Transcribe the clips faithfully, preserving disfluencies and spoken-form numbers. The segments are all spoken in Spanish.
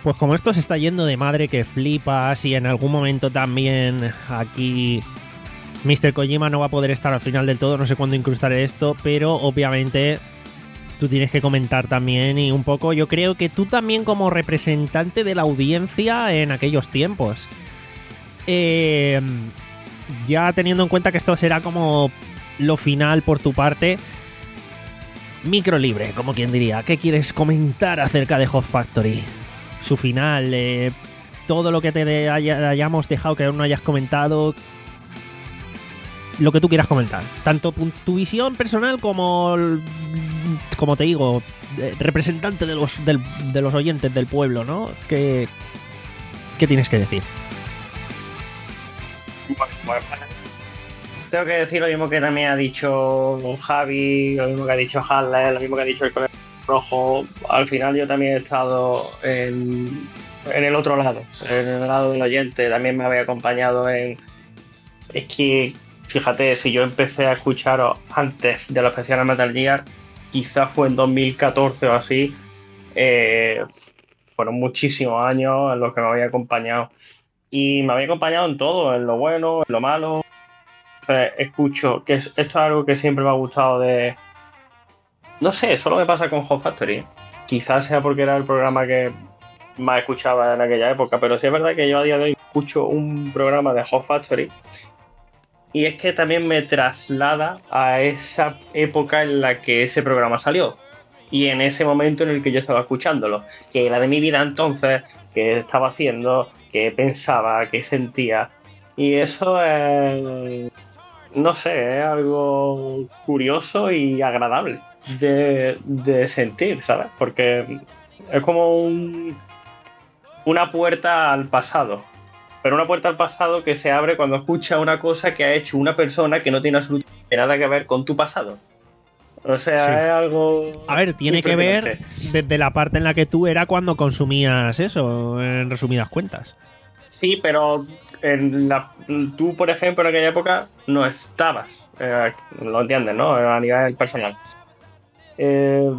pues como esto se está yendo de madre que flipas y en algún momento también aquí míster Kojima no va a poder estar al final del todo, no sé cuándo incrustaré esto, pero obviamente tú tienes que comentar también y un poco, yo creo que tú también como representante de la audiencia en aquellos tiempos, eh, ya teniendo en cuenta que esto será como lo final por tu parte, micro libre, como quien diría, ¿qué quieres comentar acerca de Hot Factory? Su final, eh, todo lo que te de, haya, hayamos dejado que aún no hayas comentado, lo que tú quieras comentar, tanto tu visión personal como, como te digo, representante de los, del, de los oyentes del pueblo, ¿no? ¿Qué, qué tienes que decir? Bueno, bueno, tengo que decir lo mismo que también ha dicho Javi, lo mismo que ha dicho Harley, lo mismo que ha dicho el colega Rojo. Al final yo también he estado en, en el otro lado, en el lado del oyente. También me había acompañado en... Es que, fíjate, si yo empecé a escucharos antes de la especial Metal Gear, quizás fue en dos mil catorce o así, eh, fueron muchísimos años en los que me había acompañado. Y me había acompañado en todo, en lo bueno, en lo malo. Entonces, escucho, que es, esto es algo que siempre me ha gustado de... No sé, solo me pasa con Hot Factory. Quizás sea porque era el programa que más escuchaba en aquella época, pero sí es verdad que yo a día de hoy escucho un programa de Hot Factory y es que también me traslada a esa época en la que ese programa salió y en ese momento en el que yo estaba escuchándolo, que era de mi vida entonces, que estaba haciendo, que pensaba, que sentía, y eso es, no sé, es algo curioso y agradable de, de sentir, ¿sabes? Porque es como un, una puerta al pasado, pero una puerta al pasado que se abre cuando escucha una cosa que ha hecho una persona que no tiene absolutamente nada que ver con tu pasado. O sea, sí. Es algo... A ver, tiene que ver desde la parte en la que tú era cuando consumías eso, en resumidas cuentas. Sí, pero en la, tú, por ejemplo, en aquella época no estabas. Eh, lo entiendes, ¿no? A nivel personal. Eh,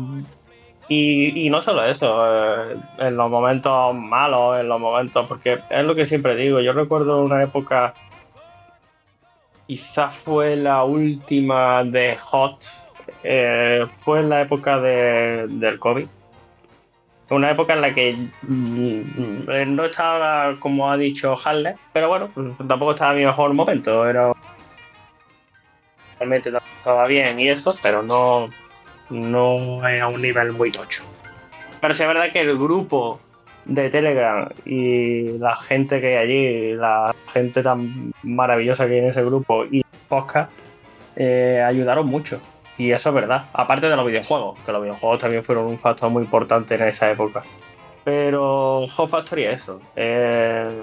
y, y no solo eso, eh, en los momentos malos, en los momentos... Porque es lo que siempre digo. Yo recuerdo una época... Quizás fue la última de Hot... Eh, fue en la época de, del COVID. Una época en la que mm, no estaba, como ha dicho Harley, pero bueno, pues tampoco estaba en mi mejor momento. Era realmente estaba bien y eso, pero no, no a un nivel muy tocho. Pero sí es verdad que el grupo de Telegram y la gente que hay allí, la gente tan maravillosa que hay en ese grupo y podcast, eh, ayudaron mucho. Y eso es verdad, aparte de los videojuegos, que los videojuegos también fueron un factor muy importante en esa época. Pero Hot Factory es eso. Eh...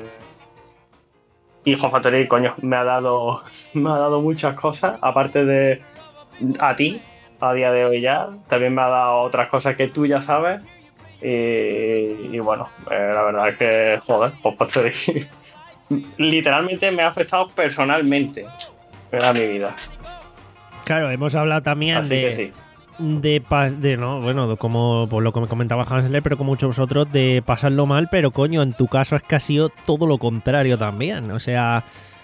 Y Hot Factory, coño, me ha dado me ha dado muchas cosas, aparte de a ti, a día de hoy ya. También me ha dado otras cosas que tú ya sabes. Y, y bueno, eh, la verdad es que, joder, Hot Factory literalmente me ha afectado personalmente a mi vida. Claro, hemos hablado también Así de, sí. de, de, no, bueno, como por lo que me comentaba Hansler, pero como muchos vosotros, de pasarlo mal, pero coño, en tu caso es que ha sido todo lo contrario también. O sea,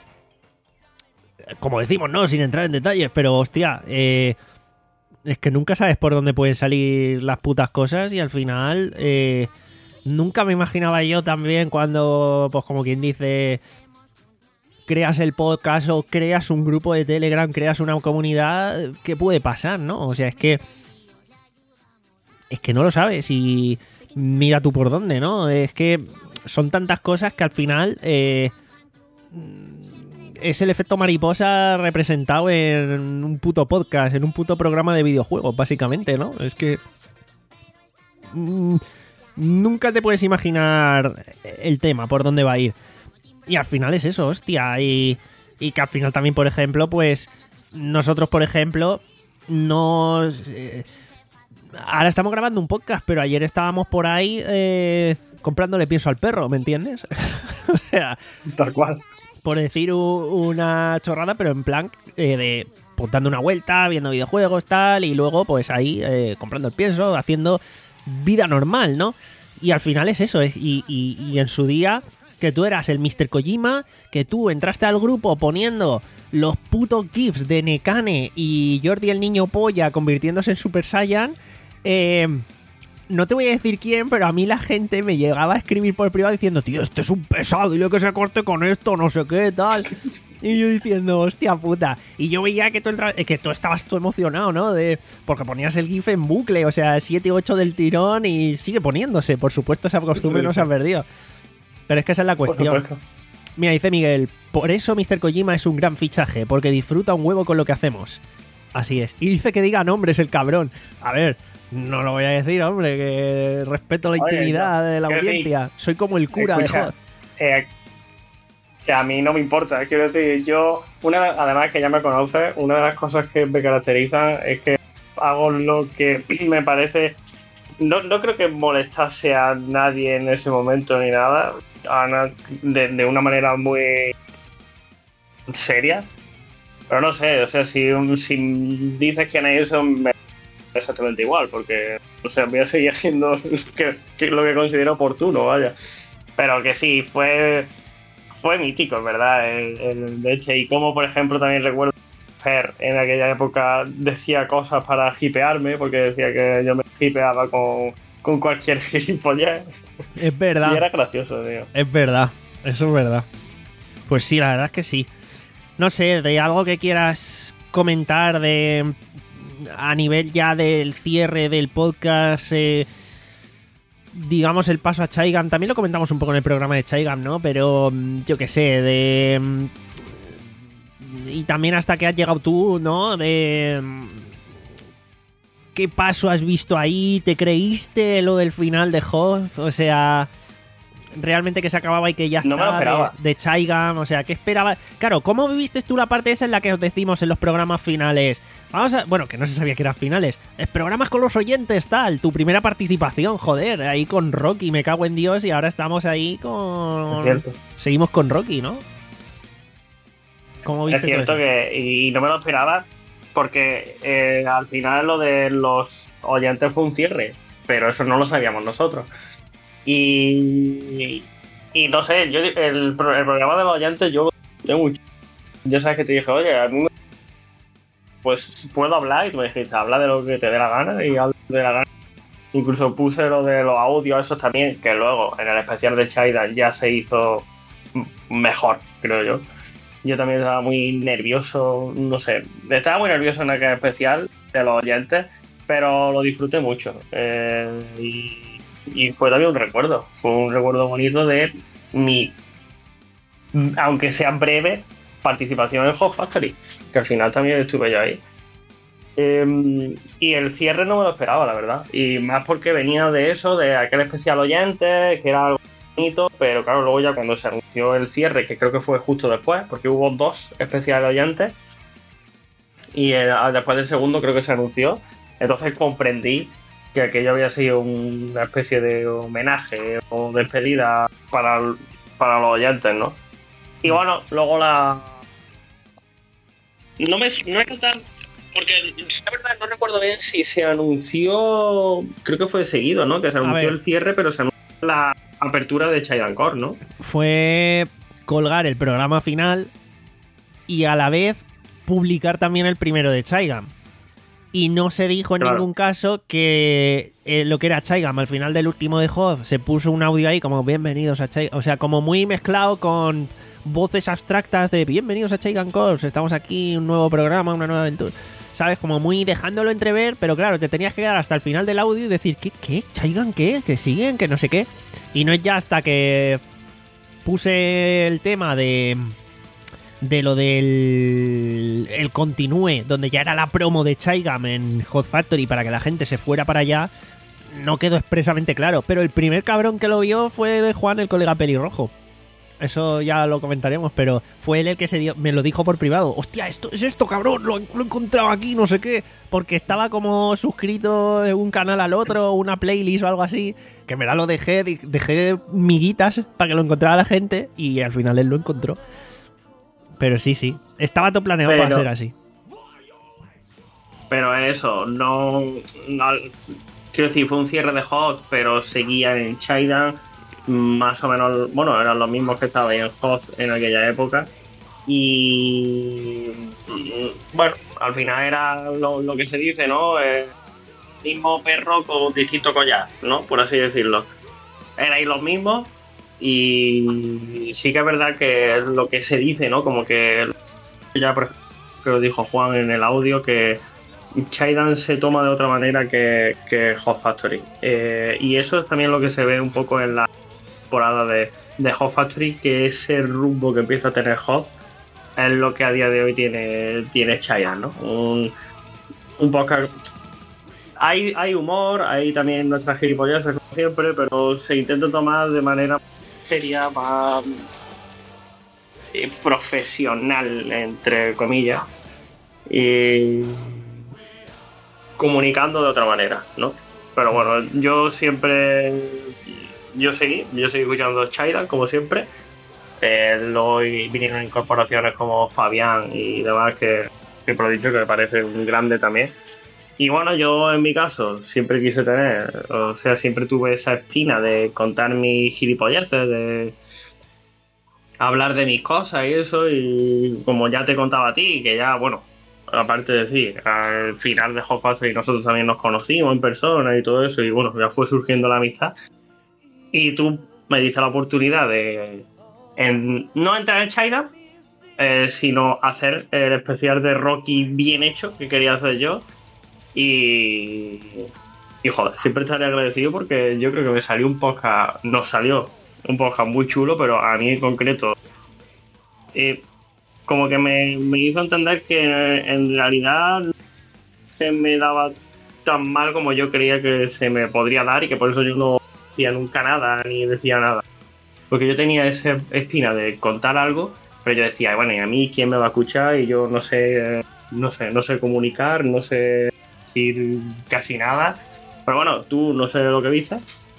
como decimos, no, sin entrar en detalles, pero hostia, eh, es que nunca sabes por dónde pueden salir las putas cosas y al final eh, nunca me imaginaba yo también cuando, pues como quien dice... creas el podcast o creas un grupo de Telegram, creas una comunidad, ¿qué puede pasar, no? O sea, es que es que no lo sabes y mira tú por dónde, ¿no? Es que son tantas cosas que al final eh, es el efecto mariposa representado en un puto podcast, en un puto programa de videojuegos, básicamente, ¿no? Es que mmm, nunca te puedes imaginar el tema, por dónde va a ir. Y al final es eso, hostia, y, y que al final también, por ejemplo, pues nosotros, por ejemplo, nos... Eh, ahora estamos grabando un podcast, pero ayer estábamos por ahí eh, comprándole pienso al perro, ¿me entiendes? O sea, tal cual. Por decir u, una chorrada, pero en plan eh, de pues, dando una vuelta, viendo videojuegos, tal, y luego pues ahí eh, comprando el pienso, haciendo vida normal, ¿no? Y al final es eso, es, y, y, y en su día, que tú eras el mister Kojima, que tú entraste al grupo poniendo los putos gifs de Nekane y Jordi el niño polla convirtiéndose en Super Saiyan. Eh, no te voy a decir quién, pero a mí la gente me llegaba a escribir por privado diciendo, tío, este es un pesado, y lo que se corte con esto, no sé qué, tal. Y yo diciendo, hostia puta. Y yo veía que tú, entra... que tú estabas todo emocionado, ¿no? De... Porque ponías el GIF en bucle, o sea, siete ocho del tirón y sigue poniéndose. Por supuesto, esa costumbre no se ha perdido. Pero es que esa es la cuestión. Mira, dice Miguel, por eso mister Kojima es un gran fichaje, porque disfruta un huevo con lo que hacemos. Así es. Y dice que diga nombres el cabrón. A ver, no lo voy a decir, hombre, que respeto la Oye, intimidad no, de la audiencia. Sí. Soy como el cura Escucha, de Hoth. Eh, que a mí no me importa, quiero decir, yo, una además que ya me conoces, una de las cosas que me caracterizan es que hago lo que me parece, no, no creo que molestase a nadie en ese momento ni nada, de, de una manera muy seria, pero no sé, o sea, si, si dices quién es eso, me da exactamente igual, porque, o sea, voy a seguir haciendo que, que lo que considero oportuno, vaya, pero que sí, fue... Fue mítico, en verdad, el, el de hecho, y como por ejemplo también recuerdo Fer en aquella época decía cosas para hipearme, porque decía que yo me hipeaba con, con cualquier gilipollez. Es verdad. Y era gracioso, tío. Es verdad, eso es verdad. Pues sí, la verdad es que sí. No sé, de algo que quieras comentar de a nivel ya del cierre del podcast, eh, digamos el paso a Chaigam, también lo comentamos un poco en el programa de Chaigam, ¿no? Pero yo qué sé, de... Y también hasta que has llegado tú, ¿no? De... ¿Qué paso has visto ahí? ¿Te creíste lo del final de Hoth? O sea... realmente que se acababa y que ya no está de, de Chaigam, o sea, ¿qué esperabas? Claro, ¿cómo viviste tú la parte esa en la que os decimos en los programas finales? Vamos a... Bueno, que no se sabía que eran finales. Es programas con los oyentes, tal. Tu primera participación, joder, ahí con Rocky, me cago en Dios, y ahora estamos ahí con... Es cierto. Seguimos con Rocky, ¿no? ¿Cómo viste? Es cierto que... Y no me lo esperaba porque eh, al final lo de los oyentes fue un cierre, pero eso no lo sabíamos nosotros. Y, y no sé, yo el, el programa de los oyentes yo tengo mucho. Ya sabes que te dije, oye, a mí pues puedo hablar, y tú me dijiste, habla de lo que te dé la gana, y hablo de la gana. Incluso puse lo de los audios esos también, que luego en el especial de Chaigam ya se hizo mejor, creo yo. Yo también estaba muy nervioso, no sé, estaba muy nervioso en aquel especial de los oyentes, pero lo disfruté mucho. Eh, y Y fue también un recuerdo, fue un recuerdo bonito de mi, aunque sea breve, participación en Hoth Factory, que al final también estuve yo ahí. Eh, y el cierre no me lo esperaba, la verdad, y más porque venía de eso, de aquel especial oyente, que era algo bonito, pero claro, luego ya cuando se anunció el cierre, que creo que fue justo después, porque hubo dos especiales oyentes, y eh, después del segundo creo que se anunció, entonces comprendí que aquello había sido una especie de homenaje o despedida para, para los oyentes, ¿no? Y bueno, luego la... No me no me cantan, porque la verdad no recuerdo bien si se anunció, creo que fue seguido, ¿no? Que se anunció el cierre, pero se anunció la apertura de Chaigam Core, ¿no? Fue colgar el programa final y a la vez publicar también el primero de Chaigam. Y no se dijo en claro. ningún caso que eh, lo que era Chaigam al final del último de Hoth se puso un audio ahí como bienvenidos a Chaigam, o sea, como muy mezclado con voces abstractas de bienvenidos a Chaigam Core, estamos aquí, un nuevo programa, una nueva aventura, ¿sabes? Como muy dejándolo entrever, pero claro, te tenías que quedar hasta el final del audio y decir, ¿qué? ¿Qué? ¿Chaigam qué? ¿Que siguen? ¿Que no sé qué? Y no es ya hasta que puse el tema de... de lo del el continúe, donde ya era la promo de Chaigam en Hoth Factory para que la gente se fuera para allá, no quedó expresamente claro, pero el primer cabrón que lo vio fue de Juan, el colega pelirrojo. Eso ya lo comentaremos, pero fue él el que se dio, me lo dijo por privado. Hostia, esto es esto, cabrón, lo, lo he encontrado aquí, no sé qué, porque estaba como suscrito de un canal al otro, una playlist o algo así, que me la lo dejé, dejé miguitas para que lo encontrara la gente y al final él lo encontró. Pero sí, sí. Estaba todo planeado pero, para ser así. Pero eso, no, no... quiero decir, fue un cierre de Hoth, pero seguía en Chaidan, más o menos, bueno, eran los mismos que estaban en Hoth en aquella época. Y bueno, al final era lo, lo que se dice, ¿no? El mismo perro con distinto collar, ¿no? Por así decirlo. Erais los mismos y sí que es verdad que es lo que se dice, ¿no? Como que ya que lo dijo Juan en el audio, que Chaidan se toma de otra manera que, que Hot Factory. Eh, y eso es también lo que se ve un poco en la temporada de, de Hot Factory, que ese rumbo que empieza a tener Hot es lo que a día de hoy tiene, tiene Chaidan, ¿no? Un, un podcast. Hay, hay humor, hay también nuestras gilipolleces como siempre, pero se intenta tomar de manera seria, más eh, profesional, entre comillas, y comunicando de otra manera, ¿no? Pero bueno, yo siempre, yo seguí, yo seguí escuchando Chaidan como siempre. Eh, luego vinieron incorporaciones como Fabián y demás, que siempre he dicho que me parece un grande también. Y bueno, yo en mi caso siempre quise tener, o sea, siempre tuve esa espina de contar mis gilipolleces, de hablar de mis cosas y eso, y como ya te contaba a ti, que ya, bueno, aparte de decir, al final de Hot Factory nosotros también nos conocimos en persona y todo eso, y bueno, ya fue surgiendo la amistad. Y tú me diste la oportunidad de en, no entrar en China, eh, sino hacer el especial de Rocky bien hecho que quería hacer yo. Y, y joder, siempre estaré agradecido porque yo creo que me salió un podcast, nos salió un podcast muy chulo, pero a mí en concreto eh, como que me, me hizo entender que en realidad no se me daba tan mal como yo creía que se me podría dar, y que por eso yo no decía nunca nada ni decía nada, porque yo tenía esa espina de contar algo, pero yo decía, bueno, ¿y a mí quién me va a escuchar? Y yo no sé, no sé, no sé comunicar, no sé decir casi nada. Pero bueno, tú no sé lo que viste.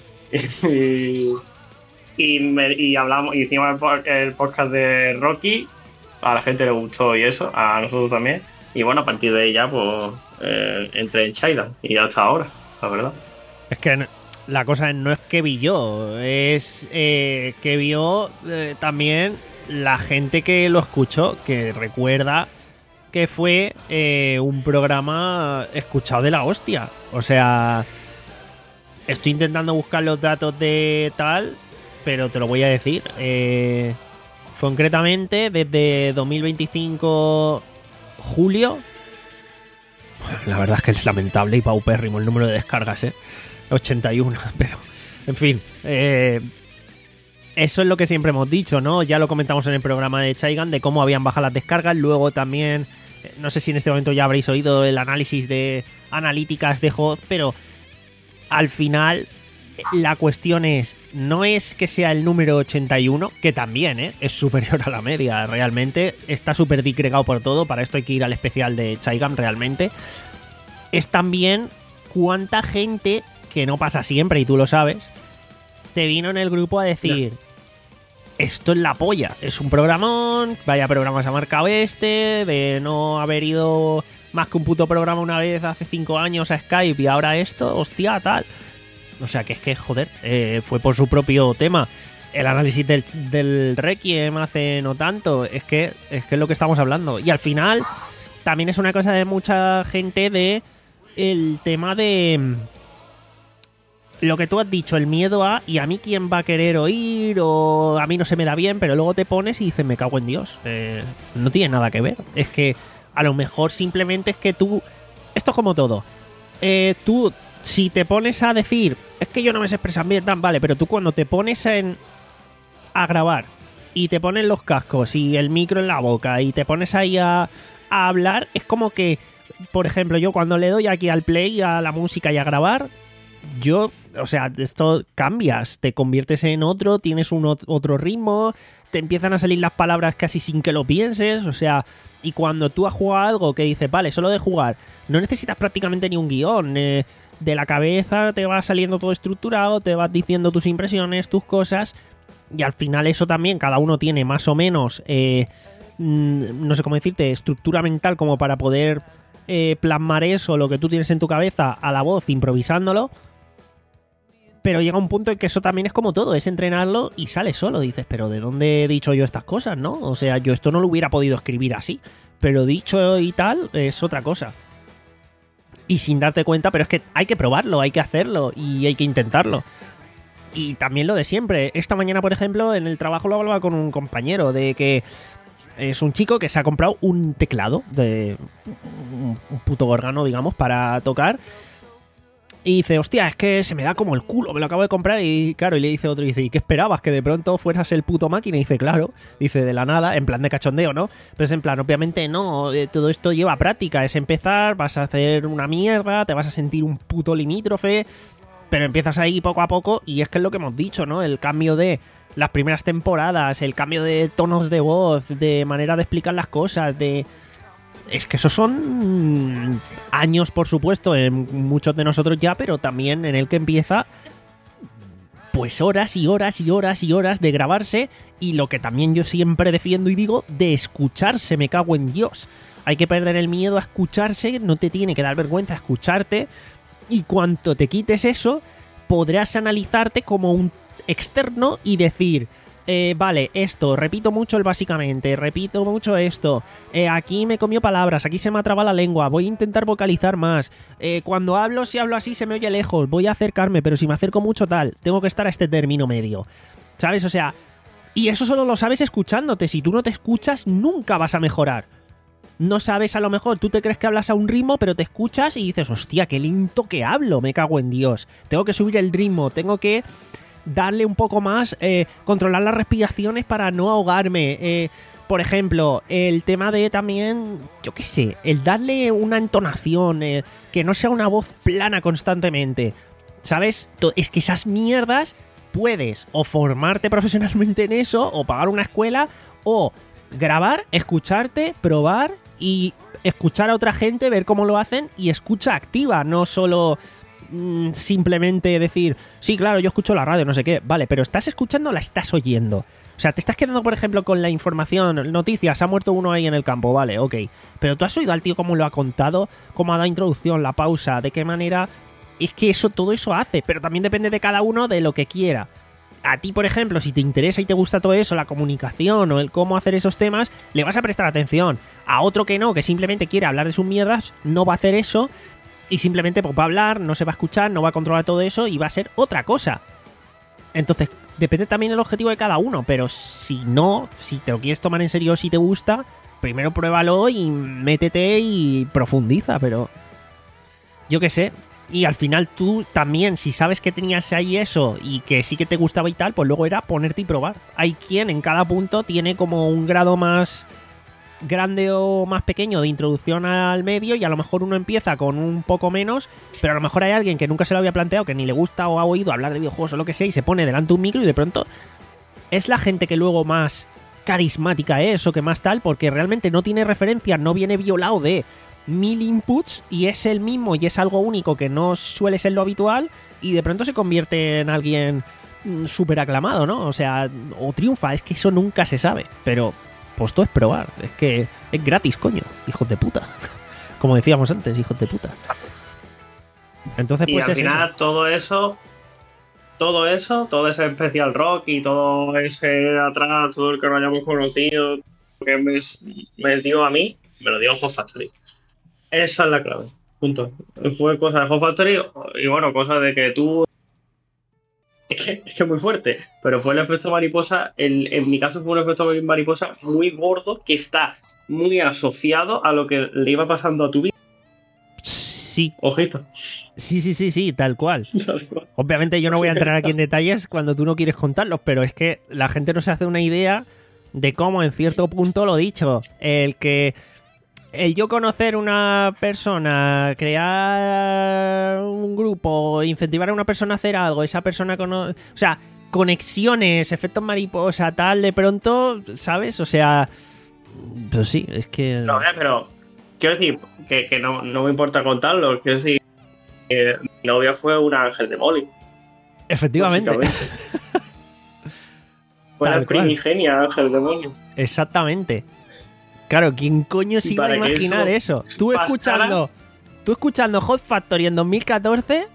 y, y, me, y hablamos, hicimos el, el podcast de Rocky. A la gente le gustó y eso, a nosotros también. Y bueno, a partir de ahí ya, pues eh, entré en Chaidan y hasta ahora, la verdad. Es que la cosa no es que vi yo, es eh, que vio eh, también la gente que lo escuchó, que recuerda que fue eh, un programa escuchado de la hostia. O sea, estoy intentando buscar los datos de tal, pero te lo voy a decir. Eh, concretamente, desde dos mil veinticinco, julio, la verdad es que es lamentable y paupérrimo el número de descargas, ¿eh? ochenta y uno, pero, en fin, eh, eso es lo que siempre hemos dicho, ¿no? Ya lo comentamos en el programa de Chaidan, de cómo habían bajado las descargas. Luego también, no sé si en este momento ya habréis oído el análisis de analíticas de Hoth, pero al final la cuestión es, no es que sea el número ochenta y uno, que también ¿eh? es superior a la media, realmente, está súper disgregado por todo, para esto hay que ir al especial de Chaidan realmente. Es también cuánta gente, que no pasa siempre y tú lo sabes, te vino en el grupo a decir, no, esto es la polla, es un programón, vaya programa se ha marcado este, de no haber ido más que un puto programa una vez hace cinco años a Skype y ahora esto, hostia, tal. O sea, que es que, joder, eh, fue por su propio tema. El análisis del, del Requiem hace no tanto, es que, es que es lo que estamos hablando. Y al final, también es una cosa de mucha gente de el tema de lo que tú has dicho, el miedo a, y a mí quién va a querer oír, o a mí no se me da bien, pero luego te pones y dices, me cago en Dios. Eh, no tiene nada que ver. Es que a lo mejor simplemente es que tú, esto es como todo, eh, tú si te pones a decir, es que yo no me sé expresar bien, tan vale, pero tú cuando te pones en, a grabar y te pones los cascos y el micro en la boca y te pones ahí a, a hablar, es como que, por ejemplo, yo cuando le doy aquí al play, a la música y a grabar, yo, o sea, esto cambias, te conviertes en otro, tienes un otro ritmo, te empiezan a salir las palabras casi sin que lo pienses, o sea, y cuando tú has jugado algo que dices, vale, solo de jugar, no necesitas prácticamente ni un guión, eh, de la cabeza te va saliendo todo estructurado, te vas diciendo tus impresiones, tus cosas, y al final eso también, cada uno tiene más o menos, eh, no sé cómo decirte, estructura mental como para poder eh, plasmar eso, lo que tú tienes en tu cabeza, a la voz, improvisándolo. Pero llega un punto en que eso también es como todo, es entrenarlo y sale solo. Dices, pero ¿de dónde he dicho yo estas cosas, no? O sea, yo esto no lo hubiera podido escribir así, pero dicho y tal es otra cosa. Y sin darte cuenta, pero es que hay que probarlo, hay que hacerlo y hay que intentarlo. Y también lo de siempre. Esta mañana, por ejemplo, en el trabajo lo hablaba con un compañero de que es un chico que se ha comprado un teclado de un puto órgano, digamos, para tocar. Y dice, hostia, es que se me da como el culo, me lo acabo de comprar. Y claro, y le dice otro, y dice, ¿y qué esperabas? ¿Que de pronto fueras el puto máquina? Y dice, claro, dice, de la nada, en plan de cachondeo, ¿no? Pero es en plan, obviamente no, todo esto lleva práctica, es empezar, vas a hacer una mierda, te vas a sentir un puto limítrofe, pero empiezas ahí poco a poco, y es que es lo que hemos dicho, ¿no? El cambio de las primeras temporadas, el cambio de tonos de voz, de manera de explicar las cosas, de... Es que esos son años, por supuesto, en muchos de nosotros ya, pero también en el que empieza, pues horas y horas y horas y horas de grabarse, y lo que también yo siempre defiendo y digo, de escucharse, me cago en Dios. Hay que perder el miedo a escucharse, no te tiene que dar vergüenza escucharte, y cuanto te quites eso, podrás analizarte como un externo y decir... Eh, vale, esto, repito mucho el básicamente, repito mucho esto, eh, aquí me comió palabras, aquí se me atraba la lengua, voy a intentar vocalizar más, eh, cuando hablo, si hablo así se me oye lejos, voy a acercarme, pero si me acerco mucho tal, tengo que estar a este término medio, ¿sabes? O sea, y eso solo lo sabes escuchándote, si tú no te escuchas nunca vas a mejorar. No sabes, a lo mejor, tú te crees que hablas a un ritmo, pero te escuchas y dices, hostia, qué lento que hablo, me cago en Dios, tengo que subir el ritmo, tengo que... darle un poco más, eh, controlar las respiraciones para no ahogarme. Eh, por ejemplo, el tema de también, yo qué sé, el darle una entonación, eh, que no sea una voz plana constantemente. ¿Sabes? Es que esas mierdas puedes o formarte profesionalmente en eso, o pagar una escuela, o grabar, escucharte, probar y escuchar a otra gente, ver cómo lo hacen, y escucha activa, no solo... simplemente decir, sí, claro, yo escucho la radio, no sé qué, vale, pero estás escuchando, la estás oyendo. O sea, te estás quedando, por ejemplo, con la información, noticias, ha muerto uno ahí en el campo, vale, ok. Pero tú has oído al tío cómo lo ha contado, cómo ha dado introducción, la pausa, de qué manera... Es que eso, todo eso hace, pero también depende de cada uno de lo que quiera. A ti, por ejemplo, si te interesa y te gusta todo eso, la comunicación o el cómo hacer esos temas, le vas a prestar atención. A otro que no, que simplemente quiere hablar de sus mierdas, no va a hacer eso... Y simplemente pues, va a hablar, no se va a escuchar, no va a controlar todo eso y va a ser otra cosa. Entonces, depende también del objetivo de cada uno, pero si no, si te lo quieres tomar en serio, si te gusta, primero pruébalo y métete y profundiza, pero yo qué sé. Y al final tú también, si sabes que tenías ahí eso y que sí que te gustaba y tal, pues luego era ponerte y probar. Hay quien en cada punto tiene como un grado más... grande o más pequeño de introducción al medio, y a lo mejor uno empieza con un poco menos, pero a lo mejor hay alguien que nunca se lo había planteado, que ni le gusta o ha oído hablar de videojuegos o lo que sea, y se pone delante de un micro y de pronto es la gente que luego más carismática es o que más tal, porque realmente no tiene referencia, no viene violado de mil inputs y es el mismo y es algo único que no suele ser lo habitual, y de pronto se convierte en alguien súper aclamado, ¿no? O sea, o triunfa, es que eso nunca se sabe, pero pues todo es probar, es que es gratis, coño, hijos de puta. Como decíamos antes, hijos de puta. Entonces, pues y al es final eso. todo eso, todo eso, todo ese especial rock y todo ese atrás, todo el que no hayamos conocido, que me, me dio a mí, me lo dio Hot Factory. Esa es la clave, punto. Fue cosa de Hot Factory y bueno, cosa de que tú... Es que, es que es muy fuerte, pero fue el efecto mariposa, el, en mi caso fue un efecto mariposa muy gordo que está muy asociado a lo que le iba pasando a tu vida. Sí. Ojito. Sí, sí, sí, sí, tal cual. Obviamente yo no voy a entrar aquí en detalles cuando tú no quieres contarlos, pero es que la gente no se hace una idea de cómo en cierto punto, lo dicho, el que... El yo conocer una persona, crear un grupo, incentivar a una persona a hacer algo, esa persona cono... O sea, conexiones, efectos mariposa, tal, de pronto, ¿sabes? O sea, pues sí, es que... No, eh, pero quiero decir que, que no, no me importa contarlo, quiero decir que mi novia fue un ángel de Molly. Efectivamente. Fue la primigenia ángel de Molly. Exactamente. Claro, ¿quién coño se iba a imaginar eso? eso? Tú pasara... escuchando, tú escuchando Hot Factory en dos mil catorce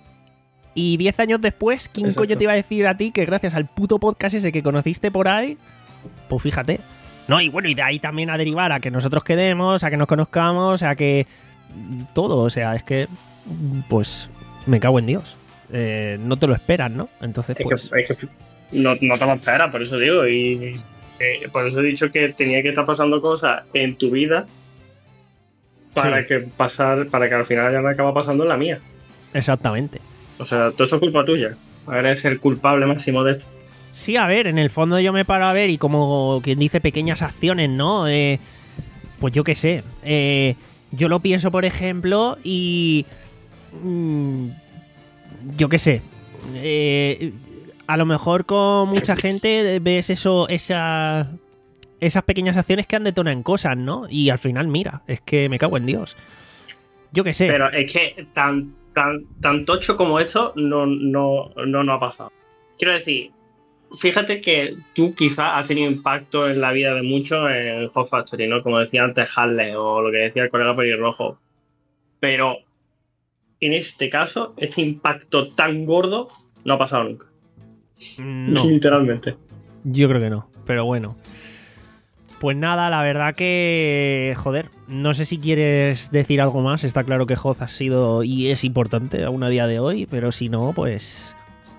y diez años después, ¿quién Exacto. coño te iba a decir a ti que gracias al puto podcast ese que conociste por ahí, pues fíjate. No, y bueno, y de ahí también a derivar a que nosotros quedemos, a que nos conozcamos, a que todo, o sea, es que pues me cago en Dios. Eh, no te lo esperas, ¿no? Entonces, es pues... Que, es que no, no te lo esperas, por eso digo, y eh, por eso he dicho que tenía que estar pasando cosas en tu vida para sí. que pasar, para que al final ya me acaba pasando en la mía. Exactamente. O sea, todo esto es culpa tuya. Eres el culpable máximo de esto. Sí, a ver, en el fondo yo me paro a ver y como quien dice pequeñas acciones, ¿no? Eh, pues yo qué sé. Eh, yo lo pienso, por ejemplo, y... Mmm, yo qué sé. Eh, a lo mejor con mucha gente ves eso, esa, esas pequeñas acciones que han detonado en cosas, ¿no? Y al final, mira, es que me cago en Dios. Yo qué sé. Pero es que tan, tan, tan tocho como esto no, no, no, no ha pasado. Quiero decir... Fíjate que tú quizás has tenido impacto en la vida de muchos en Hot Factory, ¿no? Como decía antes Harley o lo que decía el colega pelirrojo. Pero en este caso, este impacto tan gordo no ha pasado nunca. No. Literalmente. Yo creo que no, pero bueno. Pues nada, la verdad que... Joder, no sé si quieres decir algo más. Está claro que Hot ha sido y es importante aún a día de hoy, pero si no, pues...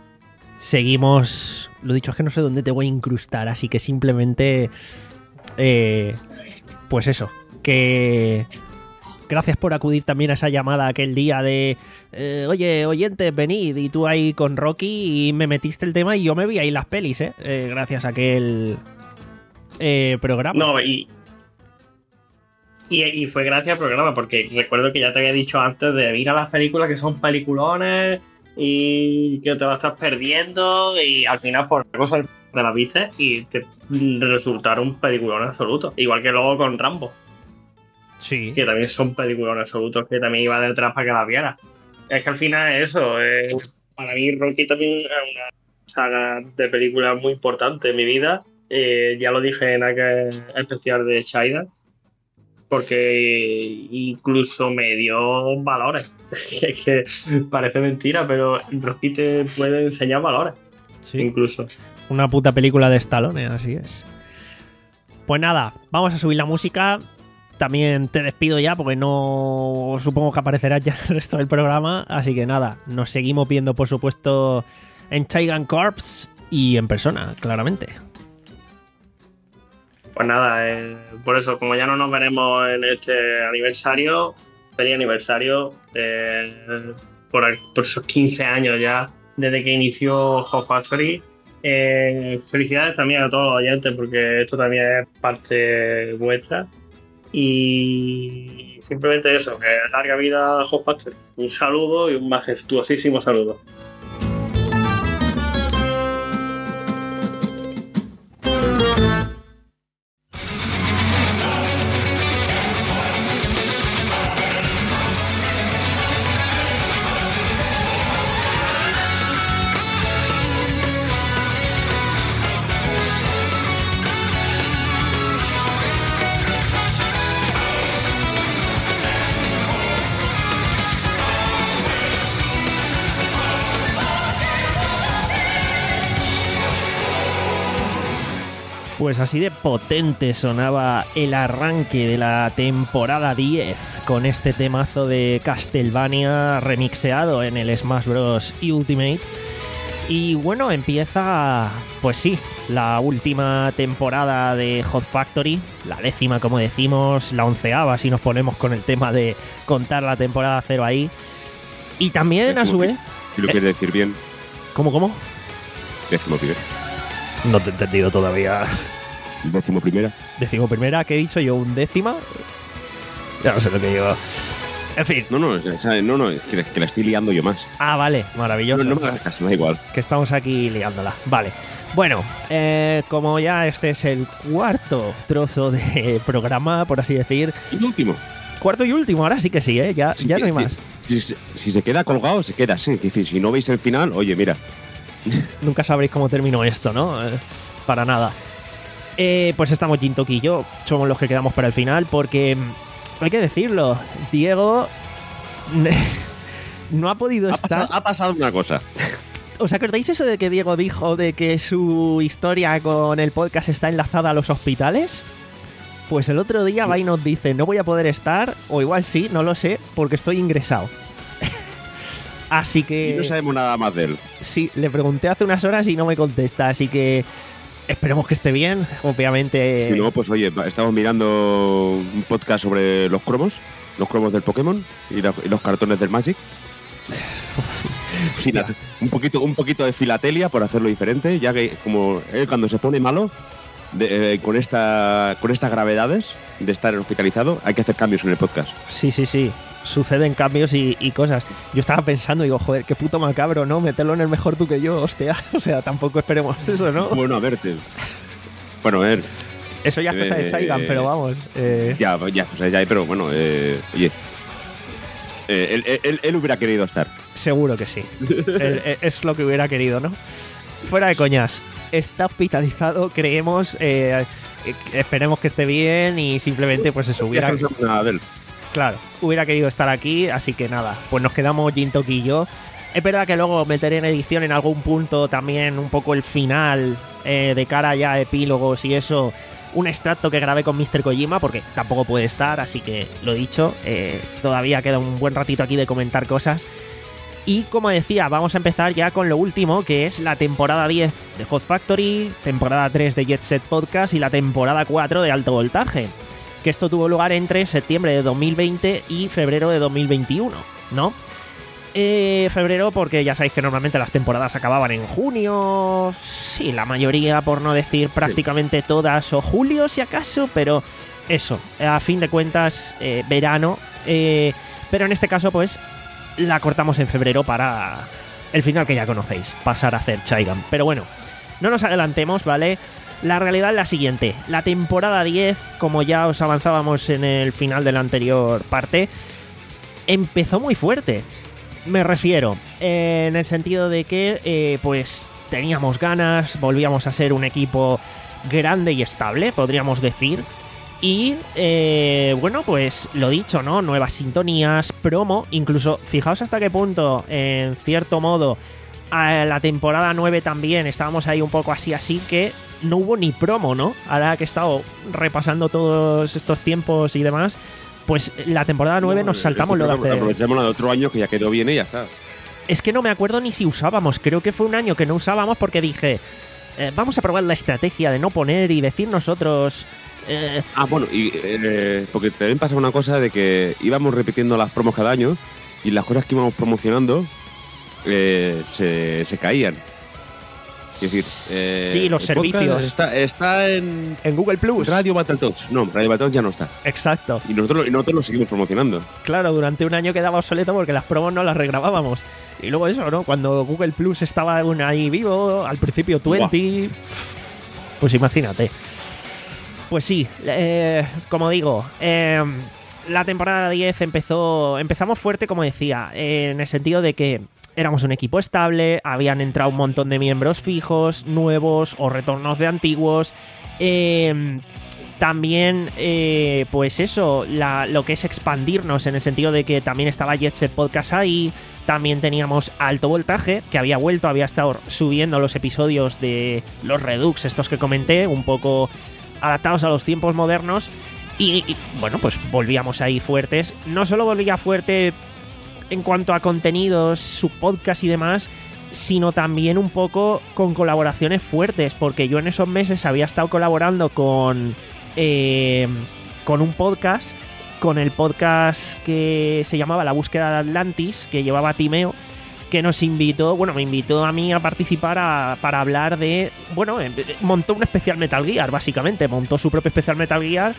Seguimos... Lo dicho, es que no sé dónde te voy a incrustar, así que simplemente... Eh, pues eso, que... Gracias por acudir también a esa llamada aquel día de... Eh, Oye, oyentes, venid, y tú ahí con Rocky y me metiste el tema y yo me vi ahí las pelis, ¿eh? eh gracias a aquel eh, programa. No, y, y... Y fue gracias al programa, porque recuerdo que ya te había dicho antes de ir a las películas que son peliculones... Y que te vas a estar perdiendo y al final por cosas te las viste y te resultaron un peliculón absoluto. Igual que luego con Rambo. Sí. Que también son peliculones absolutos que también iba detrás para que las viera. Es que al final es eso. Eh, para mí Rocky también es una saga de películas muy importante en mi vida. Eh, ya lo dije en aquel especial de China. Porque incluso me dio valores. Es que parece mentira, pero Rocky te puede enseñar valores. Sí. Incluso. Una puta película de Stallone, así es. Pues nada, vamos a subir la música. También te despido ya porque no... Supongo que aparecerás ya en el resto del programa. Así que nada, nos seguimos viendo, por supuesto, en Chaigan Corps y en persona, claramente. Pues nada, eh, por eso, como ya no nos veremos en este aniversario, feliz aniversario, eh, por, por esos quince años ya, desde que inició Hot Factory. Eh, felicidades también a todos los oyentes, porque esto también es parte vuestra. Y simplemente eso, que larga vida Hot Factory. Un saludo y un majestuosísimo saludo. Pues así de potente sonaba el arranque de la temporada diez con este temazo de Castlevania remixeado en el Smash Bros. Ultimate. Y bueno, empieza, pues sí, la última temporada de Hot Factory, la décima como decimos, la onceava si nos ponemos con el tema de contar la temporada cero ahí. Y también a su vez... Si lo quieres decir bien. ¿Cómo, cómo? Décimo primero. No te he entendido todavía. Décimo primera. Décimo primera, ¿qué he dicho yo? ¿Un décima? Ya no sé lo que digo. En fin. No, no, no, no, es que, que la estoy liando yo más. Ah, vale, maravilloso. No, no me hagas caso, da igual. Que estamos aquí liándola. Vale. Bueno, eh, como ya este es el cuarto trozo de programa, por así decir. Y último. Cuarto y último, ahora sí que sí, ¿eh? Ya, sí, ya que, no hay más. Si, si, si se queda colgado, se queda así. Es decir, si no veis el final, oye, mira. Nunca sabréis cómo terminó esto, ¿no? Eh, para nada. Eh, pues estamos Jintoki y yo, somos los que quedamos para el final, porque hay que decirlo, Diego no ha podido ha estar... Pasado, ha pasado una cosa. ¿Os acordáis eso de que Diego dijo de que su historia con el podcast está enlazada a los hospitales? Pues el otro día va y nos dice, no voy a poder estar, o igual sí, no lo sé, porque estoy ingresado. Así que... Y no sabemos nada más de él. Sí, le pregunté hace unas horas y no me contesta, así que esperemos que esté bien, obviamente. Si no, pues oye, estamos mirando un podcast sobre los cromos, los cromos del Pokémon y, la, y los cartones del Magic. Fila, un poquito, un poquito de filatelia por hacerlo diferente, ya que como él cuando se pone malo, de, eh, con, esta, con estas gravedades de estar hospitalizado, hay que hacer cambios en el podcast. Sí, sí, sí. Suceden cambios y, y cosas. Yo estaba pensando, digo, joder, qué puto macabro, ¿no? Meterlo en el mejor tú que yo, hostia. O sea, tampoco esperemos eso, ¿no? Bueno, a ver. Te... Bueno, a ver. Eso ya es cosa eh, de Chaigan, pero vamos. Eh... Ya, ya, o sea, ya, pero bueno, eh, oye. Eh, él, él, él hubiera querido estar. Seguro que sí. él, es lo que hubiera querido, ¿no? Fuera de coñas. Está hospitalizado, creemos. Eh, esperemos que esté bien y simplemente, pues eso, hubiera. No sabemos nada de él. Claro, hubiera querido estar aquí, así que nada, pues nos quedamos Jintoki y yo. Es verdad que luego meteré en edición en algún punto también un poco el final, eh, de cara ya a epílogos y eso, un extracto que grabé con míster Kojima, porque tampoco puede estar, así que lo dicho, eh, todavía queda un buen ratito aquí de comentar cosas. Y como decía, vamos a empezar ya con lo último, que es la temporada diez de Hot Factory, temporada tres de Jet Set Podcast y la temporada cuatro de Alto Voltaje. Que esto tuvo lugar entre septiembre de dos mil veinte y febrero de dos mil veintiuno, ¿no? Eh, febrero porque ya sabéis que normalmente las temporadas acababan en junio, sí, la mayoría, por no decir prácticamente todas, o julio si acaso, pero eso, a fin de cuentas, eh, verano, eh, pero en este caso pues la cortamos en febrero para el final que ya conocéis, pasar a hacer Chaigan. Pero bueno, no nos adelantemos, ¿vale? La realidad es la siguiente, la temporada diez, como ya os avanzábamos en el final de la anterior parte, empezó muy fuerte, me refiero, eh, en el sentido de que eh, pues teníamos ganas, volvíamos a ser un equipo grande y estable, podríamos decir, y eh, bueno, pues lo dicho, ¿no? Nuevas sintonías, promo, incluso fijaos hasta qué punto, en cierto modo, a la temporada nueve también estábamos ahí un poco así, así que no hubo ni promo, ¿no? Ahora que he estado repasando todos estos tiempos y demás, pues la temporada nueve no, nos saltamos lo de hacer... Aprovechamos la de otro año que ya quedó bien y ya está. Es que no me acuerdo ni si usábamos, creo que fue un año que no usábamos porque dije, eh, vamos a probar la estrategia de no poner y decir nosotros... Eh... Ah, bueno, y eh, porque también pasa una cosa de que íbamos repitiendo las promos cada año y las cosas que íbamos promocionando eh, se, se caían. Es decir, eh, sí, los servicios. Está, está en, en Google Plus. Radio Battletoads. No, Radio Battletoads ya no está. Exacto. Y nosotros, y nosotros lo seguimos promocionando. Claro, durante un año quedaba obsoleto porque las promos no las regrabábamos. Y luego eso, ¿no? Cuando Google Plus estaba aún ahí vivo, al principio veinte, pues imagínate. Pues sí, eh, como digo, eh, la temporada diez empezó, empezamos fuerte, como decía, eh, en el sentido de que éramos un equipo estable, habían entrado un montón de miembros fijos, nuevos o retornos de antiguos. Eh, también, eh, pues eso, la, lo que es expandirnos en el sentido de que también estaba Jet Set Podcast ahí, también teníamos Alto Voltaje, que había vuelto, había estado subiendo los episodios de los Redux, estos que comenté, un poco adaptados a los tiempos modernos. Y, y bueno, pues volvíamos ahí fuertes. No solo volvía fuerte en cuanto a contenidos, su podcast y demás, sino también un poco con colaboraciones fuertes, porque yo en esos meses había estado colaborando con eh, con un podcast, con el podcast que se llamaba La Búsqueda de Atlantis, que llevaba Timeo, que nos invitó, bueno, me invitó a mí a participar a, para hablar de, bueno, montó un especial Metal Gear, básicamente, montó su propio especial Metal Gear.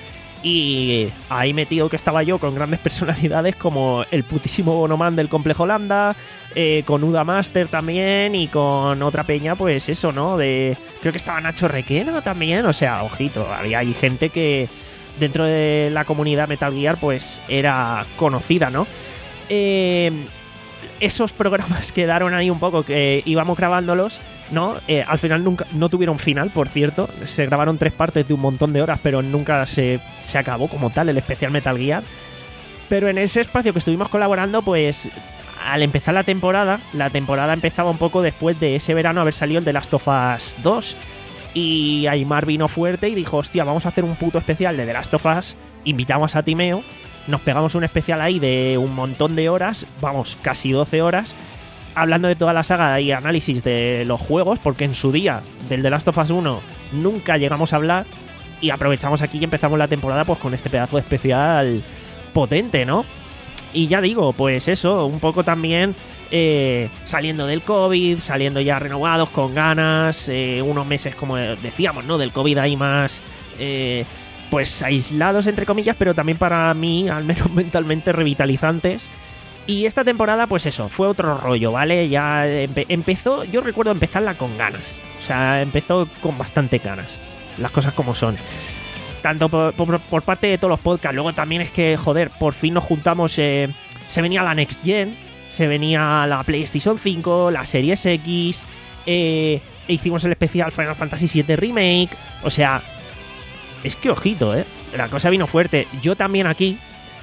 Y ahí metido que estaba yo con grandes personalidades como el putísimo Bonoman del Complejo Lambda, eh, con Uda Master también y con otra peña, pues eso, ¿no? De creo que estaba Nacho Requena también, o sea, ojito, había ahí gente que dentro de la comunidad Metal Gear pues era conocida, ¿no? Eh, esos programas quedaron ahí un poco, que íbamos grabándolos ¿no? Eh, al final nunca no tuvieron final, por cierto. Se grabaron tres partes de un montón de horas, pero nunca se, se acabó como tal el especial Metal Gear. Pero en ese espacio que estuvimos colaborando, pues al empezar la temporada, la temporada empezaba un poco después de ese verano haber salido el The Last of Us dos. Y Aymar vino fuerte y dijo, hostia, vamos a hacer un puto especial de The Last of Us. Invitamos a Timeo, nos pegamos un especial ahí de un montón de horas, vamos, casi doce horas, hablando de toda la saga y análisis de los juegos, porque en su día del The Last of Us uno nunca llegamos a hablar, y aprovechamos aquí y empezamos la temporada pues con este pedazo de especial potente, ¿no? Y ya digo, pues eso, un poco también eh, saliendo del COVID, saliendo ya renovados, con ganas, eh, unos meses, como decíamos, ¿no? Del COVID ahí más, eh, pues aislados, entre comillas, pero también para mí, al menos mentalmente, revitalizantes. Y esta temporada, pues eso, fue otro rollo, ¿vale? Ya empe- empezó, yo recuerdo empezarla con ganas. O sea, empezó con bastante ganas. Las cosas como son. Tanto por, por, por parte de todos los podcasts. Luego también es que, joder, por fin nos juntamos. Eh, se venía la Next Gen, se venía la PlayStation cinco, la Series X. Eh, e hicimos el especial Final Fantasy siete Remake. O sea, es que ojito, ¿eh? La cosa vino fuerte. Yo también aquí.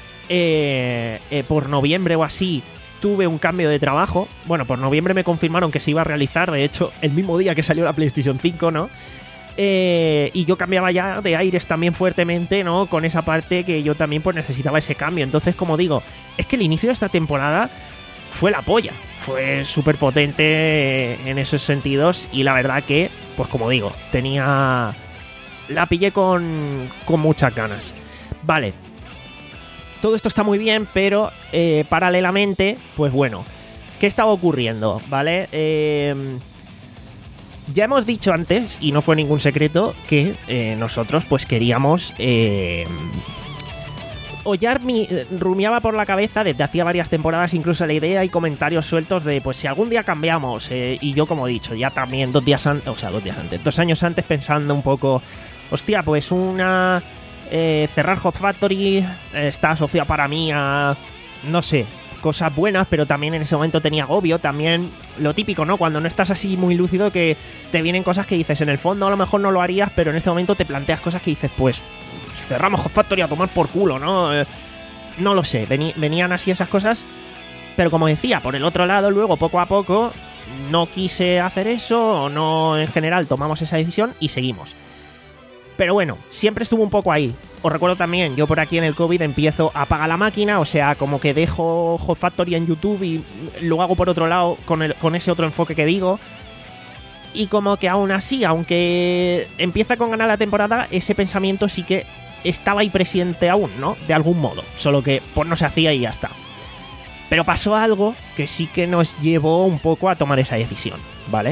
Eh, eh, por noviembre o así tuve un cambio de trabajo. Bueno, por noviembre me confirmaron que se iba a realizar, de hecho, el mismo día que salió la PlayStation cinco, ¿no? Eh, y yo cambiaba ya de aires también fuertemente, ¿no? Con esa parte que yo también pues necesitaba ese cambio. Entonces, como digo, es que el inicio de esta temporada fue la polla. Fue súper potente en esos sentidos. Y la verdad que, pues como digo, tenía... La pillé con, con muchas ganas. Vale. Todo esto está muy bien, pero eh, paralelamente, pues bueno, ¿qué estaba ocurriendo? ¿Vale? Eh, ya hemos dicho antes, y no fue ningún secreto, que eh, nosotros pues queríamos... Eh, Oyar mi, rumiaba por la cabeza desde hacía varias temporadas incluso la idea y comentarios sueltos de pues si algún día cambiamos, eh, y yo como he dicho, ya también dos días antes, o sea, dos días antes, dos años antes pensando un poco, hostia, pues una... Eh, cerrar Hot Factory eh, está asociado para mí a, no sé, cosas buenas, pero también en ese momento tenía agobio, también lo típico, ¿no? Cuando no estás así muy lúcido, que te vienen cosas que dices, en el fondo a lo mejor no lo harías, pero en este momento te planteas cosas que dices, pues cerramos Hot Factory a tomar por culo, ¿no? Eh, no lo sé, vení, venían así esas cosas, pero como decía, por el otro lado, luego poco a poco no quise hacer eso, o no, en general tomamos esa decisión y seguimos. Pero bueno, siempre estuvo un poco ahí. Os recuerdo también, yo por aquí en el COVID empiezo a apagar la máquina, o sea, como que dejo Hot Factory en YouTube y lo hago por otro lado con, el, con ese otro enfoque que digo. Y como que aún así, aunque empieza con ganar la temporada, ese pensamiento sí que estaba ahí presente aún, ¿no? De algún modo, solo que pues no se hacía y ya está. Pero pasó algo que sí que nos llevó un poco a tomar esa decisión, ¿vale?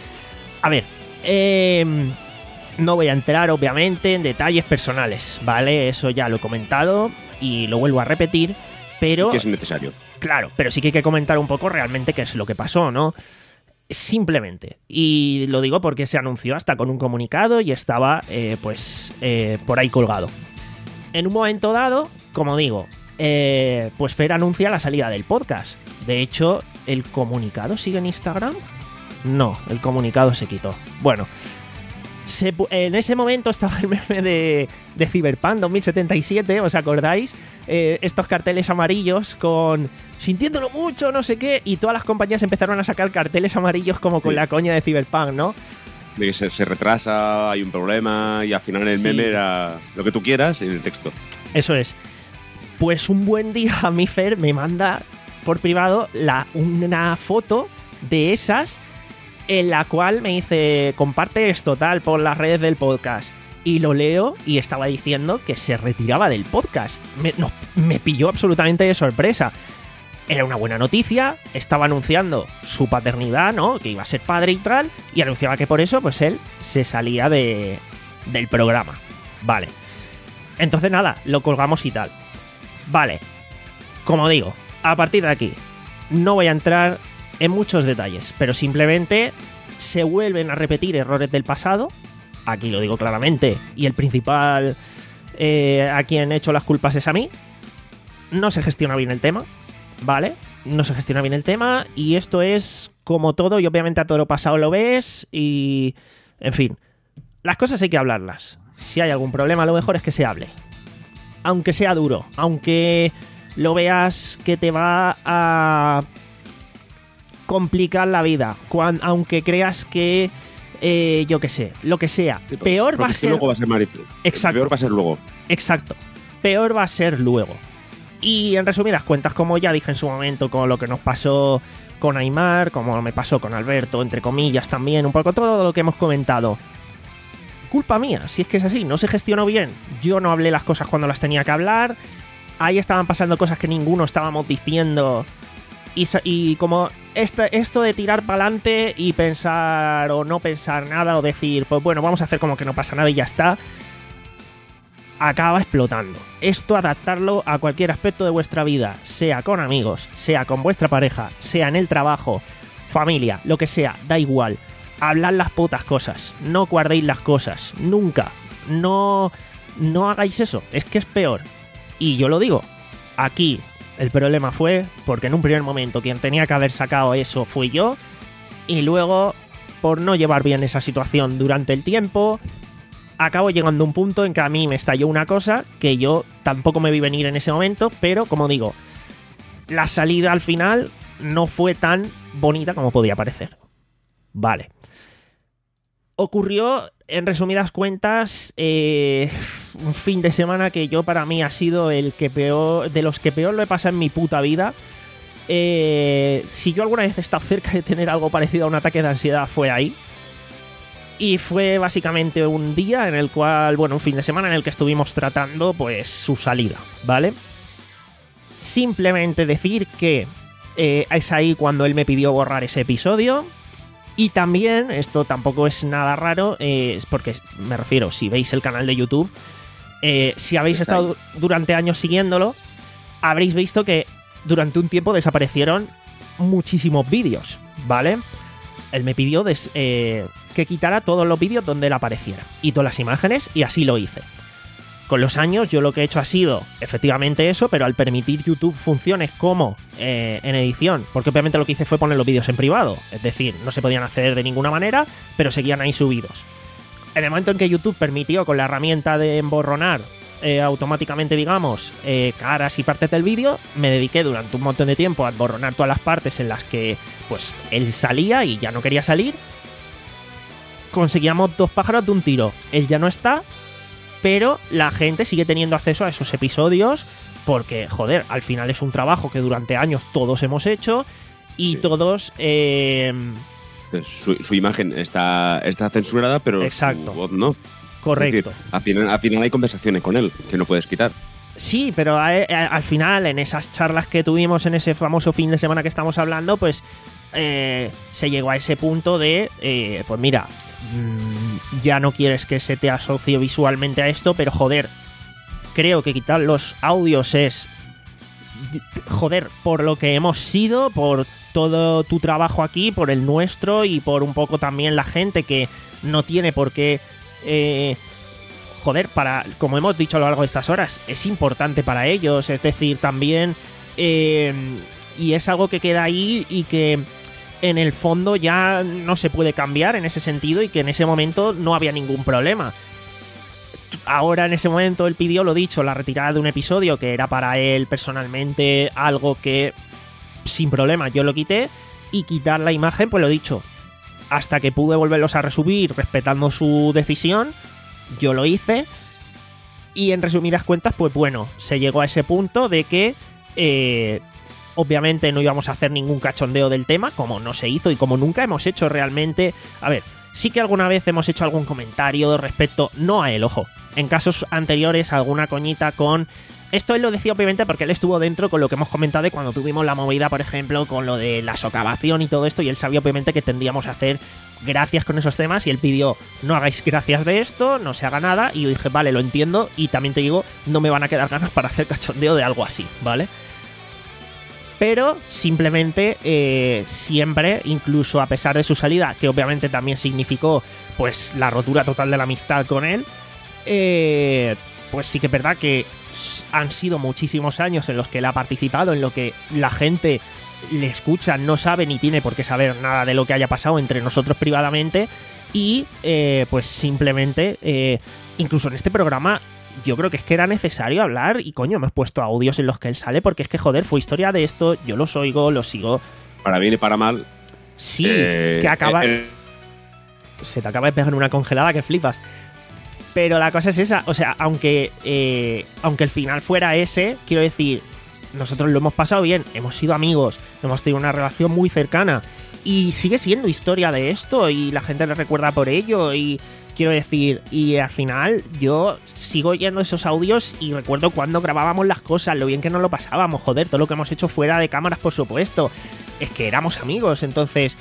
A ver, eh... no voy a entrar, obviamente, en detalles personales, ¿vale? Eso ya lo he comentado y lo vuelvo a repetir, pero... que es necesario. Claro, pero sí que hay que comentar un poco realmente qué es lo que pasó, ¿no? Simplemente. Y lo digo porque se anunció hasta con un comunicado y estaba, eh, pues, eh, por ahí colgado. En un momento dado, como digo, eh, pues Fer anuncia la salida del podcast. De hecho, ¿el comunicado sigue en Instagram? No, el comunicado se quitó. Bueno... Se, en ese momento estaba el meme de, de Cyberpunk dos mil setenta y siete, ¿os acordáis? Eh, estos carteles amarillos con sintiéndolo mucho, no sé qué, y todas las compañías empezaron a sacar carteles amarillos como con sí. La coña de Cyberpunk, ¿no? De que se, se retrasa, hay un problema, y al final el sí. meme era lo que tú quieras en el texto. Eso es. Pues un buen día a mi Fer me manda por privado la, una foto de esas... en la cual me dice, comparte esto tal por las redes del podcast. Y lo leo y estaba diciendo que se retiraba del podcast. Me, no, me pilló absolutamente de sorpresa. Era una buena noticia, estaba anunciando su paternidad, ¿no? Que iba a ser padre y tal, y anunciaba que por eso, pues él se salía de, del programa. Vale. Entonces nada, lo colgamos y tal. Vale. Como digo, a partir de aquí, no voy a entrar... en muchos detalles, pero simplemente se vuelven a repetir errores del pasado, aquí lo digo claramente, y el principal eh, a quien he hecho las culpas es a mí. No se gestiona bien el tema, ¿vale? no se gestiona bien el tema y esto es como todo y obviamente a todo lo pasado lo ves y, en fin, las cosas hay que hablarlas. Si hay algún problema, lo mejor es que se hable. Aunque sea duro, aunque lo veas que te va a complicar la vida, cuan, aunque creas que, eh, yo qué sé, lo que sea, sí, peor va a ser... luego va a ser Marito. Exacto. Peor va a ser luego. Exacto. Peor va a ser luego. Y en resumidas cuentas, como ya dije en su momento, con lo que nos pasó con Aymar, como me pasó con Alberto, entre comillas también, un poco todo lo que hemos comentado. Culpa mía, si es que es así, no se gestionó bien. Yo no hablé las cosas cuando las tenía que hablar. Ahí estaban pasando cosas que ninguno estábamos diciendo. Y, y como este, esto de tirar para adelante y pensar o no pensar nada o decir, pues bueno, vamos a hacer como que no pasa nada y ya está, acaba explotando. Esto adaptarlo a cualquier aspecto de vuestra vida, sea con amigos, sea con vuestra pareja, sea en el trabajo, familia, lo que sea, da igual. Hablad las putas cosas, no guardéis las cosas, nunca. No, no hagáis eso, es que es peor. Y yo lo digo, aquí el problema fue porque en un primer momento quien tenía que haber sacado eso fui yo, y luego, por no llevar bien esa situación durante el tiempo, acabo llegando a un punto en que a mí me estalló una cosa que yo tampoco me vi venir en ese momento, pero como digo, la salida al final no fue tan bonita como podía parecer. Vale. Ocurrió, en resumidas cuentas, eh, un fin de semana que yo para mí ha sido el que peor, de los que peor lo he pasado en mi puta vida. Eh, si yo alguna vez he estado cerca de tener algo parecido a un ataque de ansiedad, fue ahí. Y fue básicamente un día en el cual, bueno, un fin de semana en el que estuvimos tratando, pues, su salida, ¿vale? Simplemente decir que eh, es ahí cuando él me pidió borrar ese episodio. Y también, esto tampoco es nada raro, eh, es porque, me refiero, si veis el canal de YouTube, eh, si habéis Está estado ahí. durante años siguiéndolo, habréis visto que durante un tiempo desaparecieron muchísimos vídeos, ¿vale? Él me pidió des, eh, que quitara todos los vídeos donde él apareciera y todas las imágenes, y así lo hice. Con los años yo lo que he hecho ha sido efectivamente eso, pero al permitir YouTube funciones como eh, en edición, porque obviamente lo que hice fue poner los vídeos en privado, es decir, no se podían hacer de ninguna manera, pero seguían ahí subidos. En el momento en que YouTube permitió con la herramienta de emborronar eh, automáticamente, digamos, eh, caras y partes del vídeo, me dediqué durante un montón de tiempo a emborronar todas las partes en las que pues él salía y ya no quería salir. Conseguíamos dos pájaros de un tiro. Él ya no está, pero la gente sigue teniendo acceso a esos episodios porque, joder, al final es un trabajo que durante años todos hemos hecho y sí. todos... Eh, su, su imagen está, está censurada, pero exacto. su voz no. Correcto. Es decir, al, final, al final hay conversaciones con él que no puedes quitar. Sí, pero a, a, al final, en esas charlas que tuvimos en ese famoso fin de semana que estamos hablando, pues eh, se llegó a ese punto de, eh, pues mira, mmm, ya no quieres que se te asocie visualmente a esto, pero joder, creo que quitar los audios es, joder, por lo que hemos sido, por todo tu trabajo aquí, por el nuestro y por un poco también la gente que no tiene por qué... Eh, joder, para, como hemos dicho a lo largo de estas horas, es importante para ellos, es decir, también eh, y es algo que queda ahí y que en el fondo ya no se puede cambiar en ese sentido y que en ese momento no había ningún problema. Ahora en ese momento él pidió, lo dicho, la retirada de un episodio que era para él personalmente algo que sin problema yo lo quité, y quitar la imagen, pues lo dicho, hasta que pude volverlos a resubir respetando su decisión, yo lo hice. Y en resumidas cuentas, pues bueno, se llegó a ese punto de que eh, obviamente no íbamos a hacer ningún cachondeo del tema, como no se hizo y como nunca hemos hecho realmente. A ver, sí que alguna vez hemos hecho algún comentario respecto, no a él, ojo, en casos anteriores alguna coñita con... Esto él lo decía obviamente porque él estuvo dentro con lo que hemos comentado de cuando tuvimos la movida, por ejemplo, con lo de la socavación y todo esto, y él sabía obviamente que tendríamos a hacer gracias con esos temas, y él pidió, no hagáis gracias de esto, no se haga nada, y yo dije, vale, lo entiendo, y también te digo, no me van a quedar ganas para hacer cachondeo de algo así, ¿vale? Pero simplemente eh, siempre, incluso a pesar de su salida, que obviamente también significó pues la rotura total de la amistad con él, eh, pues sí que es verdad que han sido muchísimos años en los que él ha participado, en lo que la gente le escucha no sabe ni tiene por qué saber nada de lo que haya pasado entre nosotros privadamente y eh, pues simplemente, eh, incluso en este programa, yo creo que es que era necesario hablar y coño, me he puesto audios en los que él sale porque es que joder, fue historia de esto, yo los oigo, los sigo. Para bien y para mal. Sí, eh, que acaba... eh, Se te acaba de pegar una congelada que flipas. Pero la cosa es esa, o sea, aunque, eh, aunque el final fuera ese, quiero decir, nosotros lo hemos pasado bien, hemos sido amigos, hemos tenido una relación muy cercana y sigue siendo historia de esto y la gente le recuerda por ello y quiero decir, y al final yo sigo oyendo esos audios y recuerdo cuando grabábamos las cosas, lo bien que nos lo pasábamos, joder, todo lo que hemos hecho fuera de cámaras, por supuesto, es que éramos amigos, entonces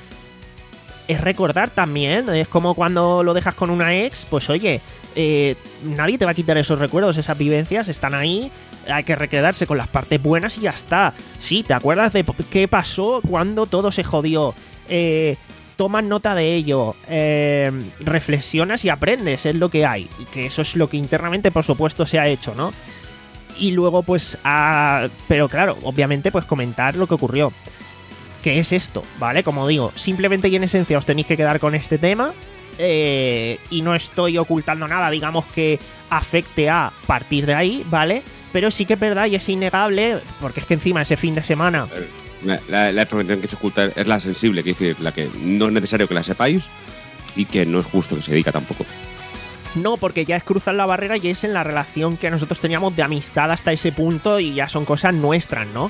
es recordar también, es como cuando lo dejas con una ex, pues oye, eh, nadie te va a quitar esos recuerdos, esas vivencias están ahí, hay que requedarse con las partes buenas y ya está. Sí, ¿te acuerdas de qué pasó cuando todo se jodió? Eh, tomas nota de ello, eh, reflexionas y aprendes, es lo que hay, y que eso es lo que internamente, por supuesto, se ha hecho, ¿no? Y luego, pues, a... pero claro, obviamente, pues comentar lo que ocurrió. ¿Qué es esto? ¿Vale? Como digo, simplemente y en esencia os tenéis que quedar con este tema. Eh, y no estoy ocultando nada, digamos, que afecte a partir de ahí, ¿vale? Pero sí que es verdad y es innegable, porque es que encima ese fin de semana... La, la, la información que se oculta es la sensible, que es decir, la que no es necesario que la sepáis y que no es justo que se diga tampoco. No, porque ya es cruzar la barrera y es en la relación que nosotros teníamos de amistad hasta ese punto y ya son cosas nuestras, ¿no?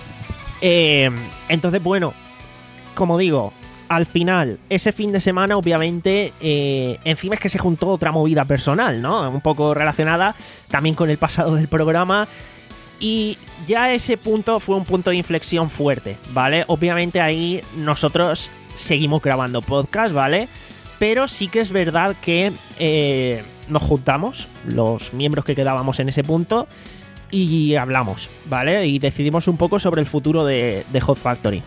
Eh, entonces, bueno, como digo, al final, ese fin de semana, obviamente, eh, encima es que se juntó otra movida personal, ¿no? Un poco relacionada también con el pasado del programa. Y ya ese punto fue un punto de inflexión fuerte, ¿vale? Obviamente ahí nosotros seguimos grabando podcast, ¿vale? Pero sí que es verdad que eh, nos juntamos, los miembros que quedábamos en ese punto, y hablamos, ¿vale? Y decidimos un poco sobre el futuro de, de Hot Factory.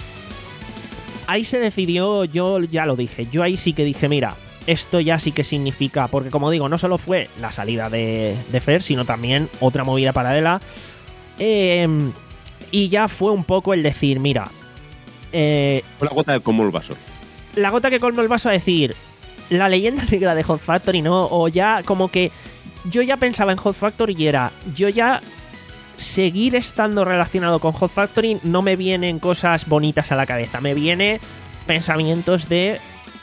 Ahí se decidió, yo ya lo dije, yo ahí sí que dije, mira, esto ya sí que significa, porque como digo, no solo fue la salida de, de Fer, sino también otra movida paralela. Eh, y ya fue un poco el decir, mira... Eh, la gota que colmó el vaso. La gota que colmó el vaso a decir, la leyenda negra de Hot Factory, ¿no? O ya como que... Yo ya pensaba en Hot Factory y era... Yo ya... Seguir estando relacionado con Hot Factory no me vienen cosas bonitas a la cabeza. Me viene pensamientos de...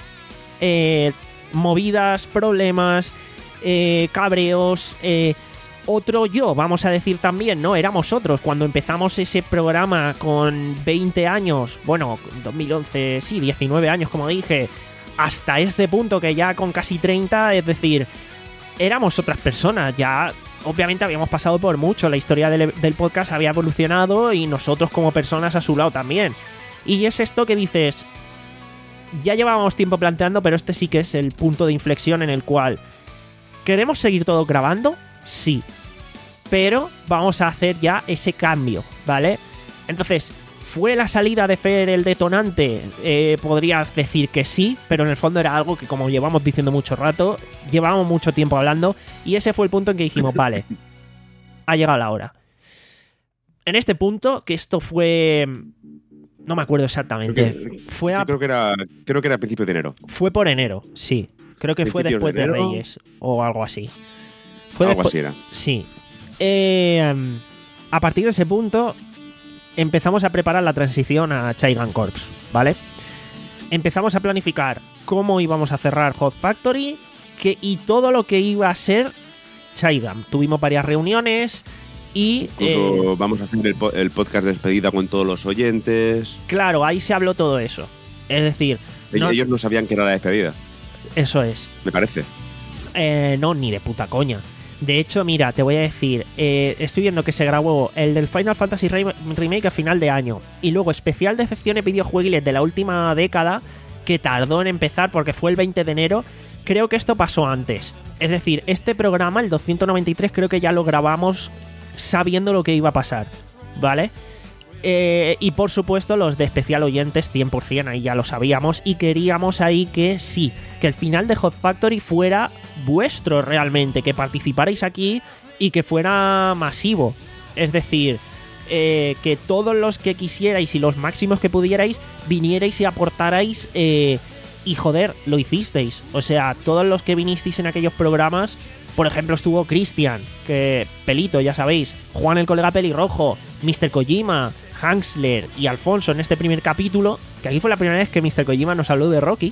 Eh, movidas, problemas, eh, cabreos, eh, otro yo, vamos a decir también, ¿no? Éramos otros. Cuando empezamos ese programa con veinte años, bueno, dos mil once, sí, diecinueve años, como dije, hasta este punto que ya con casi treinta, es decir, éramos otras personas, ya obviamente habíamos pasado por mucho, la historia del, del podcast había evolucionado y nosotros como personas a su lado también. Y es esto que dices... Ya llevábamos tiempo planteando, pero este sí que es el punto de inflexión en el cual ¿queremos seguir todo grabando? Sí. Pero vamos a hacer ya ese cambio, ¿vale? Entonces, ¿fue la salida de Fer el detonante? Eh, podrías decir que sí, pero en el fondo era algo que, como llevamos diciendo mucho rato, llevamos mucho tiempo hablando, y ese fue el punto en que dijimos, vale, ha llegado la hora. En este punto, que esto fue... No me acuerdo exactamente. Creo que, fue a, creo que era creo que era a principios de enero. Fue por enero, sí. Creo que fue después de, de Reyes o algo así. Fue algo después, así era. Sí. Eh, a partir de ese punto empezamos a preparar la transición a Chaigan Corps, ¿vale? Empezamos a planificar cómo íbamos a cerrar Hot Factory que, y todo lo que iba a ser Chaigan. Tuvimos varias reuniones... Y Incluso eh, vamos a hacer el, po el podcast de despedida con todos los oyentes. Claro, ahí se habló todo eso. Es decir... Ellos, no, ellos no sabían que era la despedida. Eso es. Me parece. Eh, no, ni de puta coña. De hecho, mira, te voy a decir, eh, estoy viendo que se grabó el del Final Fantasy Remake a final de año. Y luego especial de secciones videojuegiles de la última década, que tardó en empezar porque fue el veinte de enero. Creo que esto pasó antes. Es decir, este programa, el doscientos noventa y tres, creo que ya lo grabamos... sabiendo lo que iba a pasar, ¿vale? Eh, y por supuesto los de especial oyentes cien por ciento, ahí ya lo sabíamos y queríamos ahí que sí, que el final de Hot Factory fuera vuestro realmente, que participarais aquí y que fuera masivo. Es decir, eh, que todos los que quisierais y los máximos que pudierais vinierais y aportarais, eh, y joder, lo hicisteis. O sea, todos los que vinisteis en aquellos programas, por ejemplo, estuvo Cristian, que Pelito, ya sabéis, Juan el colega pelirrojo, míster Kojima, Hansler y Alfonso en este primer capítulo, que aquí fue la primera vez que míster Kojima nos habló de Rocky.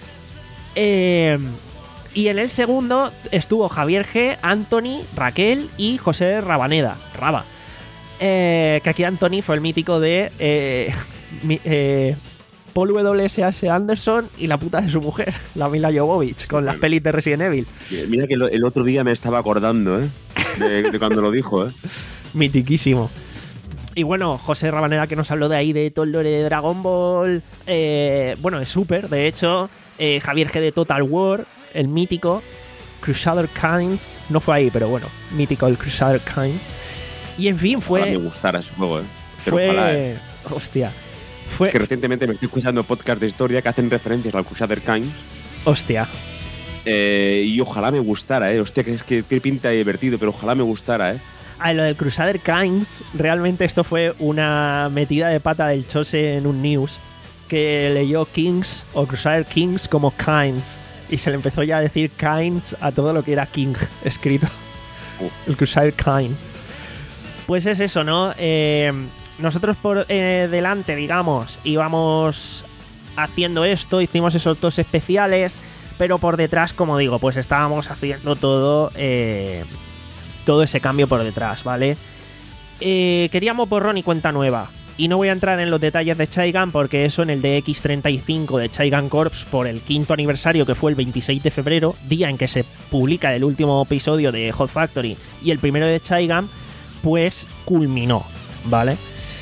Eh, y en el segundo estuvo Javier G, Anthony, Raquel y José Rabaneda, Raba. Eh, que aquí Anthony fue el mítico de eh, mi, eh, Paul W S H Anderson y la puta de su mujer, la Mila Jovovich, con las pelis de Resident Evil. Mira que el otro día me estaba acordando, ¿eh? De, de cuando lo dijo, ¿eh? Mitiquísimo. Y bueno, José Rabaneda, que nos habló de ahí de todo el lore de Dragon Ball, eh, bueno, de Super, de hecho, eh, Javier G de Total War, el mítico Crusader Kings, no fue ahí, pero bueno, mítico el Crusader Kings. Y en fin, fue... Ojalá me gustara ese juego, ¿eh? Pero fue... ojalá, ¿eh? Hostia. Fue... Es que recientemente me estoy escuchando podcasts de historia que hacen referencias al Crusader Kings. Hostia. Eh, y ojalá me gustara, ¿eh? Hostia, que es que qué pinta divertido, pero ojalá me gustara, ¿eh? A lo del Crusader Kings, realmente esto fue una metida de pata del Chose en un news que leyó Kings o Crusader Kings como Kings y se le empezó ya a decir Kings a todo lo que era King escrito. Uh. El Crusader Kings. Pues es eso, ¿no? Eh, nosotros por eh, delante, digamos, íbamos haciendo esto, hicimos esos dos especiales, pero por detrás, como digo, pues estábamos haciendo todo... Eh, todo ese cambio por detrás, ¿vale? Eh, queríamos borrón y cuenta nueva. Y no voy a entrar en los detalles de Chaigan porque eso en el D X treinta y cinco de Chaigan Corps por el quinto aniversario, que fue el veintiséis de febrero, día en que se publica el último episodio de Hot Factory y el primero de Chaigan, pues culminó, ¿vale?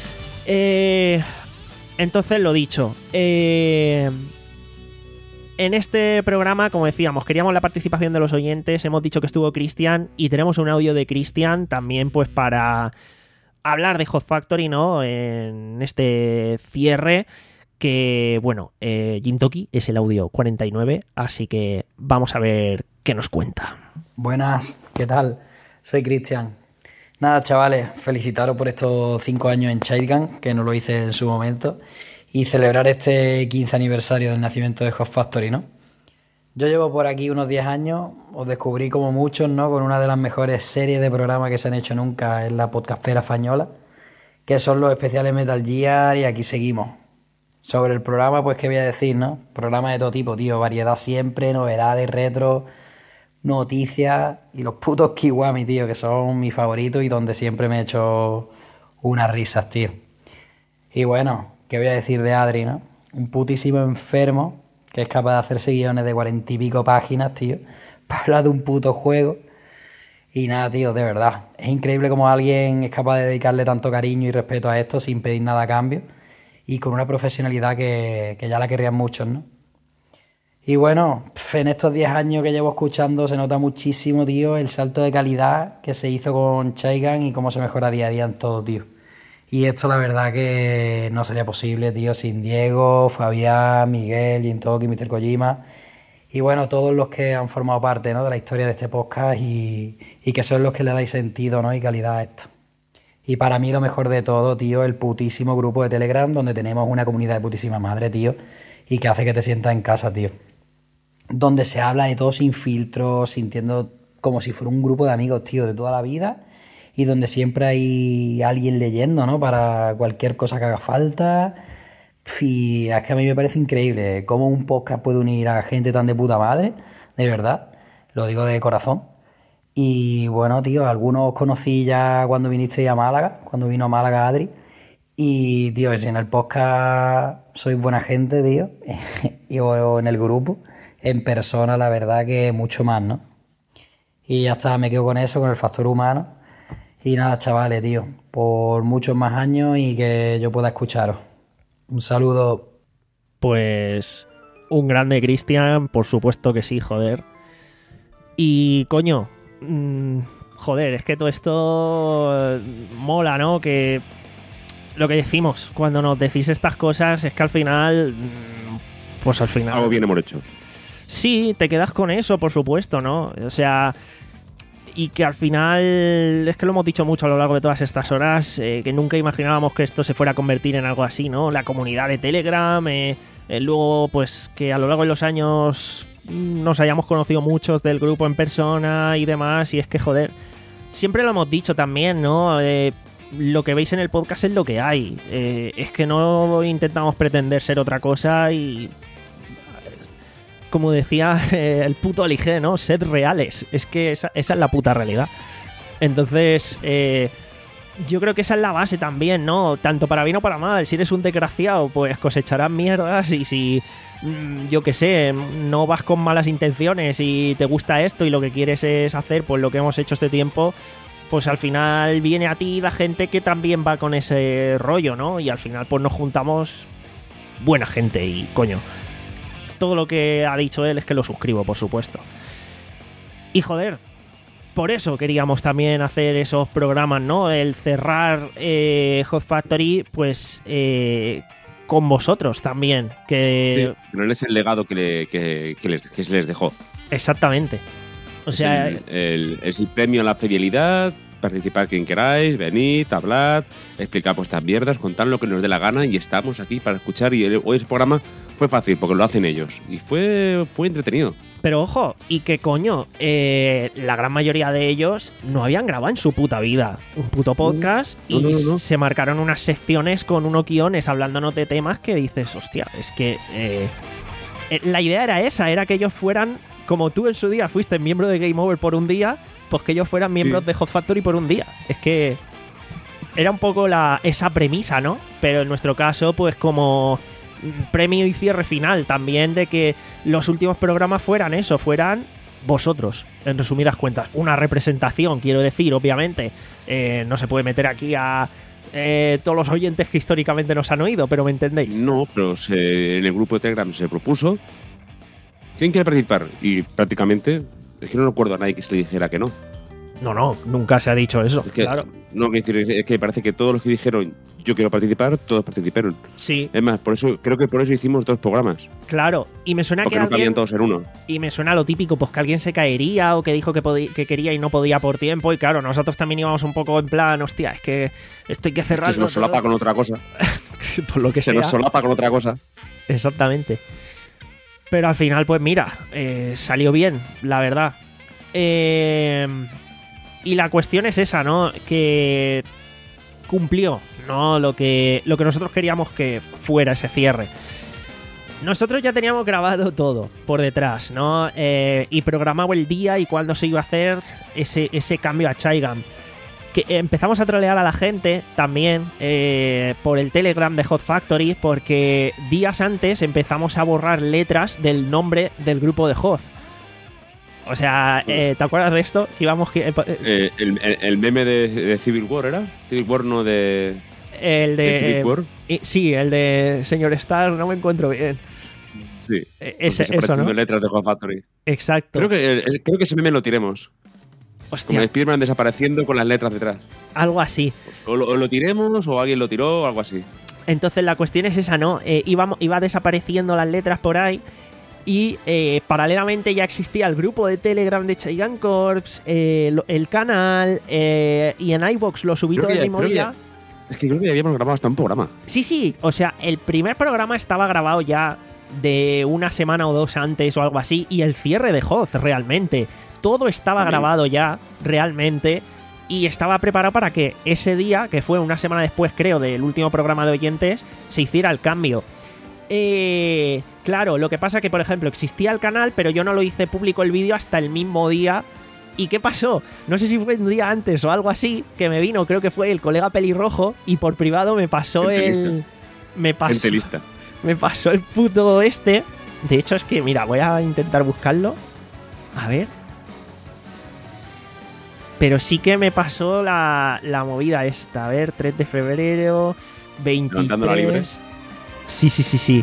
Eh, entonces, lo dicho, eh... en este programa, como decíamos, queríamos la participación de los oyentes, hemos dicho que estuvo Cristian y tenemos un audio de Cristian también pues para hablar de Hot Factory, ¿no? En este cierre que, bueno, eh, Jintoki es el audio cuarenta y nueve, así que vamos a ver qué nos cuenta. Buenas, ¿qué tal? Soy Cristian. Nada, chavales, felicitaros por estos cinco años en Chaigan, que no lo hice en su momento, y celebrar este quince aniversario del nacimiento de Hot Factory, ¿no? Yo llevo por aquí unos diez años, os descubrí como muchos, ¿no? Con una de las mejores series de programas que se han hecho nunca en la podcastera española, que son los especiales Metal Gear, y aquí seguimos. Sobre el programa, pues qué voy a decir, ¿no? Programa de todo tipo, tío, variedad siempre, novedades, retro, noticias y los putos Kiwami, tío, que son mis favoritos y donde siempre me he hecho unas risas, tío. Y bueno... ¿qué voy a decir de Adri, no? Un putísimo enfermo que es capaz de hacerse guiones de cuarenta y pico páginas, tío, para hablar de un puto juego. Y nada, tío, de verdad. Es increíble cómo alguien es capaz de dedicarle tanto cariño y respeto a esto sin pedir nada a cambio y con una profesionalidad que, que ya la querrían muchos, ¿no? Y bueno, en estos diez años que llevo escuchando se nota muchísimo, tío, el salto de calidad que se hizo con Chaigan y cómo se mejora día a día en todo, tío. Y esto la verdad que no sería posible, tío, sin Diego, Fabián, Miguel, Jintoki, míster Kojima y bueno, todos los que han formado parte, ¿no? de la historia de este podcast y, y que son los que le dais sentido, ¿no? y calidad a esto. Y para mí lo mejor de todo, tío, el putísimo grupo de Telegram donde tenemos una comunidad de putísima madre, tío, y que hace que te sientas en casa, tío. Donde se habla de todo sin filtros, sintiendo como si fuera un grupo de amigos, tío, de toda la vida. Y donde siempre hay alguien leyendo, ¿no? Para cualquier cosa que haga falta. Y es que a mí me parece increíble cómo un podcast puede unir a gente tan de puta madre, de verdad, lo digo de corazón. Y bueno, tío, algunos os conocí ya cuando vinisteis a Málaga, cuando vino a Málaga Adri. Y, tío, si en el podcast sois buena gente, tío, y o en el grupo, en persona, la verdad que mucho más, ¿no? Y ya está, me quedo con eso, con el factor humano. Y nada, chavales, tío, por muchos más años y que yo pueda escucharos. Un saludo. Pues un grande Cristian, por supuesto que sí, joder. Y coño, mmm, joder, es que todo esto mola, ¿no? Que lo que decimos, cuando nos decís estas cosas es que al final, pues al final... algo bien hemos hecho. Sí, te quedas con eso, por supuesto, ¿no? O sea... y que al final, es que lo hemos dicho mucho a lo largo de todas estas horas, eh, que nunca imaginábamos que esto se fuera a convertir en algo así, ¿no? La comunidad de Telegram, eh, eh, luego pues que a lo largo de los años nos hayamos conocido muchos del grupo en persona y demás, y es que joder, siempre lo hemos dicho también, ¿no? Eh, lo que veis en el podcast es lo que hay, eh, es que no intentamos pretender ser otra cosa y... Como decía eh, el puto Ali G, ¿no? Sed reales. Es que esa, esa es la puta realidad. Entonces, eh, yo creo que esa es la base también, ¿no? Tanto para bien o para mal. Si eres un desgraciado, pues cosecharás mierdas. Y si, mmm, yo qué sé, no vas con malas intenciones y te gusta esto y lo que quieres es hacer, pues lo que hemos hecho este tiempo, pues al final viene a ti la gente que también va con ese rollo, ¿no? Y al final, pues nos juntamos buena gente y, coño... Todo lo que ha dicho él es que lo suscribo, por supuesto. Y joder, por eso queríamos también hacer esos programas, ¿no? El cerrar eh, Hot Factory, pues eh, con vosotros también. Que sí, no es el legado que, le, que, que, les, que se les dejó. Exactamente. O sea, es el, el, es el premio a la fidelidad. Participar quien queráis, venid, hablad, explicad vuestras mierdas, contad lo que nos dé la gana y estamos aquí para escuchar. Y el, hoy ese programa fue fácil porque lo hacen ellos y fue, fue entretenido. Pero ojo, y que coño, eh, la gran mayoría de ellos no habían grabado en su puta vida un puto podcast no, y no, no, no. se marcaron unas secciones con unos guiones hablándonos de temas que dices, hostia, es que eh, la idea era esa, era que ellos fueran, como tú en su día fuiste miembro de Game Over por un día, pues que ellos fueran miembros sí. de Hot Factory por un día. Es que era un poco la, esa premisa, ¿no? Pero en nuestro caso, pues como premio y cierre final también de que los últimos programas fueran eso, fueran vosotros, en resumidas cuentas. Una representación, quiero decir, obviamente. Eh, no se puede meter aquí a eh, todos los oyentes que históricamente nos han oído, pero ¿me entendéis? No, pero se, en el grupo de Telegram se propuso ¿quién quiere participar? Y prácticamente... Es que no recuerdo a nadie que se le dijera que no. No, no, nunca se ha dicho eso, es que, claro. No, es que parece que todos los que dijeron yo quiero participar, todos participaron. Sí. Es más, por eso creo que por eso hicimos dos programas. Claro, y me suena Porque que no alguien, cabían todos en uno. Y me suena lo típico, pues que alguien se caería o que dijo que, podía, que quería y no podía por tiempo. Y claro, nosotros también íbamos un poco en plan, hostia, es que esto hay que cerrarlo. Es que se nos solapa todo. con otra cosa. Por lo que se sea. nos solapa con otra cosa. Exactamente. Pero al final, pues mira, eh, salió bien, la verdad. Eh, y la cuestión es esa, ¿no? Que cumplió, ¿no? Lo que, lo que nosotros queríamos que fuera ese cierre. Nosotros ya teníamos grabado todo por detrás, ¿no? Eh, y programado el día y cuándo se iba a hacer ese, ese cambio a Chaigan. Que empezamos a trolear a la gente también eh, por el Telegram de Hot Factory, porque días antes empezamos a borrar letras del nombre del grupo de Hot. O sea, eh, ¿te acuerdas de esto? Que íbamos... Eh, eh, el, el, el meme de, de Civil War, ¿era? Civil War no de... El de... ¿de Civil War? Eh, sí, el de Señor Star, no me encuentro bien. Sí, eh, ese, eso, ¿no? letras de Hot Factory. Exacto. Creo que, el, creo que ese meme lo tiremos. Hostia. Como Spider-Man desapareciendo con las letras detrás. Algo así. O lo, o lo tiremos o alguien lo tiró o algo así. Entonces la cuestión es esa, ¿no? Eh, iba, iba desapareciendo las letras por ahí. Y eh, paralelamente ya existía el grupo de Telegram de Chaigan Corps, eh, el canal, eh, y en iVoox lo subí creo todo el ya, mismo día. Ya, es que creo que ya habíamos grabado hasta un programa. Sí, sí, o sea, el primer programa estaba grabado ya de una semana o dos antes o algo así, y el cierre de Hoth realmente. Todo estaba También. grabado ya, realmente, y estaba preparado para que ese día, que fue una semana después, creo, del último programa de oyentes, se hiciera el cambio. Eh, claro, lo que pasa que, por ejemplo, existía el canal, pero yo no lo hice público el vídeo hasta el mismo día. ¿Y qué pasó? No sé si fue un día antes o algo así, que me vino, creo que fue el colega pelirrojo, y por privado me pasó Gente el... Lista. Me pasó, Gente lista. Me pasó el puto este. De hecho, es que, mira, voy a intentar buscarlo. A ver. Pero sí que me pasó la, la movida esta. A ver, tres de febrero, veintitrés... Sí, sí, sí, sí.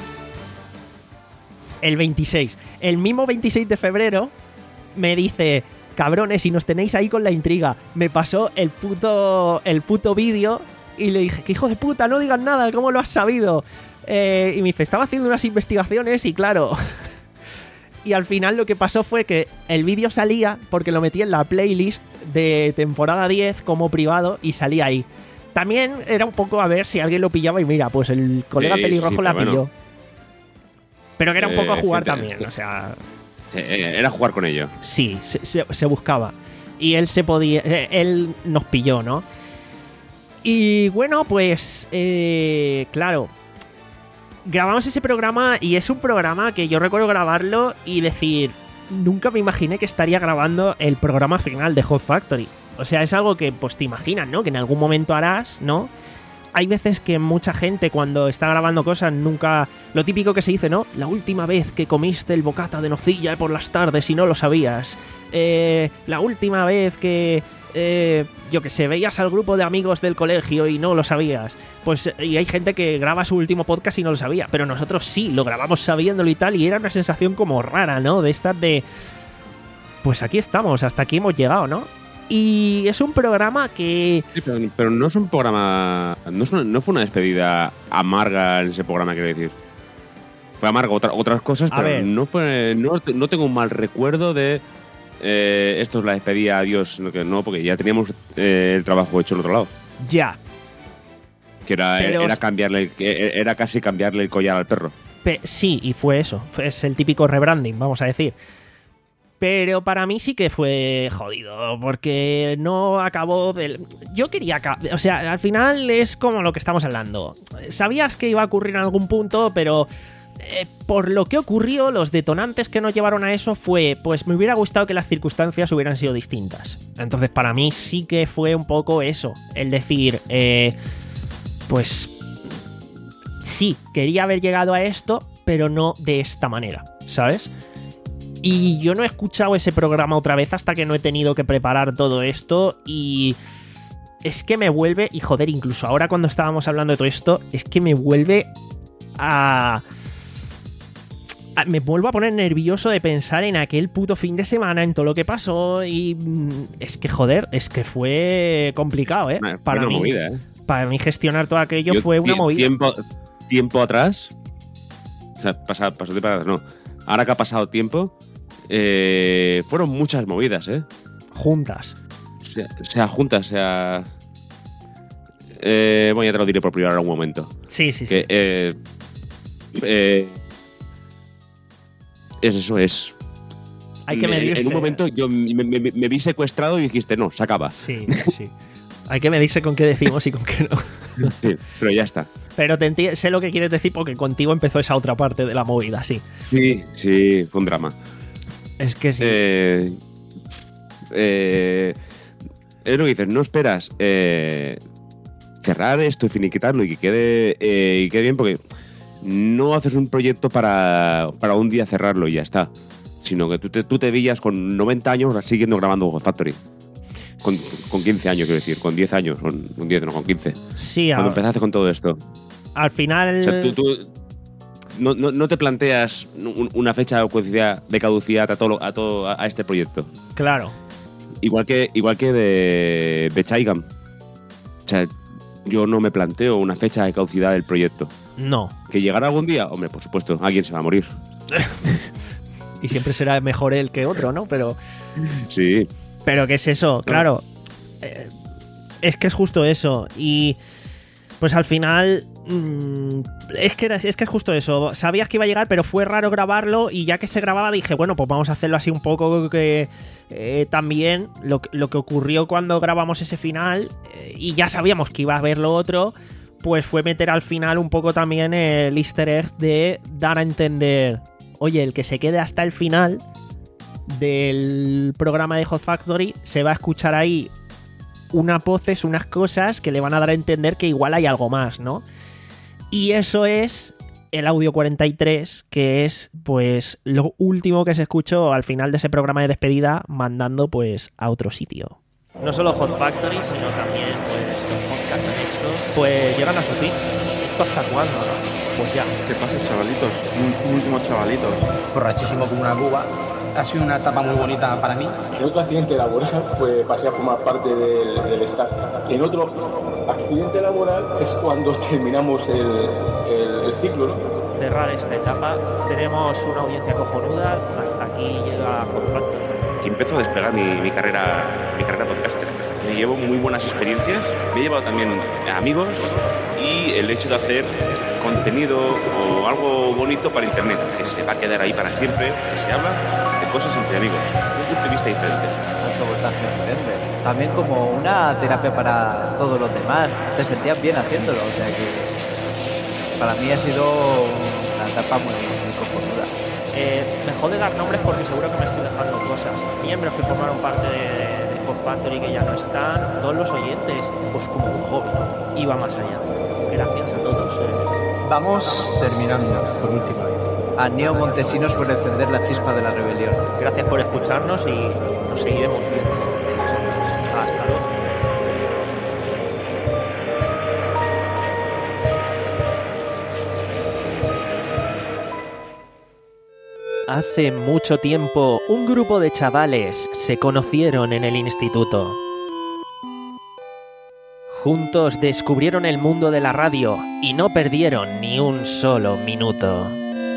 El veintiséis. El mismo veintiséis de febrero me dice, cabrones, si nos tenéis ahí con la intriga. Me pasó el puto, el puto vídeo y le dije, que hijo de puta, no digas nada, ¿cómo lo has sabido? Eh, y me dice, estaba haciendo unas investigaciones y claro... Y al final lo que pasó fue que el vídeo salía porque lo metí en la playlist de temporada diez como privado y salía ahí. También era un poco a ver si alguien lo pillaba y mira, pues el colega Sí, pelirrojo sí, la pero pilló. bueno. Pero que era un poco a Eh, jugar gente, también, o sea, Sí, era jugar con ello. sí, se, se- se buscaba. Y él se podía, eh, él nos pilló, ¿no? Y bueno, pues, eh, claro, grabamos ese programa y es un programa que yo recuerdo grabarlo y decir, nunca me imaginé que estaría grabando el programa final de Hot Factory. O sea, es algo que pues te imaginas, ¿no? Que en algún momento harás, ¿no? Hay veces que mucha gente cuando está grabando cosas nunca... Lo típico que se dice, ¿no? La última vez que comiste el bocata de nocilla por las tardes y no lo sabías. Eh, la última vez que... Eh, yo que sé, veías al grupo de amigos del colegio y no lo sabías. Pues y hay gente que graba su último podcast y no lo sabía. Pero nosotros sí, lo grabamos sabiéndolo y tal. Y era una sensación como rara, ¿no? De estas de... Pues aquí estamos, hasta aquí hemos llegado, ¿no? Y es un programa que... Sí, pero, pero no es un programa. No, es una- no fue una despedida amarga en ese programa, quiero decir. Fue amarga otra- otras cosas, A pero ver. no fue. No, no tengo un mal recuerdo de. Eh, esto es la despedida, adiós. No, que no, porque ya teníamos eh, el trabajo hecho en otro lado. Ya. Que era, Pero- era cambiarle el- que era casi cambiarle el collar al perro. Pe- sí, y fue eso. Es el típico rebranding, vamos a decir. Pero para mí sí que fue jodido, porque no acabó del... Yo quería... ca- O sea, al final es como lo que estamos hablando. Sabías que iba a ocurrir en algún punto, pero... eh, por lo que ocurrió, los detonantes que nos llevaron a eso fue... Pues me hubiera gustado que las circunstancias hubieran sido distintas. Entonces para mí sí que fue un poco eso. El decir... eh, pues... Sí, quería haber llegado a esto, pero no de esta manera, ¿sabes? Y yo no he escuchado ese programa otra vez hasta que no he tenido que preparar todo esto y es que me vuelve, y joder, incluso ahora cuando estábamos hablando de todo esto, es que me vuelve a... a- me vuelvo a poner nervioso de pensar en aquel puto fin de semana, en todo lo que pasó y mm, es que joder, es que fue complicado, ¿eh? Fue Para una mí, movida, ¿eh? para mí gestionar todo aquello Yo fue una tie- movida. Tiempo, tiempo atrás. O sea, pasa, pasó tiempo atrás, no. Ahora que ha pasado tiempo, eh, fueron muchas movidas, ¿eh? Juntas. Sea, sea juntas, sea. Eh, bueno, ya te lo diré por privado en algún momento. Sí, sí, sí. Que, eh, eh, es eso, es. Hay que En- medirse. En un momento yo me, me- me- me vi secuestrado y dijiste, no, se acaba. Sí, sí. Hay que medirse con qué decimos y con qué no. Sí, pero ya está. Pero te enti- sé lo que quieres decir porque contigo empezó esa otra parte de la movida, sí. Sí, sí, fue un drama. Es que sí. Eh, eh, es lo que dices, no esperas eh, cerrar esto y finiquitarlo y que quede, eh, y quede bien, porque no haces un proyecto para, para un día cerrarlo y ya está. Sino que tú te, tú te veías con noventa años siguiendo grabando Hot Factory. Con, con quince años, quiero decir, con diez años, con, con diez, no, con quince. Sí, Cuando a- empezaste con todo esto. al final. O sea, tú, tú no, no, no te planteas un- una fecha de caducidad, de caducidad a, todo, lo- a, todo, a este proyecto. Claro. Igual que, igual que de, de Chaigam. O sea, yo no me planteo una fecha de caducidad del proyecto. No. ¿Que llegará algún día? Hombre, por supuesto, alguien se va a morir. Y siempre será mejor él que otro, ¿no? Pero. Sí. Pero ¿qué es eso? Claro. Eh, es que es justo eso. Y. Pues al final. mm, es, que era- es que es justo eso. Sabías que iba a llegar, pero fue raro grabarlo. Y ya que se grababa, dije, bueno, pues vamos a hacerlo así un poco que. eh, también lo, que- lo que ocurrió cuando grabamos ese final. eh, y ya sabíamos que iba a haber lo otro. Pues fue meter al final un poco también el easter egg de dar a entender. Oye, el que se quede hasta el final del programa de Hot Factory se va a escuchar ahí unas voces, unas cosas que le van a dar a entender que igual hay algo más, ¿no? Y eso es el audio cuarenta y tres, que es pues lo último que se escuchó al final de ese programa de despedida, mandando pues a otro sitio. No solo Hot Factory, sino también pues los podcasts anexos, pues llegan a su fin. ¿Esto hasta cuándo, no? Pues ya. ¿Qué pasa, chavalitos? Un último chavalitos. Borrachísimo como una cuba. Ha sido una etapa muy bonita para mí. En otro accidente laboral, pues pasé a formar parte del, del staff. En otro accidente laboral es cuando terminamos el, el, el ciclo, ¿no? Cerrar esta etapa. Tenemos una audiencia cojonuda. Hasta aquí llega Hot Factory. Aquí empezó a despegar mi, mi carrera mi carrera podcaster. Me llevo muy buenas experiencias, me he llevado también amigos y el hecho de hacer contenido o algo bonito para internet, que se va a quedar ahí para siempre, que se habla de cosas entre amigos, de un punto de vista diferente. Alto voltaje, Ferrer. También como una terapia para todos los demás, te sentías bien haciéndolo, o sea que para mí ha sido una etapa muy, muy cojonuda. Eh, me jode dar nombres porque seguro que me estoy dejando cosas. Miembros que formaron parte de, de Hot Factory que ya no están, todos los oyentes, pues como un hobby, ¿no? Iba más allá. Gracias a todos. Eh. Vamos terminando por última vez. A Neo Montesinos por encender la chispa de la rebelión. Gracias por escucharnos y nos seguiremos viendo. Hasta luego. Hace mucho tiempo, un grupo de chavales se conocieron en el instituto. Juntos descubrieron el mundo de la radio y no perdieron ni un solo minuto.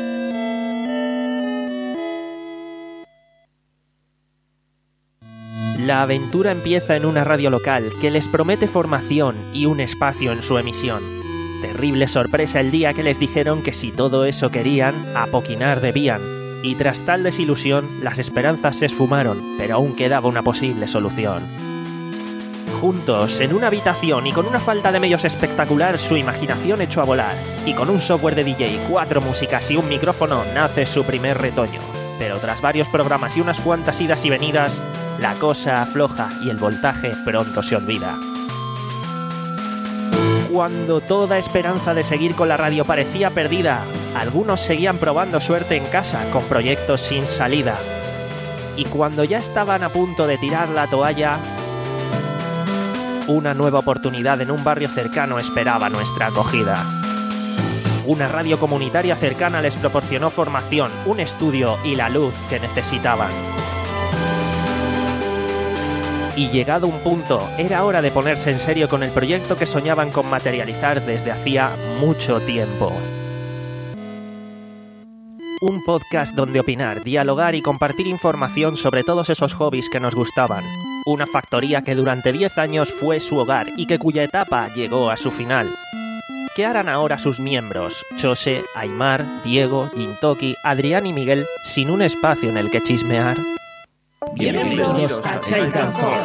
La aventura empieza en una radio local que les promete formación y un espacio en su emisión. Terrible sorpresa el día que les dijeron que si todo eso querían, apoquinar debían. Y tras tal desilusión, las esperanzas se esfumaron, pero aún quedaba una posible solución. Juntos, en una habitación y con una falta de medios espectacular, su imaginación echó a volar. Y con un software de D J, cuatro músicas y un micrófono, nace su primer retoño. Pero tras varios programas y unas cuantas idas y venidas, la cosa afloja y el voltaje pronto se olvida. Cuando toda esperanza de seguir con la radio parecía perdida, algunos seguían probando suerte en casa con proyectos sin salida. Y cuando ya estaban a punto de tirar la toalla, una nueva oportunidad en un barrio cercano esperaba nuestra acogida. Una radio comunitaria cercana les proporcionó formación, un estudio y la luz que necesitaban. Y llegado un punto, era hora de ponerse en serio con el proyecto que soñaban con materializar desde hacía mucho tiempo. Un podcast donde opinar, dialogar y compartir información sobre todos esos hobbies que nos gustaban. Una factoría que durante diez años fue su hogar y que cuya etapa llegó a su final. ¿Qué harán ahora sus miembros? Chose, Aymar, Diego, Gintoki, Adrián y Miguel sin un espacio en el que chismear? Bienvenidos a Chaigan Corp.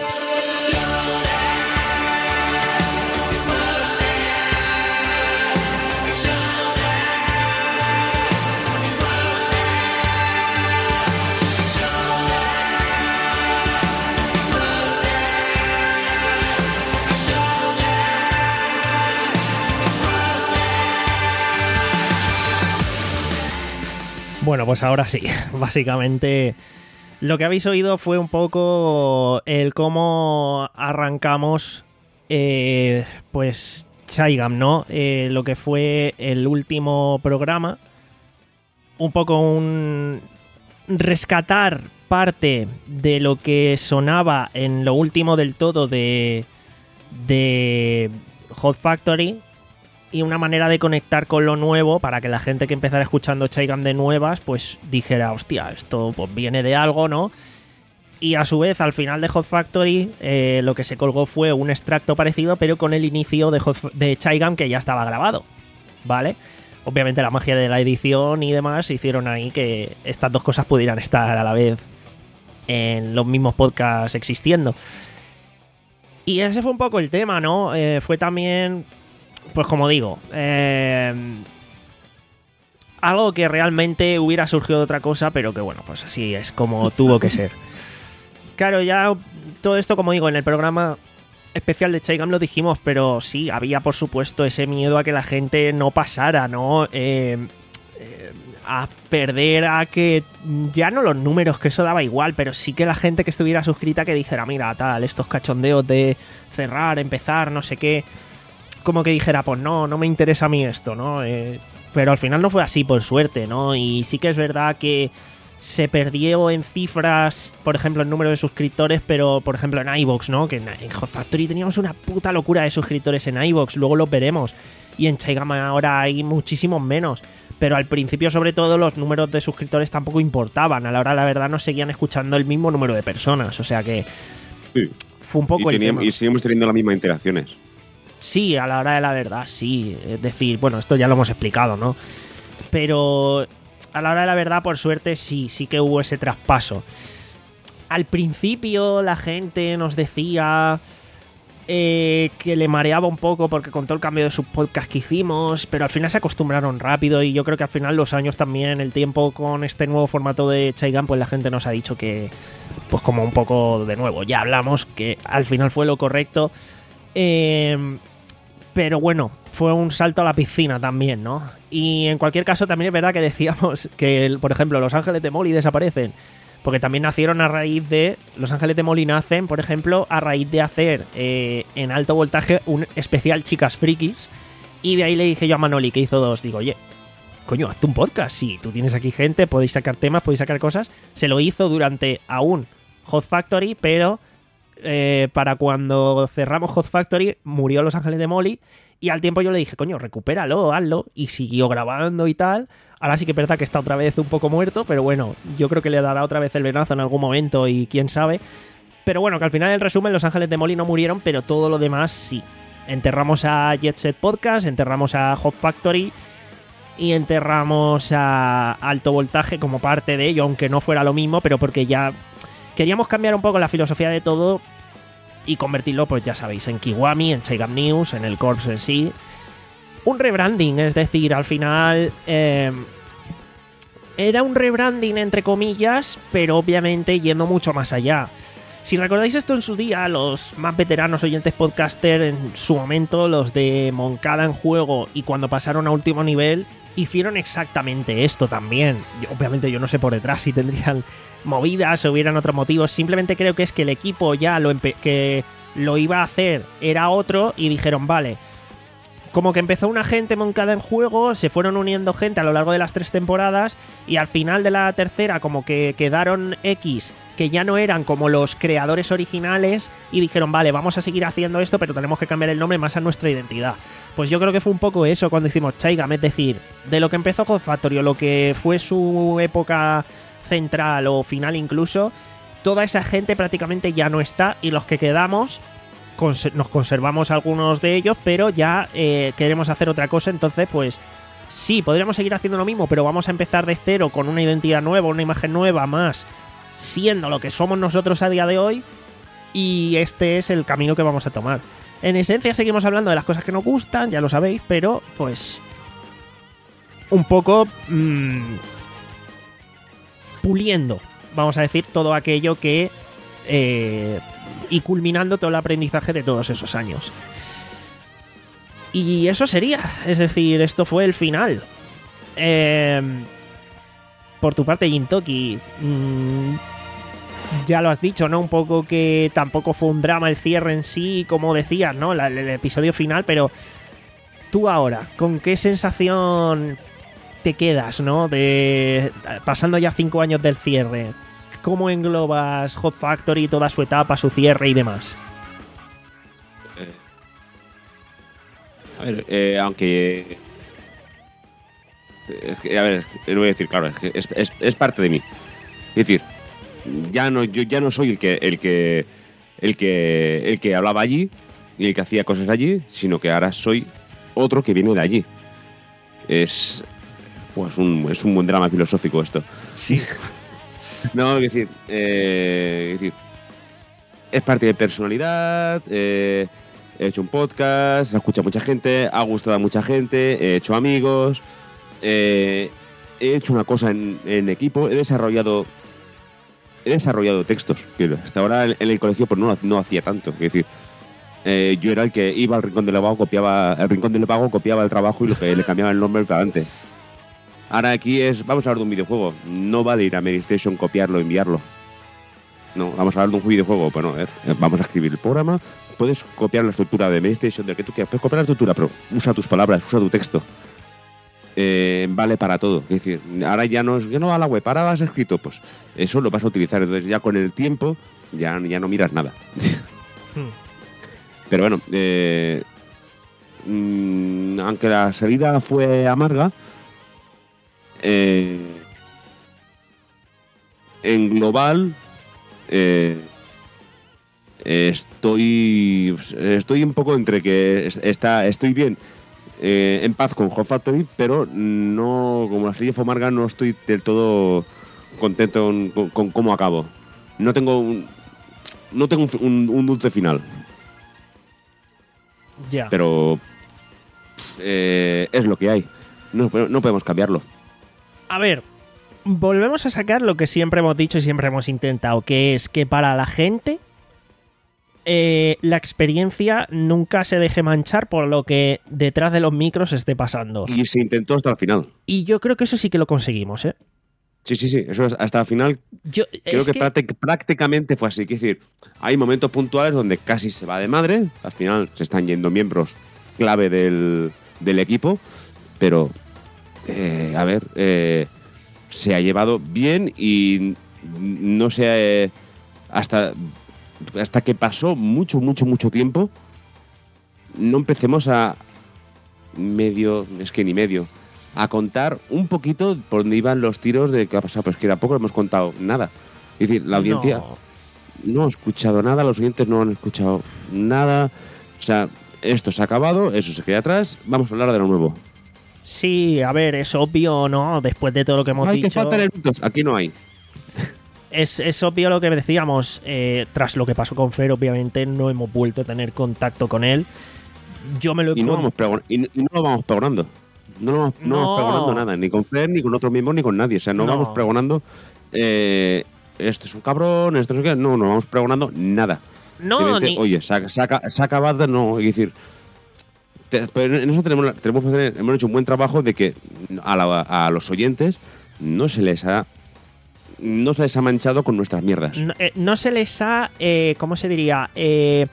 Bueno, pues ahora sí, básicamente lo que habéis oído fue un poco el cómo arrancamos eh, pues Chaigam, ¿no? Eh, lo que fue el último programa, un poco un rescatar parte de lo que sonaba en lo último del todo de, de Hot Factory, y una manera de conectar con lo nuevo para que la gente que empezara escuchando Chaigam de nuevas pues dijera, hostia, esto pues viene de algo, ¿no? Y a su vez, al final de Hot Factory, eh, lo que se colgó fue un extracto parecido, pero con el inicio de, Hot, de Chaigam que ya estaba grabado, ¿vale? Obviamente la magia de la edición y demás hicieron ahí que estas dos cosas pudieran estar a la vez en los mismos podcasts existiendo. Y ese fue un poco el tema, ¿no? Eh, fue también... Pues como digo, eh, algo que realmente hubiera surgido de otra cosa, pero que bueno, pues así es como tuvo que ser. Claro, ya todo esto, como digo, en el programa especial de Chaigam lo dijimos, pero sí, había por supuesto ese miedo a que la gente no pasara, ¿no? Eh, eh, a perder, a que ya no los números, que eso daba igual, pero sí que la gente que estuviera suscrita que dijera, mira, tal, estos cachondeos de cerrar, empezar, no sé qué... como que dijera, pues no, no me interesa a mí esto, ¿no? Eh, pero al final no fue así, por suerte, ¿no? Y sí que es verdad que se perdió en cifras, por ejemplo, el número de suscriptores, pero, por ejemplo, en iVoox, ¿no? Que en, en Hot Factory teníamos una puta locura de suscriptores en iVoox, luego lo veremos. Y en Chaigam ahora hay muchísimos menos. Pero al principio, sobre todo, los números de suscriptores tampoco importaban. A la hora de la verdad nos seguían escuchando el mismo número de personas. O sea que Sí. fue un poco Y, el teníamos, tema. y seguimos teniendo las mismas interacciones. Sí, a la hora de la verdad, sí. Es decir, bueno, esto ya lo hemos explicado, ¿no? Pero a la hora de la verdad, por suerte, sí, sí que hubo ese traspaso. Al principio la gente nos decía eh, que le mareaba un poco porque con todo el cambio de subpodcast que hicimos, pero al final se acostumbraron rápido y yo creo que al final los años también, el tiempo con este nuevo formato de Chaigan, pues la gente nos ha dicho que, pues como un poco de nuevo, ya hablamos, que al final fue lo correcto. Eh, pero bueno, fue un salto a la piscina también, ¿no? Y en cualquier caso también es verdad que decíamos que, por ejemplo, Los Ángeles de Molly desaparecen. Porque también nacieron a raíz de... Los Ángeles de Molly nacen, por ejemplo, a raíz de hacer eh, en alto voltaje un especial Chicas Frikis. Y de ahí le dije yo a Manoli, que hizo dos, digo, oye, coño, hazte un podcast. Sí, tú tienes aquí gente, podéis sacar temas, podéis sacar cosas. Se lo hizo durante aún Hot Factory, pero eh, para cuando cerramos Hot Factory murió Los Ángeles de Molly. Y al tiempo yo le dije, coño, recupéralo, hazlo. Y siguió grabando y tal. Ahora sí que es verdad que está otra vez un poco muerto, pero bueno, yo creo que le dará otra vez el venazo en algún momento y quién sabe. Pero bueno, que al final, en resumen, Los Ángeles de Molly no murieron, pero todo lo demás sí. Enterramos a Jet Set Podcast, enterramos a Hot Factory y enterramos a Alto Voltaje como parte de ello, aunque no fuera lo mismo, pero porque ya queríamos cambiar un poco la filosofía de todo y convertirlo, pues ya sabéis, en Kiwami, en Chaigam News, en el Corps en sí. Un rebranding, es decir, al final eh, era un rebranding entre comillas, pero obviamente yendo mucho más allá. Si recordáis esto en su día, los más veteranos oyentes podcaster en su momento, los de Moncada en Juego y cuando pasaron a último nivel, hicieron exactamente esto también. Yo, obviamente yo no sé por detrás si tendrían movidas o hubieran otros motivos, simplemente creo que es que el equipo ya lo que lo iba a hacer era otro y dijeron, vale, como que empezó una gente Moncada en Juego, se fueron uniendo gente a lo largo de las tres temporadas y al final de la tercera como que quedaron X, que ya no eran como los creadores originales y dijeron, vale, vamos a seguir haciendo esto, pero tenemos que cambiar el nombre más a nuestra identidad. Pues yo creo que fue un poco eso cuando hicimos Chaigam, es decir, de lo que empezó Hot Factory o lo que fue su época central o final incluso, toda esa gente prácticamente ya no está y los que quedamos nos conservamos algunos de ellos, pero ya eh, queremos hacer otra cosa, entonces pues sí, podríamos seguir haciendo lo mismo, pero vamos a empezar de cero con una identidad nueva, una imagen nueva más, siendo lo que somos nosotros a día de hoy, y este es el camino que vamos a tomar. En esencia seguimos hablando de las cosas que nos gustan, ya lo sabéis, pero pues un poco mmm, puliendo, vamos a decir, todo aquello que eh, y culminando todo el aprendizaje de todos esos años. Y eso sería, es decir, esto fue el final. Eh, por tu parte, Gintoki, mmm, ya lo has dicho, ¿no? Un poco que tampoco fue un drama el cierre en sí, como decías, ¿no? La, el episodio final, pero tú ahora, ¿con qué sensación te quedas, ¿no? De pasando ya cinco años del cierre. ¿Cómo englobas Hot Factory, toda su etapa, su cierre y demás? Eh, a ver, eh, aunque... Es que, a ver, lo voy a decir, claro, es, que es, es, es parte de mí. Es decir, ya no, yo ya no soy el que, el que, el que, el que hablaba allí y el que hacía cosas allí, sino que ahora soy otro que viene de allí. Es, pues un, es un buen drama filosófico esto. Sí. No, es decir, eh, es decir, es parte de personalidad, eh, he hecho un podcast, lo escucha mucha gente, ha gustado a mucha gente, he hecho amigos, eh, he hecho una cosa en, en equipo, he desarrollado he desarrollado textos, que hasta ahora en, en el colegio pues no, no hacía tanto, es decir, eh, yo era el que iba al Rincón del Vago, copiaba, el Rincón del Vago copiaba el trabajo y lo que le cambiaba el nombre para adelante. Ahora aquí es, vamos a hablar de un videojuego. No vale ir a Medistation, copiarlo, enviarlo. No, vamos a hablar de un videojuego. Bueno, a ver, vamos a escribir el programa. Puedes copiar la estructura de Medistation, del que tú quieras. Puedes copiar la estructura, pero usa tus palabras, usa tu texto. Eh, vale para todo. Es decir, ahora ya no, ya no va a la web, ahora vas escrito. Pues eso lo vas a utilizar. Entonces ya con el tiempo ya, ya no miras nada. Hmm. Pero bueno, eh, mmm, aunque la salida fue amarga, eh, en global, eh, estoy estoy un poco entre que está estoy bien eh, en paz con Hot Factory, pero no, como la serie fue amarga, no estoy del todo contento con, con, con cómo acabo. No tengo un, no tengo un, un, un dulce final. Ya. Pero eh, es lo que hay. No, no podemos cambiarlo. A ver, volvemos a sacar lo que siempre hemos dicho y siempre hemos intentado, que es que para la gente eh, la experiencia nunca se deje manchar por lo que detrás de los micros esté pasando. Y se intentó hasta el final. Y yo creo que eso sí que lo conseguimos, ¿eh? Sí, sí, sí. Eso es hasta el final. Yo, creo es que, que... práctic- prácticamente fue así. Es decir, hay momentos puntuales donde casi se va de madre. Al final se están yendo miembros clave del, del equipo. Pero, eh, a ver, eh, se ha llevado bien y no sé, eh, hasta, hasta que pasó mucho, mucho, mucho tiempo, no empecemos a medio, es que ni medio, a contar un poquito por dónde iban los tiros de qué ha pasado. Pues que tampoco hemos contado nada. Es decir, la audiencia no. no ha escuchado nada, los oyentes no han escuchado nada. O sea, esto se ha acabado, eso se queda atrás, vamos a hablar de lo nuevo. Sí, a ver, es obvio, ¿no? Después de todo lo que hemos hay dicho... Hay que faltar minutos, aquí no hay. Es, es obvio lo que decíamos. Eh, tras lo que pasó con Fer, obviamente no hemos vuelto a tener contacto con él. Yo me lo he... Y no, vamos pregon- y, y no lo vamos pregonando. No, no, no, no vamos pregonando nada, ni con Fer, ni con otros miembros, ni con nadie. O sea, no, no. vamos pregonando... Eh, esto es un cabrón, esto es un... No, no vamos pregonando nada. No, ni... Oye, se ha, se, ha, se ha acabado, no, es decir... Te, pero en eso tenemos, tenemos que tener, hemos hecho un buen trabajo de que a, la, a los oyentes no se les ha no se les ha manchado con nuestras mierdas. No, eh, no se les ha, eh, ¿cómo se diría? Eh,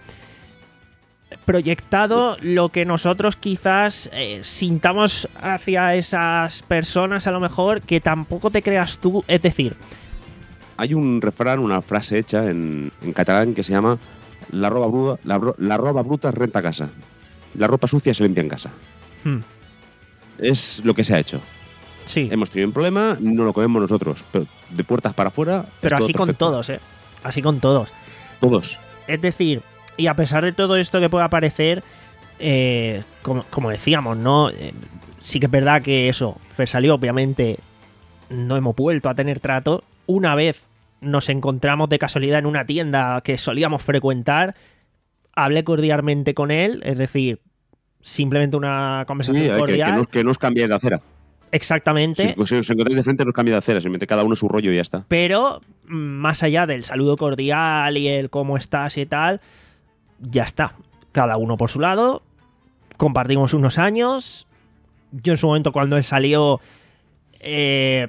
proyectado lo que nosotros quizás eh, sintamos hacia esas personas, a lo mejor, que tampoco te creas tú. Es decir, hay un refrán, una frase hecha en, en catalán que se llama la roba bruta, la, la roba bruta renta casa. La ropa sucia se limpia en casa. Hmm. Es lo que se ha hecho. Sí. Hemos tenido un problema, no lo comemos nosotros, pero de puertas para afuera. Pero así con perfecto. todos, ¿eh? Así con todos. Todos. Es decir, y a pesar de todo esto que pueda parecer, eh, como, como decíamos, ¿no? Eh, sí que es verdad que eso, Fer salió, obviamente, no hemos vuelto a tener trato. Una vez nos encontramos de casualidad en una tienda que solíamos frecuentar. Hablé cordialmente con él, es decir, simplemente una conversación sí, cordial. Que, que, nos, que nos cambie de acera. Exactamente. Si, si os encontráis de frente, nos cambia de acera, simplemente cada uno su rollo y ya está. Pero, más allá del saludo cordial y el cómo estás y tal, ya está. Cada uno por su lado, compartimos unos años. Yo en su momento, cuando él salió, eh,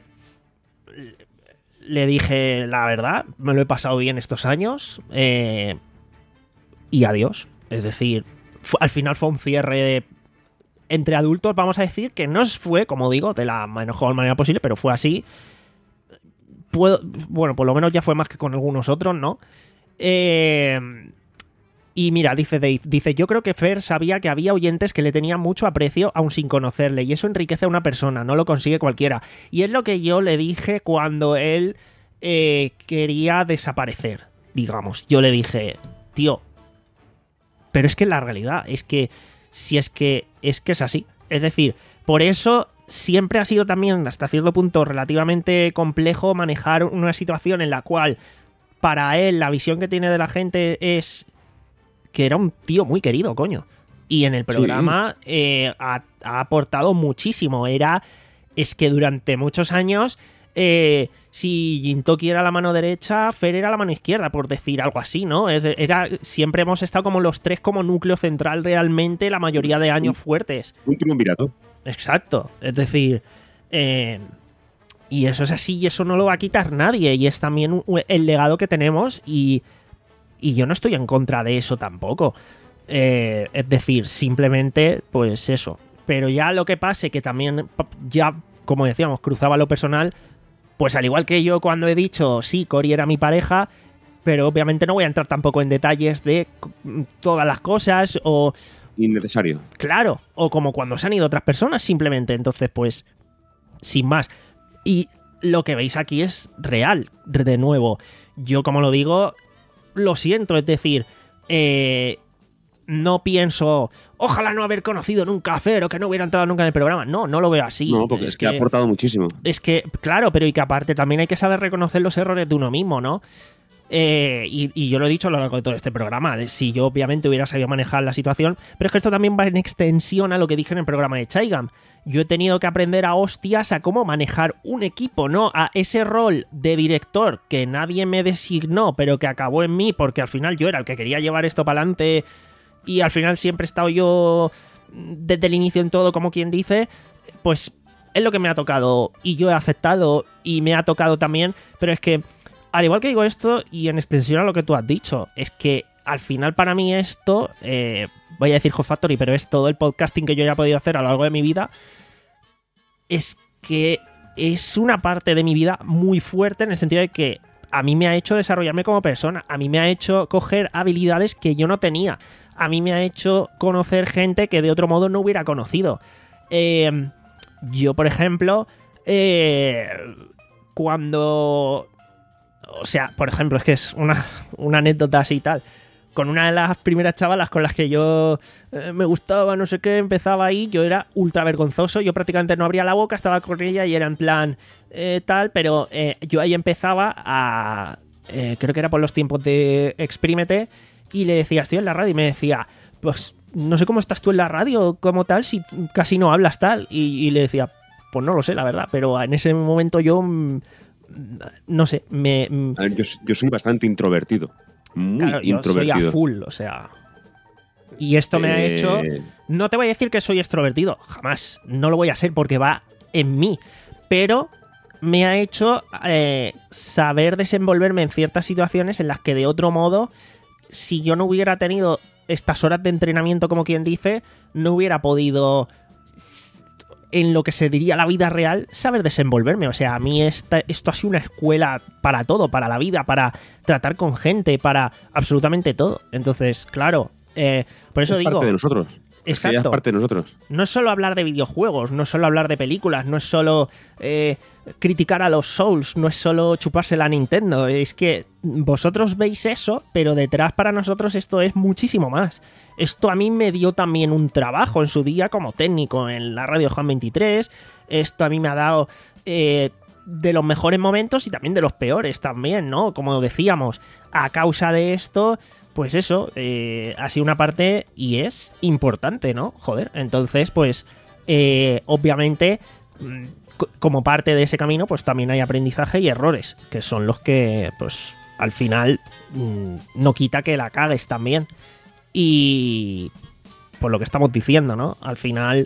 le dije la verdad, me lo he pasado bien estos años. Eh... Y adiós. Es decir, fue, al final fue un cierre de, entre adultos, vamos a decir, que no fue, como digo, de la mejor manera posible, pero fue así. Puedo, bueno, por lo menos ya fue más que con algunos otros, ¿no? Eh, y mira, dice Dave, dice, yo creo que Fer sabía que había oyentes que le tenían mucho aprecio aún sin conocerle, y eso enriquece a una persona, no lo consigue cualquiera. Y es lo que yo le dije cuando él eh, quería desaparecer, digamos. Yo le dije, tío, pero es que la realidad es que si es que es que es así. Es decir, por eso siempre ha sido también hasta cierto punto relativamente complejo manejar una situación en la cual para él la visión que tiene de la gente es que era un tío muy querido, coño. Y en el programa sí. eh, ha, ha aportado muchísimo. Era, es que durante muchos años... Eh, si Gintoki era la mano derecha, Fer era la mano izquierda, por decir algo así, ¿no? Era, siempre hemos estado como los tres como núcleo central realmente la mayoría de años fuertes. Un triunvirato. Exacto. Es decir, eh, y eso es así y eso no lo va a quitar nadie y es también un, el legado que tenemos y, y yo no estoy en contra de eso tampoco. Eh, es decir, simplemente, pues eso. Pero ya lo que pase, que también ya, como decíamos, cruzaba lo personal... Pues al igual que yo cuando he dicho, sí, Cory era mi pareja, pero obviamente no voy a entrar tampoco en detalles de todas las cosas o... Innecesario. Claro, o como cuando se han ido otras personas simplemente. Entonces, pues, sin más. Y lo que veis aquí es real, de nuevo. Yo, como lo digo, lo siento, es decir, eh, no pienso, ojalá no haber conocido nunca a Fer o que no hubiera entrado nunca en el programa. No, no lo veo así. No, porque es, es que, que ha aportado muchísimo. Es que, claro, pero y que aparte también hay que saber reconocer los errores de uno mismo, ¿no? Eh, y, y yo lo he dicho a lo largo de todo este programa, de si yo obviamente hubiera sabido manejar la situación, pero es que esto también va en extensión a lo que dije en el programa de Chaigam. Yo he tenido que aprender a hostias a cómo manejar un equipo, ¿no? A ese rol de director que nadie me designó, pero que acabó en mí porque al final yo era el que quería llevar esto para adelante y al final siempre he estado yo desde el inicio en todo, como quien dice, pues es lo que me ha tocado y yo he aceptado y me ha tocado también, pero es que al igual que digo esto, y en extensión a lo que tú has dicho, es que al final para mí esto, eh, voy a decir Hot Factory, pero es todo el podcasting que yo ya he podido hacer a lo largo de mi vida, es que es una parte de mi vida muy fuerte en el sentido de que a mí me ha hecho desarrollarme como persona, a mí me ha hecho coger habilidades que yo no tenía, a mí me ha hecho conocer gente que de otro modo no hubiera conocido. Eh, yo, por ejemplo, eh, cuando... O sea, por ejemplo, es que es una, una anécdota así y tal. Con una de las primeras chavalas con las que yo eh, me gustaba, no sé qué, empezaba ahí, yo era ultra vergonzoso, yo prácticamente no abría la boca, estaba con ella y era en plan eh, tal, pero eh, yo ahí empezaba a... Eh, creo que era por los tiempos de Exprímete, y le decía, estoy en la radio, y me decía, pues no sé cómo estás tú en la radio como tal, si casi no hablas tal, y, y le decía, pues no lo sé, la verdad, pero en ese momento yo... no sé, me... A ver, yo, yo soy bastante introvertido. Muy claro, yo introvertido. soy a full, o sea... Y esto me eh... ha hecho... No te voy a decir que soy extrovertido, jamás. No lo voy a ser porque va en mí. Pero me ha hecho eh, saber desenvolverme en ciertas situaciones en las que de otro modo, si yo no hubiera tenido estas horas de entrenamiento, como quien dice, no hubiera podido... en lo que se diría la vida real, saber desenvolverme. O sea, a mí esta, esto ha sido una escuela para todo, para la vida, para tratar con gente, para absolutamente todo. Entonces, claro, eh, por eso es digo... Es parte de nosotros. Exacto. Es parte de nosotros. No es solo hablar de videojuegos, no es solo hablar de películas, no es solo eh, criticar a los Souls, no es solo chuparse la Nintendo. Es que vosotros veis eso, pero detrás para nosotros esto es muchísimo más. Esto a mí me dio también un trabajo en su día como técnico en la radio Juan veintitrés. Esto a mí me ha dado eh, de los mejores momentos y también de los peores también, ¿no? Como decíamos, a causa de esto... Pues eso, eh, ha sido una parte y es importante, ¿no? Joder, entonces, pues, eh, obviamente, c- como parte de ese camino, pues también hay aprendizaje y errores, que son los que, pues, al final, mmm, no quita que la cagues también. Y, por lo que estamos diciendo, ¿no? Al final,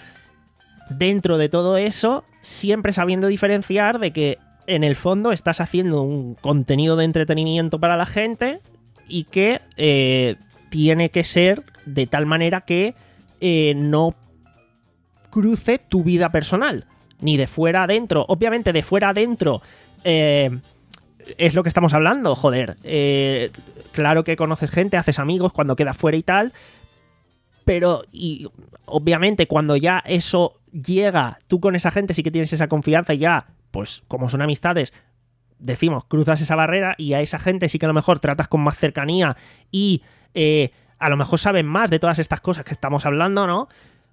dentro de todo eso, siempre sabiendo diferenciar de que, en el fondo, estás haciendo un contenido de entretenimiento para la gente... y que eh, tiene que ser de tal manera que eh, no cruce tu vida personal, ni de fuera adentro. Obviamente de fuera adentro eh, es lo que estamos hablando, joder. Eh, claro que conoces gente, haces amigos cuando quedas fuera y tal, pero y obviamente cuando ya eso llega, tú con esa gente sí que tienes esa confianza y ya, pues como son amistades... decimos, cruzas esa barrera y a esa gente sí que a lo mejor tratas con más cercanía y eh, a lo mejor saben más de todas estas cosas que estamos hablando, ¿no?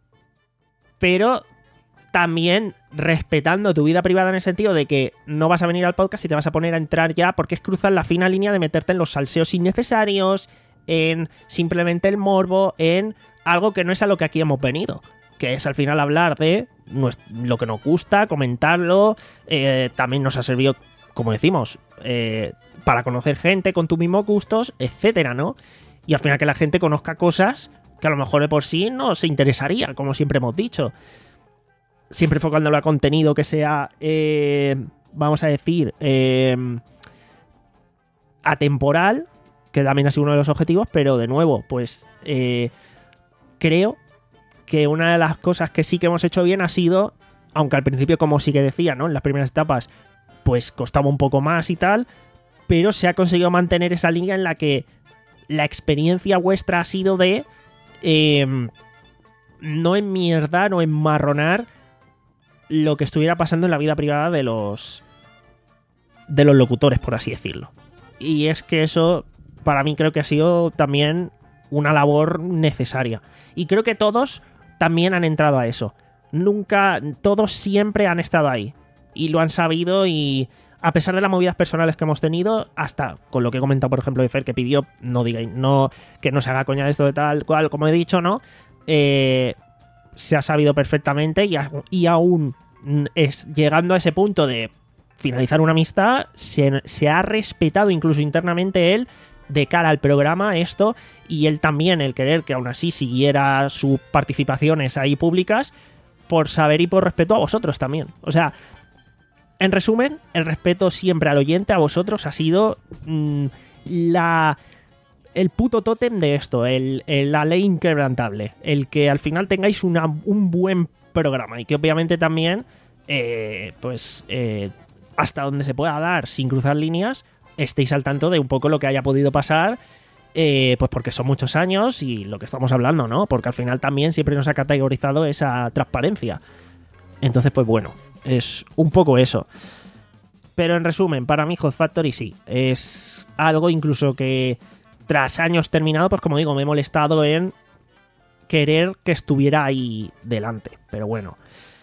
Pero también respetando tu vida privada en el sentido de que no vas a venir al podcast y te vas a poner a entrar ya porque es cruzar la fina línea de meterte en los salseos innecesarios, en simplemente el morbo, en algo que no es a lo que aquí hemos venido, que es al final hablar de lo que nos gusta, comentarlo, eh, también nos ha servido... como decimos, eh, para conocer gente con tus mismos gustos, etcétera, ¿no? Y al final que la gente conozca cosas que a lo mejor de por sí no se interesaría, como siempre hemos dicho. Siempre enfocándolo a contenido que sea, eh, vamos a decir, eh, atemporal, que también ha sido uno de los objetivos, pero de nuevo, pues eh, creo que una de las cosas que sí que hemos hecho bien ha sido, aunque al principio, como sí que decía, ¿no? En las primeras etapas, pues costaba un poco más y tal, pero se ha conseguido mantener esa línea en la que la experiencia vuestra ha sido de eh, no enmierdar o enmarronar lo que estuviera pasando en la vida privada de los de los locutores, por así decirlo. Y es que eso, para mí, creo que ha sido también una labor necesaria. Y creo que todos también han entrado a eso. Nunca, todos siempre han estado ahí. Y lo han sabido y... A pesar de las movidas personales que hemos tenido, hasta con lo que he comentado, por ejemplo, de Fer, que pidió, no digáis, no, que no se haga coña de esto de tal cual, como he dicho, ¿no? Eh, se ha sabido perfectamente y, a, y aún es, llegando a ese punto de finalizar una amistad, se, se ha respetado incluso internamente él de cara al programa esto, y él también el querer que aún así siguiera sus participaciones ahí públicas por saber y por respeto a vosotros también. O sea... En resumen, el respeto siempre al oyente, a vosotros, ha sido mmm, la el puto tótem de esto, el, el, la ley inquebrantable. El que al final tengáis una, un buen programa y que obviamente también, eh, pues, eh, hasta donde se pueda dar sin cruzar líneas, estéis al tanto de un poco lo que haya podido pasar, eh, pues porque son muchos años y lo que estamos hablando, ¿no? Porque al final también siempre nos ha categorizado esa transparencia. Entonces, pues bueno... Es un poco eso. Pero en resumen, para mí Hot Factory sí. Es algo incluso que tras años terminado, pues como digo, me he molestado en querer que estuviera ahí delante. Pero bueno.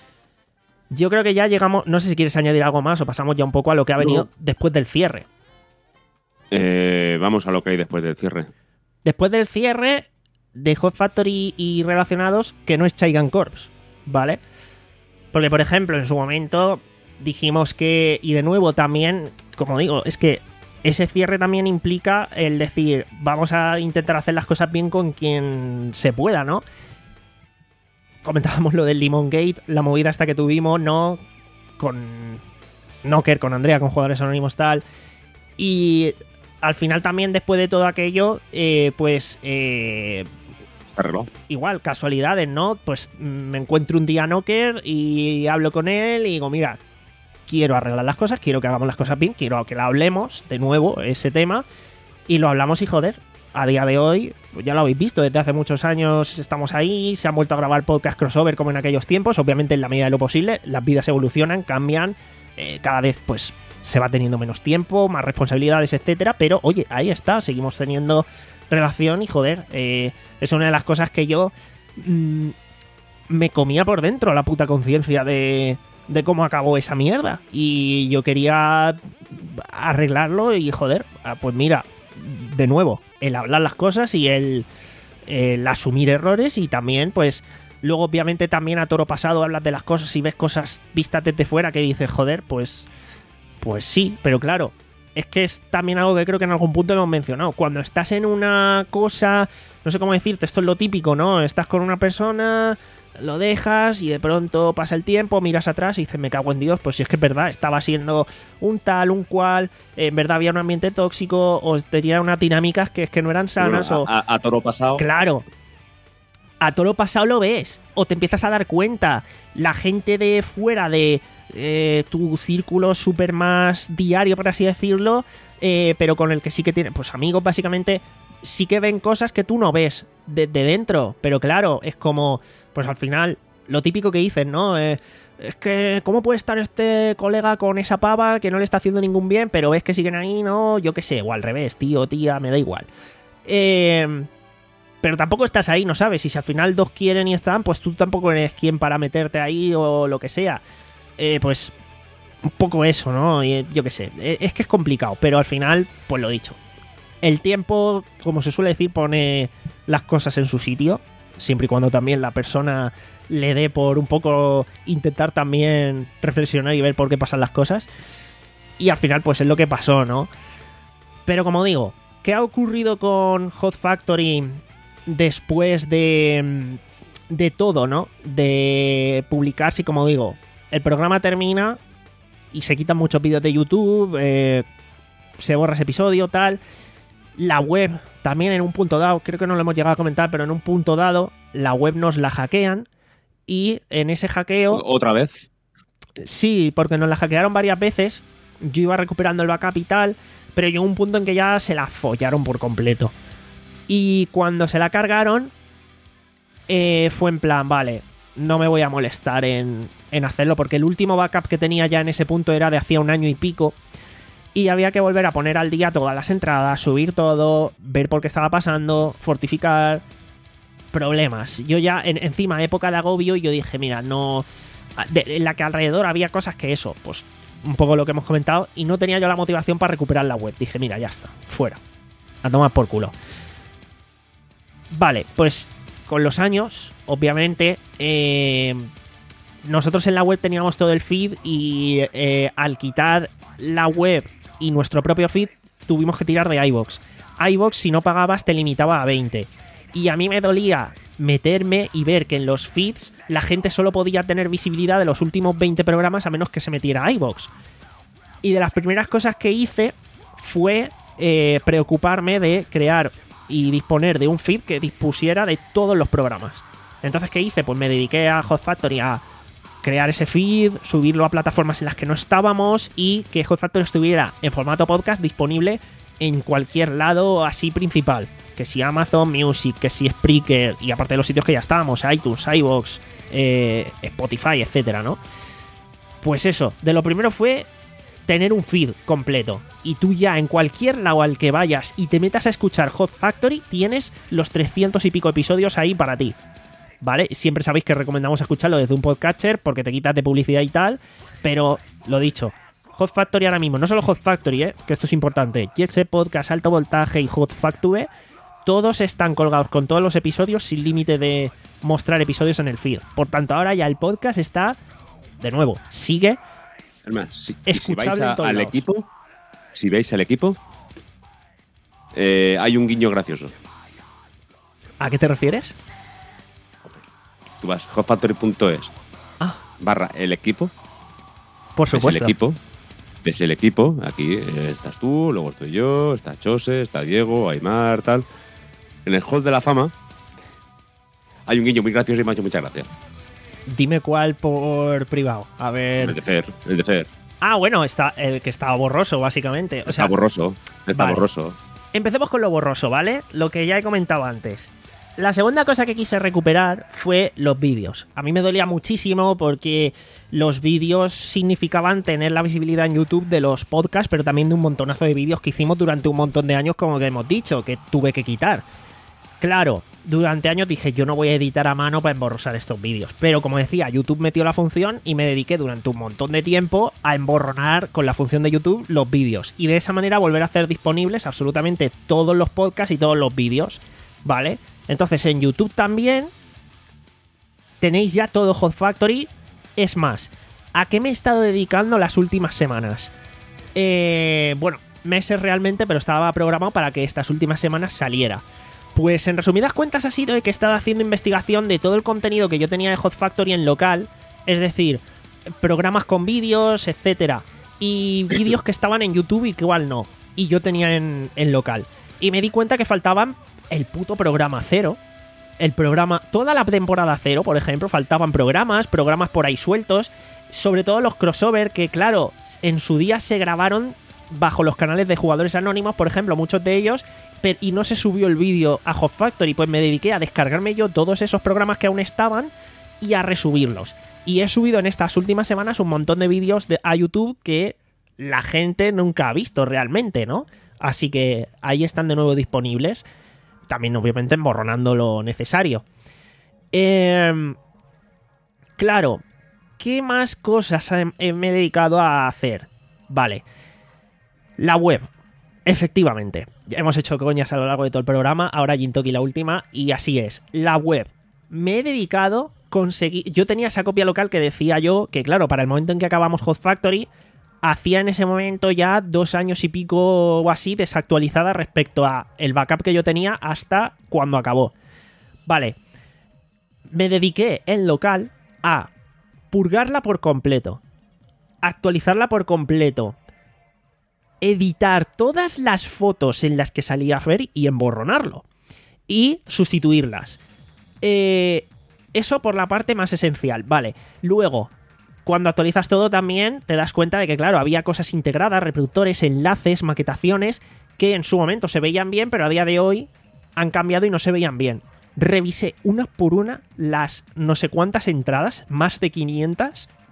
Yo creo que ya llegamos... No sé si quieres añadir algo más o pasamos ya un poco a lo que ha venido no. después del cierre. Eh, vamos a lo que hay después del cierre. Después del cierre de Hot Factory y relacionados, que no es Chaigan Corps, ¿vale? Porque, por ejemplo, en su momento dijimos que, y de nuevo también, como digo, es que ese cierre también implica el decir, vamos a intentar hacer las cosas bien con quien se pueda, ¿no? Comentábamos lo del Limón Gate, la movida hasta que tuvimos, ¿no? Con Knocker, con Andrea, con Jugadores Anónimos, tal. Y al final también, después de todo aquello, eh, pues... Eh, Arregló. Igual, casualidades, ¿no? Pues me encuentro un día a Knocker y hablo con él y digo, mira, quiero arreglar las cosas, quiero que hagamos las cosas bien, quiero que la hablemos de nuevo, ese tema, y lo hablamos y joder, a día de hoy, ya lo habéis visto, desde hace muchos años estamos ahí, se han vuelto a grabar podcast crossover como en aquellos tiempos, obviamente en la medida de lo posible, las vidas evolucionan, cambian, eh, cada vez pues se va teniendo menos tiempo, más responsabilidades, etcétera, pero oye, ahí está, seguimos teniendo relación y joder, eh, es una de las cosas que yo mmm, me comía por dentro la puta conciencia de, de cómo acabó esa mierda y yo quería arreglarlo y joder, pues mira, de nuevo, el hablar las cosas y el, el asumir errores y también pues luego obviamente también a toro pasado hablas de las cosas y ves cosas vistas desde fuera que dices joder, pues pues sí, pero claro, es que es también algo que creo que en algún punto hemos mencionado. Cuando estás en una cosa, no sé cómo decirte, esto es lo típico, ¿no? Estás con una persona, lo dejas y de pronto pasa el tiempo, miras atrás y dices, me cago en Dios, pues si es que es verdad, estaba siendo un tal, un cual, en verdad había un ambiente tóxico o tenía unas dinámicas que es que no eran sanas. Bueno, o a, a toro pasado. Claro. A toro pasado lo ves o te empiezas a dar cuenta. La gente de fuera de... Eh, tu círculo súper más diario, por así decirlo, eh, pero con el que sí que tienes, pues amigos básicamente, sí que ven cosas que tú no ves desde de dentro, pero claro, es como, pues al final, lo típico que dicen, ¿no? Eh, es que, ¿cómo puede estar este colega con esa pava que no le está haciendo ningún bien, pero ves que siguen ahí, ¿no? Yo qué sé, o al revés, tío, tía, me da igual. Eh... Pero tampoco estás ahí, no sabes, y si al final dos quieren y están, pues tú tampoco eres quien para meterte ahí o lo que sea. Eh, pues un poco eso, ¿no? Y, yo qué sé, es que es complicado, pero al final, pues lo dicho. El tiempo, como se suele decir, pone las cosas en su sitio, siempre y cuando también la persona le dé por un poco intentar también reflexionar y ver por qué pasan las cosas. Y al final, pues es lo que pasó, ¿no? Pero como digo, ¿qué ha ocurrido con Hot Factory después de, de todo, ¿no? De publicarse, como digo, el programa termina y se quitan muchos vídeos de YouTube, eh, se borra ese episodio, tal. La web también en un punto dado, creo que no lo hemos llegado a comentar, pero en un punto dado la web nos la hackean y en ese hackeo... ¿Otra vez? Sí, porque nos la hackearon varias veces. Yo iba recuperando el backup y tal, pero llegó un punto en que ya se la follaron por completo. Y cuando se la cargaron, eh, fue en plan, vale, no me voy a molestar en en hacerlo, porque el último backup que tenía ya en ese punto era de hacía un año y pico, y había que volver a poner al día todas las entradas, subir todo, ver por qué estaba pasando, fortificar, problemas. Yo ya, en, encima, época de agobio, y yo dije, mira, no... De, en la que alrededor había cosas que eso, pues un poco lo que hemos comentado, y no tenía yo la motivación para recuperar la web. Dije, mira, ya está, fuera, a tomar por culo. Vale, pues con los años, obviamente, eh, nosotros en la web teníamos todo el feed, y eh, al quitar la web y nuestro propio feed, tuvimos que tirar de iVoox. iVoox, si no pagabas, te limitaba a veinte. Y a mí me dolía meterme y ver que en los feeds la gente solo podía tener visibilidad de los últimos veinte programas a menos que se metiera a iVoox. Y de las primeras cosas que hice fue eh, preocuparme de crear y disponer de un feed que dispusiera de todos los programas. Entonces, ¿qué hice? Pues me dediqué a Hot Factory a crear ese feed, subirlo a plataformas en las que no estábamos, y que Hot Factory estuviera en formato podcast disponible en cualquier lado así principal. Que si Amazon Music, que si Spreaker, y aparte de los sitios que ya estábamos, iTunes, iVoox, eh, Spotify, etcétera, ¿no? Pues eso, de lo primero fue tener un feed completo. Y tú ya en cualquier lado al que vayas y te metas a escuchar Hot Factory, tienes los trescientos y pico episodios ahí para ti, ¿vale? Siempre sabéis que recomendamos escucharlo desde un podcatcher porque te quitas de publicidad y tal, pero lo dicho, Hot Factory ahora mismo, no solo Hot Factory, ¿eh? Que esto es importante, Jet Set Podcast, Alto Voltaje y Hot Factory, todos están colgados con todos los episodios sin límite de mostrar episodios en el feed. Por tanto, ahora ya el podcast está, de nuevo, sigue Además, si, escuchable si vais a, en todos al lados. equipo, si veis al equipo, eh, hay un guiño gracioso. ¿A qué te refieres? Tú vas hotfactory punto es Ah. barra el equipo. Por Ves el supuesto. equipo. Ves el equipo. Aquí eh, estás tú, luego estoy yo, está Chose, está Diego, Aymar, tal. En el Hall de la Fama hay un guiño muy gracioso y me ha hecho mucha gracia. Dime cuál por privado. A ver. El de Fer, el de Fer. Ah, bueno, está el que estaba borroso, básicamente. O Está sea, borroso, está vale. borroso. Empecemos con lo borroso, ¿vale? Lo que ya he comentado antes. La segunda cosa que quise recuperar fue los vídeos. A mí me dolía muchísimo porque los vídeos significaban tener la visibilidad en YouTube de los podcasts, pero también de un montonazo de vídeos que hicimos durante un montón de años, como que hemos dicho, que tuve que quitar. Claro, durante años dije, yo no voy a editar a mano para emborronar estos vídeos. Pero como decía, YouTube metió la función y me dediqué durante un montón de tiempo a emborronar con la función de YouTube los vídeos. Y de esa manera volver a hacer disponibles absolutamente todos los podcasts y todos los vídeos, ¿vale? Entonces en YouTube también tenéis ya todo Hot Factory. Es más, ¿a qué me he estado dedicando las últimas semanas? Eh, bueno, meses realmente, pero estaba programado para que estas últimas semanas saliera. Pues en resumidas cuentas ha sido que he estado haciendo investigación de todo el contenido que yo tenía de Hot Factory en local, es decir, programas con vídeos, etcétera, y vídeos que estaban en YouTube y que igual no, y yo tenía en, en local. Y me di cuenta que faltaban el puto programa cero, el programa, toda la temporada cero, por ejemplo, faltaban programas, programas por ahí sueltos, sobre todo los crossover que, claro, en su día se grabaron bajo los canales de jugadores anónimos, por ejemplo, muchos de ellos, pero, y no se subió el vídeo a Hot Factory, pues me dediqué a descargarme yo todos esos programas que aún estaban y a resubirlos. Y he subido en estas últimas semanas un montón de vídeos de, a YouTube que la gente nunca ha visto realmente, ¿no? Así que ahí están de nuevo disponibles. También, obviamente, emborronando lo necesario. Eh, claro, ¿qué más cosas me he dedicado a hacer? Vale. La web. Efectivamente. Ya hemos hecho coñas a lo largo de todo el programa. Ahora Gintoki la última. Y así es. La web. Me he dedicado a conseguir... Yo tenía esa copia local que decía yo que, claro, para el momento en que acabamos Hot Factory, hacía en ese momento ya dos años y pico o así desactualizada respecto a el backup que yo tenía hasta cuando acabó. Vale. Me dediqué en local a purgarla por completo, actualizarla por completo, editar todas las fotos en las que salía Fer y emborronarlo y sustituirlas. Eh, eso por la parte más esencial. Vale. Luego, cuando actualizas todo también te das cuenta de que, claro, había cosas integradas, reproductores, enlaces, maquetaciones, que en su momento se veían bien, pero a día de hoy han cambiado y no se veían bien. Revisé una por una las no sé cuántas entradas, más de quinientas,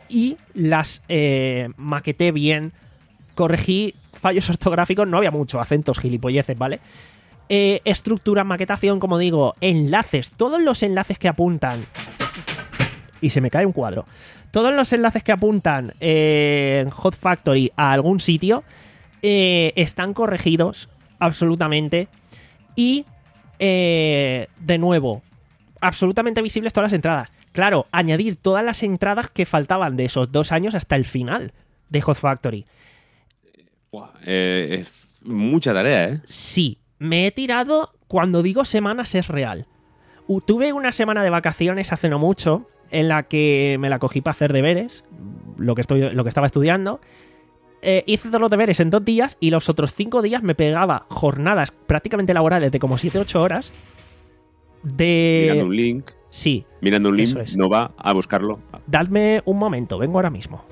y las eh, maqueté bien, corregí fallos ortográficos, no había mucho, acentos, gilipolleces, ¿vale? Eh, estructura, maquetación, como digo, enlaces, todos los enlaces que apuntan... Y se me cae un cuadro. Todos los enlaces que apuntan eh, en Hot Factory a algún sitio eh, están corregidos absolutamente. Y, eh, de nuevo, absolutamente visibles todas las entradas. Claro, añadir todas las entradas que faltaban de esos dos años hasta el final de Hot Factory. Wow, eh, es mucha tarea, ¿eh? Sí, me he tirado, cuando digo semanas es real. Uh, tuve una semana de vacaciones hace no mucho, en la que me la cogí para hacer deberes, lo que, estoy, lo que estaba estudiando. Eh, hice todos los deberes en dos días y los otros cinco días me pegaba jornadas prácticamente laborales de como siete u ocho horas. De... Mirando un link. Sí. Mirando un link, eso es. no va a buscarlo. Dadme un momento, vengo ahora mismo.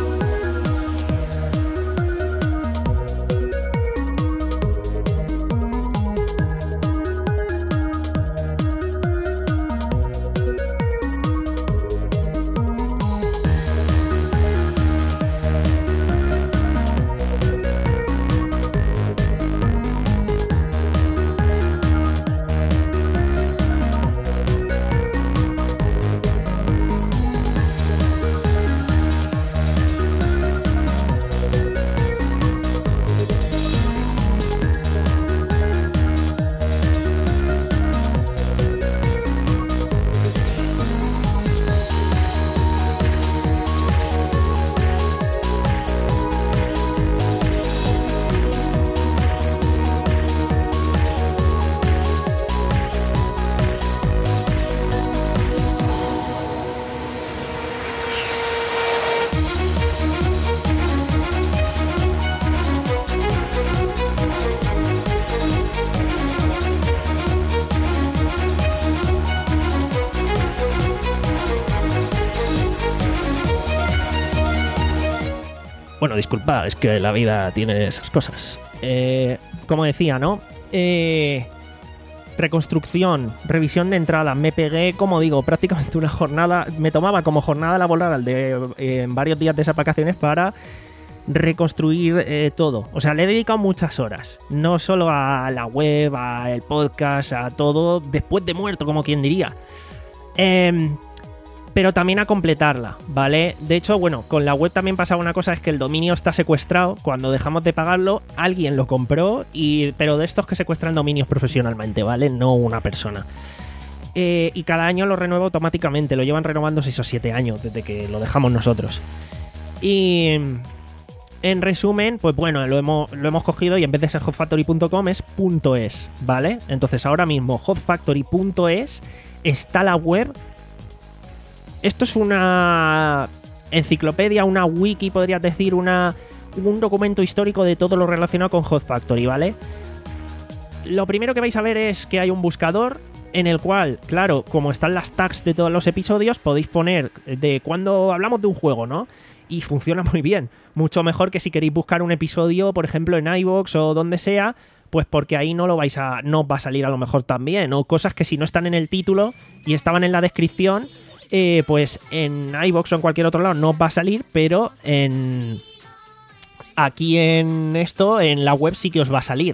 Bueno, disculpad, es que la vida tiene esas cosas. Eh, como decía, ¿no? Eh, reconstrucción, revisión de entrada. Me pegué, como digo, prácticamente una jornada. Me tomaba como jornada laboral de eh, varios días de esas vacaciones para reconstruir eh, todo. O sea, le he dedicado muchas horas. No solo a la web, al podcast, a todo después de muerto, como quien diría. Eh... Pero también a completarla, ¿vale? De hecho, bueno, con la web también pasaba una cosa, es que el dominio está secuestrado. Cuando dejamos de pagarlo, alguien lo compró, y pero de estos que secuestran dominios profesionalmente, ¿vale? No una persona. Eh, y cada año lo renueva automáticamente, lo llevan renovando seis o siete años desde que lo dejamos nosotros. Y en resumen, pues bueno, lo hemos, lo hemos cogido y en vez de ser hot factory punto com es .es, ¿vale? Entonces ahora mismo hot factory punto es está la web. Esto es una enciclopedia, una wiki, podrías decir, una, un documento histórico de todo lo relacionado con Hot Factory, ¿vale? Lo primero que vais a ver es que hay un buscador en el cual, claro, como están las tags de todos los episodios, podéis poner de cuando hablamos de un juego, ¿no? Y funciona muy bien. Mucho mejor que si queréis buscar un episodio, por ejemplo, en iVoox o donde sea, pues porque ahí no lo vais a, no va a salir a lo mejor tan bien. O cosas que si no están en el título y estaban en la descripción... Eh, pues en iVoox o en cualquier otro lado no va a salir, pero en aquí en esto, en la web sí que os va a salir.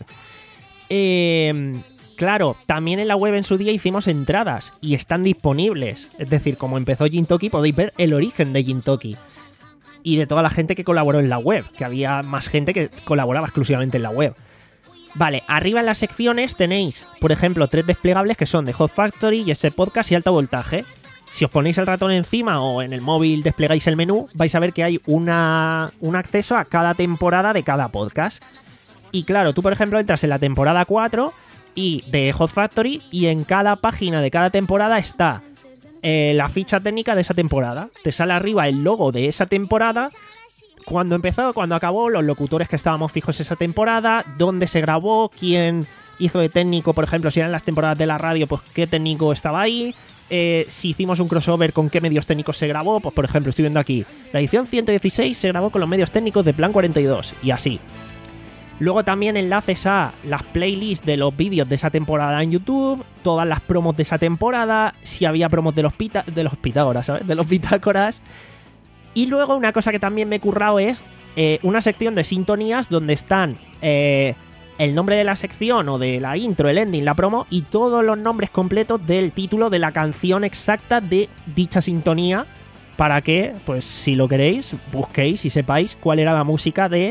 Eh, claro, también en la web en su día hicimos entradas y están disponibles. Es decir, como empezó Gintoki, podéis ver el origen de Gintoki y de toda la gente que colaboró en la web, que había más gente que colaboraba exclusivamente en la web. Vale, arriba en las secciones tenéis, por ejemplo, tres desplegables que son de Hot Factory, y ese podcast y alto voltaje. Si os ponéis el ratón encima o en el móvil desplegáis el menú, vais a ver que hay una, un acceso a cada temporada de cada podcast. Y claro, tú por ejemplo entras en la temporada cuatro y de Hot Factory y en cada página de cada temporada está eh, la ficha técnica de esa temporada. Te sale arriba el logo de esa temporada, cuando empezó, cuando acabó, los locutores que estábamos fijos esa temporada, dónde se grabó, quién hizo de técnico, por ejemplo, si eran las temporadas de la radio, pues qué técnico estaba ahí. Eh, si hicimos un crossover, con qué medios técnicos se grabó, pues por ejemplo estoy viendo aquí la edición ciento dieciséis se grabó con los medios técnicos de Plan cuarenta y dos y así. Luego también enlaces a las playlists de los vídeos de esa temporada en YouTube, todas las promos de esa temporada, si había promos de los pita de los Pitágoras, ¿sabes? De los Bitácoras. Y luego una cosa que también me he currado es eh, una sección de sintonías donde están eh, el nombre de la sección o de la intro, el ending, la promo y todos los nombres completos del título de la canción exacta de dicha sintonía, para que, pues si lo queréis, busquéis y sepáis cuál era la música de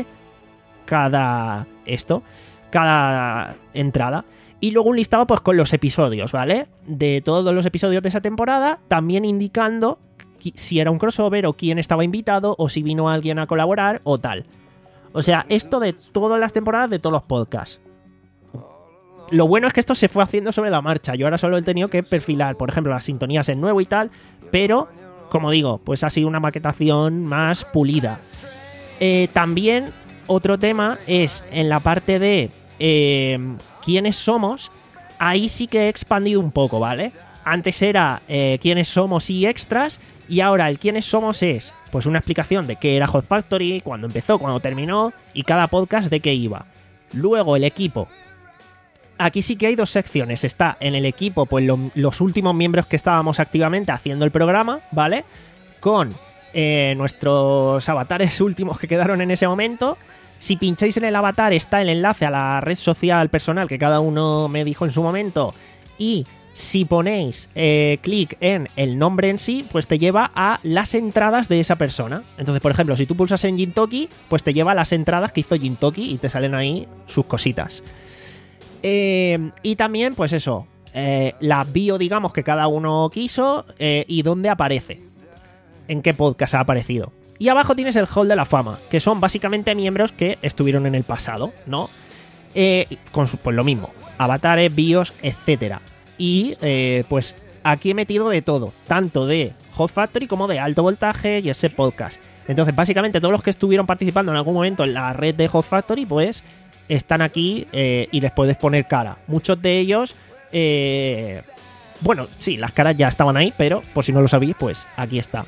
cada esto, cada entrada. Y luego un listado pues con los episodios, ¿vale? De todos los episodios de esa temporada, también indicando si era un crossover o quién estaba invitado o si vino alguien a colaborar o tal. O sea, esto de todas las temporadas de todos los podcasts. Lo bueno es que esto se fue haciendo sobre la marcha. Yo ahora solo he tenido que perfilar, por ejemplo, las sintonías en nuevo y tal, pero, como digo, pues ha sido una maquetación más pulida. Eh, también otro tema es en la parte de eh, quiénes somos. Ahí sí que he expandido un poco, ¿vale? Antes era eh, quiénes somos y extras, y ahora el quiénes somos es pues una explicación de qué era Hot Factory, cuándo empezó, cuándo terminó y cada podcast de qué iba. Luego el equipo. Aquí sí que hay dos secciones. Está en el equipo pues lo, los últimos miembros que estábamos activamente haciendo el programa, ¿vale? Con eh, nuestros avatares últimos que quedaron en ese momento. Si pincháis en el avatar está el enlace a la red social personal que cada uno me dijo en su momento. Y si ponéis eh, clic en el nombre en sí, pues te lleva a las entradas de esa persona. Entonces, por ejemplo, si tú pulsas en Jintoki, pues te lleva a las entradas que hizo Jintoki y te salen ahí sus cositas. Eh, y también, pues eso, eh, la bio, digamos, que cada uno quiso eh, y dónde aparece, en qué podcast ha aparecido. Y abajo tienes el Hall de la Fama, que son básicamente miembros que estuvieron en el pasado, ¿no? Eh, con su, pues lo mismo, avatares, bios, etcétera. Y eh, pues aquí he metido de todo, tanto de Hot Factory como de Alto Voltaje y ese podcast. Entonces, básicamente todos los que estuvieron participando en algún momento en la red de Hot Factory, pues están aquí eh, y les puedes poner cara. Muchos de ellos, eh, bueno, sí, las caras ya estaban ahí, pero por si no lo sabéis, pues aquí está.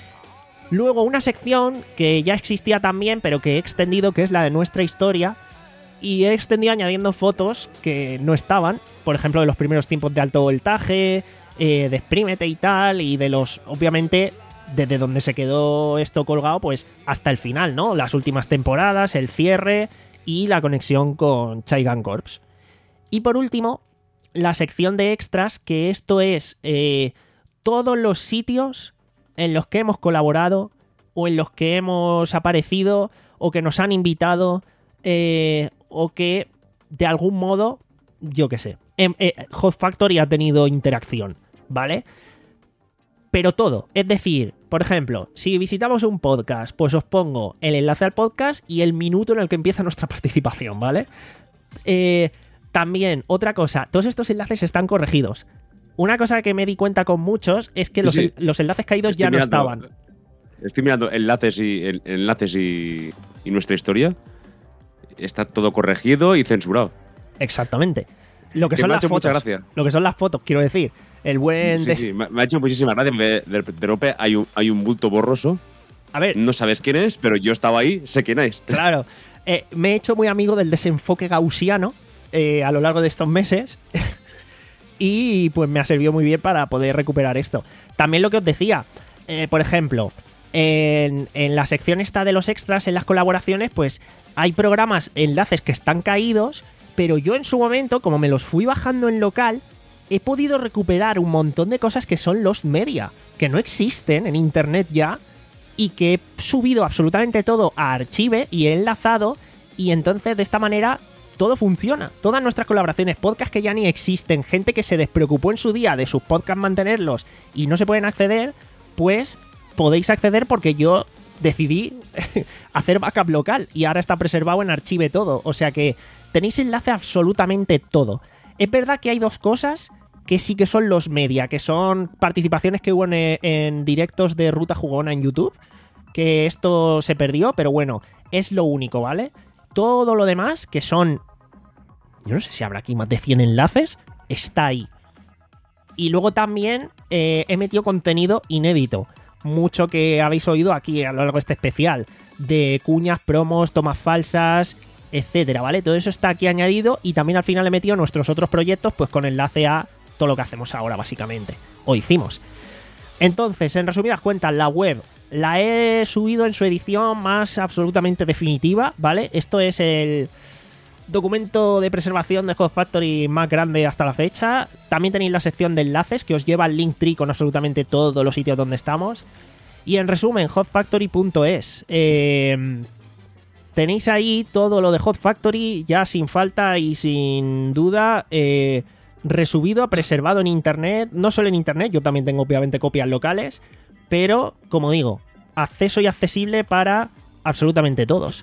Luego una sección que ya existía también, pero que he extendido, que es la de nuestra historia. Y he extendido añadiendo fotos que no estaban, por ejemplo, de los primeros tiempos de Alto Voltaje, eh, de Exprímete y tal, y de los, obviamente, desde donde se quedó esto colgado, pues hasta el final, ¿no? Las últimas temporadas, el cierre y la conexión con Chaigan Corps. Y por último, la sección de extras, que esto es eh, todos los sitios en los que hemos colaborado o en los que hemos aparecido o que nos han invitado eh, o que de algún modo, yo qué sé, eh, eh, Hot Factory ha tenido interacción, ¿vale? Pero todo, es decir, por ejemplo, si visitamos un podcast, pues os pongo el enlace al podcast y el minuto en el que empieza nuestra participación, ¿vale? Eh, también, otra cosa, todos estos enlaces están corregidos. Una cosa que me di cuenta con muchos es que sí, los, sí. los enlaces caídos estoy ya mirando, no estaban. Estoy mirando enlaces y el, enlaces y, y nuestra historia. Está todo corregido y censurado. Exactamente. Lo que, que son me las ha hecho fotos. Mucha gracia. Lo que son las fotos, quiero decir. El buen. Sí, des... sí, me ha hecho muchísima gracia. De, de, de repente hay un, hay un bulto borroso. A ver. No sabes quién es, pero yo estaba ahí, sé quién es. Claro. Eh, me he hecho muy amigo del desenfoque gaussiano eh, a lo largo de estos meses. Y pues me ha servido muy bien para poder recuperar esto. También lo que os decía, eh, por ejemplo, en, en la sección esta de los extras, en las colaboraciones, pues hay programas, enlaces que están caídos, pero yo en su momento, como me los fui bajando en local, he podido recuperar un montón de cosas que son los media, que no existen en internet ya, y que he subido absolutamente todo a Archive y he enlazado, y entonces de esta manera todo funciona. Todas nuestras colaboraciones, podcasts que ya ni existen, gente que se despreocupó en su día de sus podcasts mantenerlos y no se pueden acceder, pues podéis acceder porque yo decidí hacer backup local y ahora está preservado en Archive todo. O sea que tenéis enlace a absolutamente todo. Es verdad que hay dos cosas que sí que son los media, que son participaciones que hubo en, en directos de Ruta Jugona en YouTube, que esto se perdió, pero bueno, es lo único, ¿vale? Todo lo demás, que son, yo no sé si habrá aquí más de cien enlaces, está ahí. Y luego también eh, he metido contenido inédito. Mucho que habéis oído aquí a lo largo de este especial. De cuñas, promos, tomas falsas, etcétera, ¿vale? Todo eso está aquí añadido y también al final he metido nuestros otros proyectos pues con enlace a todo lo que hacemos ahora, básicamente. O hicimos. Entonces, en resumidas cuentas, la web la he subido en su edición más absolutamente definitiva, ¿vale? Esto es el documento de preservación de Hot Factory más grande hasta la fecha. También tenéis la sección de enlaces que os lleva al Linktree con absolutamente todos los sitios donde estamos. Y en resumen, hot factory punto es. Eh, tenéis ahí todo lo de Hot Factory ya sin falta y sin duda eh, resubido, preservado en internet. No solo en internet, yo también tengo obviamente copias locales, pero como digo, acceso y accesible para absolutamente todos.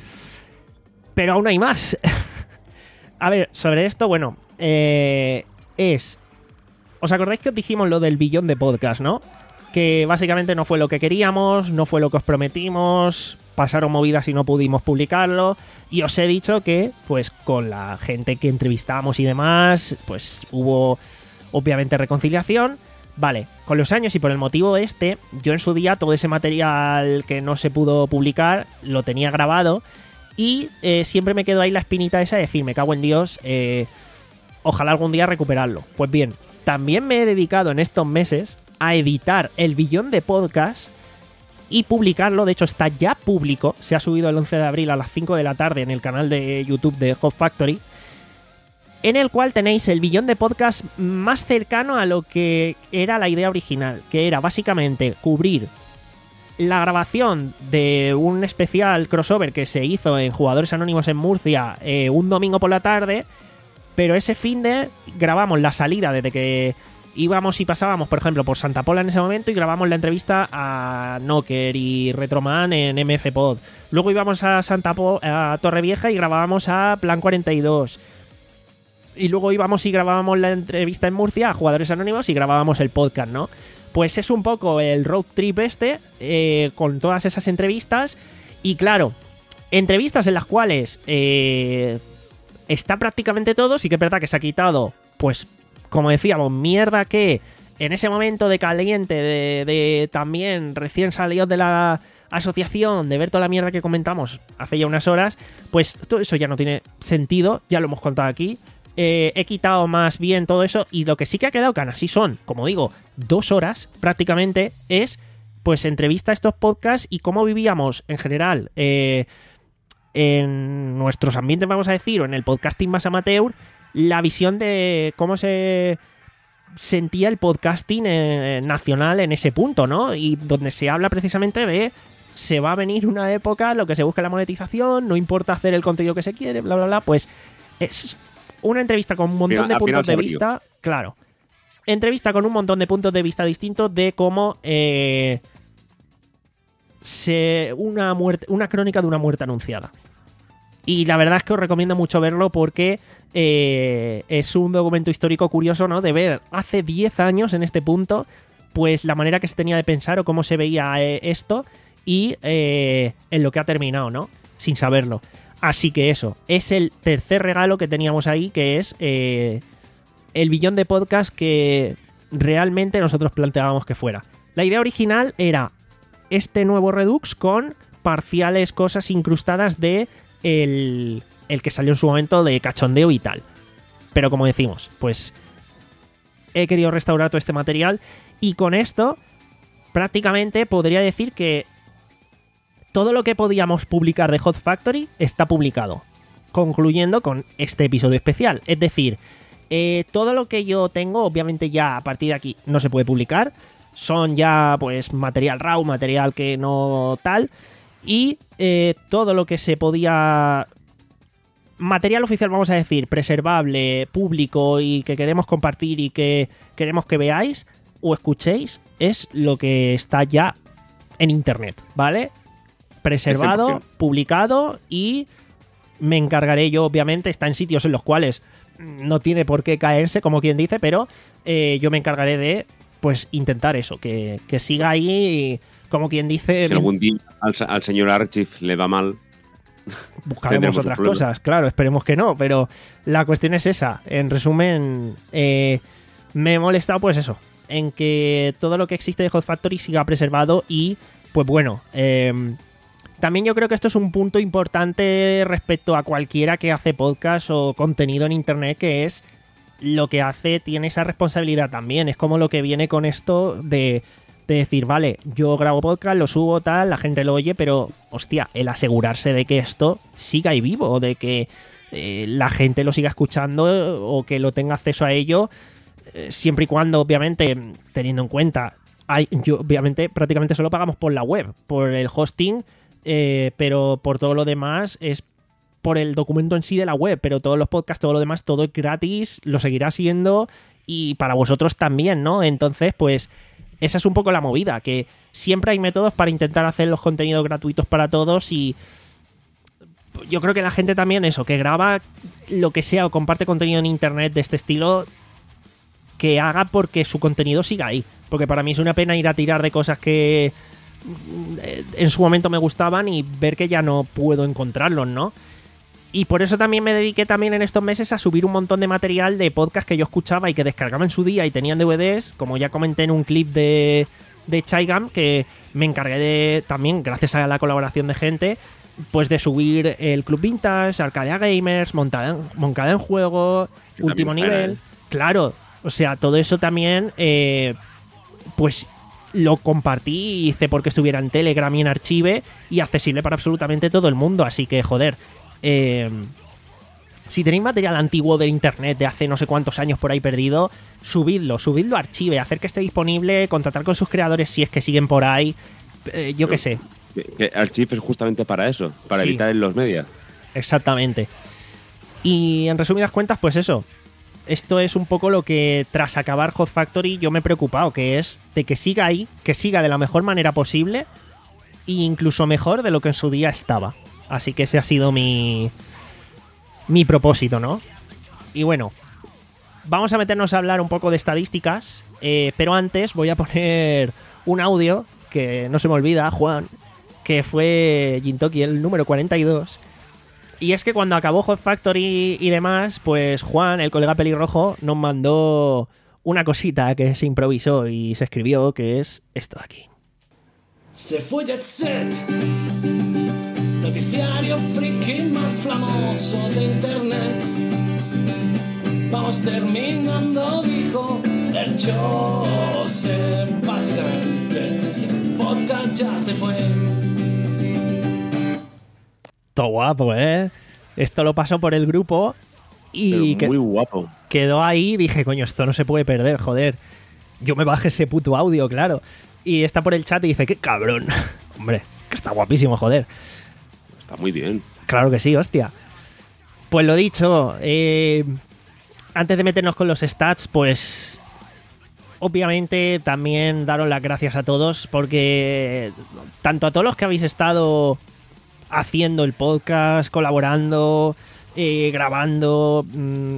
Pero aún hay más. A ver, sobre esto, bueno, eh, es... ¿Os acordáis que os dijimos lo del billón de podcast, no? Que básicamente no fue lo que queríamos, no fue lo que os prometimos, pasaron movidas y no pudimos publicarlo, y os he dicho que, pues, con la gente que entrevistamos y demás, pues hubo, obviamente, reconciliación. Vale, con los años y por el motivo este, yo en su día todo ese material que no se pudo publicar, lo tenía grabado, y eh, siempre me quedó ahí la espinita esa de decir, me cago en Dios, eh, ojalá algún día recuperarlo. Pues bien, también me he dedicado en estos meses a editar el billón de podcast y publicarlo. De hecho está ya público, se ha subido el once de abril a las cinco de la tarde en el canal de YouTube de Hot Factory, en el cual tenéis el billón de podcast más cercano a lo que era la idea original, que era básicamente cubrir la grabación de un especial crossover que se hizo en Jugadores Anónimos en Murcia eh, un domingo por la tarde, pero ese finde grabamos la salida desde que íbamos y pasábamos, por ejemplo, por Santa Pola en ese momento y grabamos la entrevista a Knocker y Retroman en M F Pod. Luego íbamos a Santa Po- a Torrevieja y grabábamos a Plan cuarenta y dos. Y luego íbamos y grabábamos la entrevista en Murcia a Jugadores Anónimos y grabábamos el podcast, ¿no? Pues es un poco el road trip este, eh, con todas esas entrevistas. Y claro, entrevistas en las cuales eh, está prácticamente todo. Sí que es verdad que se ha quitado, pues, como decíamos, mierda que en ese momento de caliente, de, de también recién salidos de la asociación, de ver toda la mierda que comentamos hace ya unas horas, pues todo eso ya no tiene sentido, ya lo hemos contado aquí. Eh, he quitado más bien todo eso y lo que sí que ha quedado, que así son, como digo, dos horas prácticamente, es pues entrevista a estos podcasts y cómo vivíamos en general eh, en nuestros ambientes, vamos a decir, o en el podcasting más amateur, la visión de cómo se sentía el podcasting eh, nacional en ese punto, ¿no? Y donde se habla precisamente de se va a venir una época, lo que se busca es la monetización, no importa hacer el contenido que se quiere, bla, bla, bla, pues es una entrevista con un montón de puntos de vista, claro, entrevista con un montón de puntos de vista distintos de cómo eh, se una muerte, una crónica de una muerte anunciada. Y la verdad es que os recomiendo mucho verlo porque eh, es un documento histórico curioso, ¿no? De ver hace diez años en este punto, pues la manera que se tenía de pensar o cómo se veía eh, esto y eh, en lo que ha terminado, ¿no? Sin saberlo. Así que eso, es el tercer regalo que teníamos ahí, que es eh, el billón de podcast que realmente nosotros planteábamos que fuera. La idea original era este nuevo Redux con parciales cosas incrustadas de el, el que salió en su momento de cachondeo y tal. Pero como decimos, pues he querido restaurar todo este material y con esto prácticamente podría decir que todo lo que podíamos publicar de Hot Factory está publicado, concluyendo con este episodio especial. Es decir, eh, todo lo que yo tengo, obviamente ya a partir de aquí no se puede publicar. Son ya pues material raw, material que no tal. Y eh, todo lo que se podía... Material oficial, vamos a decir, preservable, público y que queremos compartir y que queremos que veáis o escuchéis, es lo que está ya en internet, ¿vale? Preservado, cien por ciento. publicado y me encargaré yo, obviamente, está en sitios en los cuales no tiene por qué caerse, como quien dice, pero eh, yo me encargaré de, pues, intentar eso, que, que siga ahí, y, como quien dice... Si algún día al, al señor Archive le va mal, buscaremos otras cosas, claro, esperemos que no, pero la cuestión es esa. En resumen, eh, me he molestado, pues eso, en que todo lo que existe de Hot Factory siga preservado y, pues bueno, eh, también yo creo que esto es un punto importante respecto a cualquiera que hace podcast o contenido en internet, que es lo que hace, tiene esa responsabilidad también. Es como lo que viene con esto de de decir, vale, yo grabo podcast, lo subo, tal, la gente lo oye, pero, hostia, el asegurarse de que esto siga ahí vivo, de que eh, la gente lo siga escuchando o que lo tenga acceso a ello, eh, siempre y cuando, obviamente, teniendo en cuenta, hay, yo, obviamente, prácticamente solo pagamos por la web, por el hosting, eh, pero por todo lo demás es por el documento en sí de la web, pero todos los podcasts, todo lo demás, todo es gratis, lo seguirá siendo y para vosotros también, ¿no? Entonces, pues esa es un poco la movida, que siempre hay métodos para intentar hacer los contenidos gratuitos para todos y yo creo que la gente también eso, que graba lo que sea o comparte contenido en internet de este estilo, que haga porque su contenido siga ahí. Porque para mí es una pena ir a tirar de cosas que en su momento me gustaban y ver que ya no puedo encontrarlos, ¿no? Y por eso también me dediqué también en estos meses a subir un montón de material de podcast que yo escuchaba y que descargaba en su día y tenían D V Ds, como ya comenté en un clip de, de Chaigam, que me encargué de también, gracias a la colaboración de gente, pues de subir el Club Vintage, Arcadia Gamers, Montada, Moncada en Juego, sí, Último Nivel. ¿Eh? Claro, o sea, todo eso también, eh, pues lo compartí y hice porque estuviera en Telegram y en Archive y accesible para absolutamente todo el mundo, así que joder. Eh, si tenéis material antiguo de internet de hace no sé cuántos años por ahí perdido, subidlo, subidlo a Archive, hacer que esté disponible, contratar con sus creadores si es que siguen por ahí, eh, yo qué sé. Que Archive es justamente para eso, para sí, editar en los medios. Exactamente. Y en resumidas cuentas, pues eso. Esto es un poco lo que tras acabar Hot Factory yo me he preocupado, que es de que siga ahí, que siga de la mejor manera posible e incluso mejor de lo que en su día estaba. Así que ese ha sido mi, mi propósito, ¿no? Y bueno, vamos a meternos a hablar un poco de estadísticas, eh, pero antes voy a poner un audio que no se me olvida, Juan, que fue Gintoki, el número cuarenta y dos. Y es que cuando acabó Hot Factory y demás, pues Juan, el colega pelirrojo, nos mandó una cosita que se improvisó y se escribió, que es esto de aquí. Se fue Jet Set, noticiario friki más famoso de internet. Vamos terminando, dijo el Joseph. Básicamente, el podcast ya se fue. Todo guapo, ¿eh? Esto lo pasó por el grupo y Pero muy guapo. Quedó ahí y dije, coño, esto no se puede perder, joder. Yo me bajé ese puto audio, claro. Y está por el chat y dice, qué cabrón. Hombre, que está guapísimo, joder. Está muy bien. Claro que sí, hostia. Pues lo dicho, eh, antes de meternos con los stats, pues obviamente también daros las gracias a todos, porque tanto a todos los que habéis estado haciendo el podcast, colaborando, eh, grabando, mmm,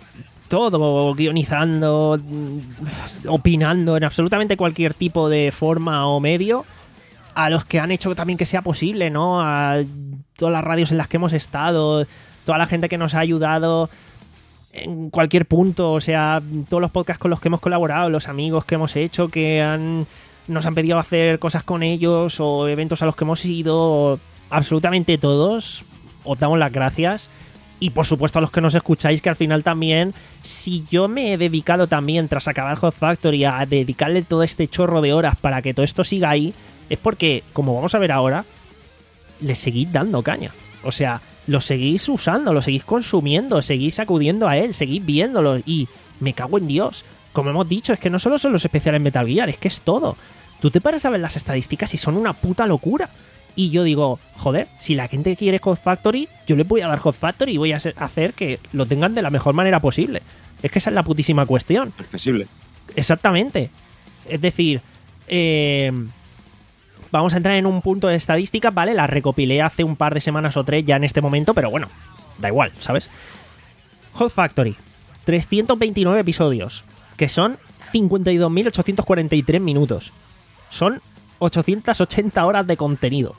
todo, guionizando, mmm, opinando en absolutamente cualquier tipo de forma o medio, a los que han hecho también que sea posible, ¿no? A todas las radios en las que hemos estado, toda la gente que nos ha ayudado en cualquier punto, o sea, todos los podcasts con los que hemos colaborado, los amigos que hemos hecho, que han nos han pedido hacer cosas con ellos, o eventos a los que hemos ido, absolutamente todos, os damos las gracias. Y por supuesto a los que nos escucháis, que al final también, si yo me he dedicado también tras acabar Hot Factory a dedicarle todo este chorro de horas para que todo esto siga ahí, es porque, como vamos a ver ahora, le seguís dando caña. O sea, lo seguís usando, lo seguís consumiendo, seguís acudiendo a él, seguís viéndolo y me cago en Dios. Como hemos dicho, es que no solo son los especiales Metal Gear, es que es todo. Tú te paras a ver las estadísticas y son una puta locura. Y yo digo, joder, si la gente quiere Hot Factory, yo le voy a dar Hot Factory y voy a hacer que lo tengan de la mejor manera posible. Es que esa es la putísima cuestión. Accesible. Exactamente. Es decir, eh, vamos a entrar en un punto de estadística, ¿vale? La recopilé hace un par de semanas o tres ya en este momento, pero bueno, da igual, ¿sabes? Hot Factory, trescientos veintinueve episodios, que son cincuenta y dos mil ochocientos cuarenta y tres minutos. Son ochocientas ochenta horas de contenido.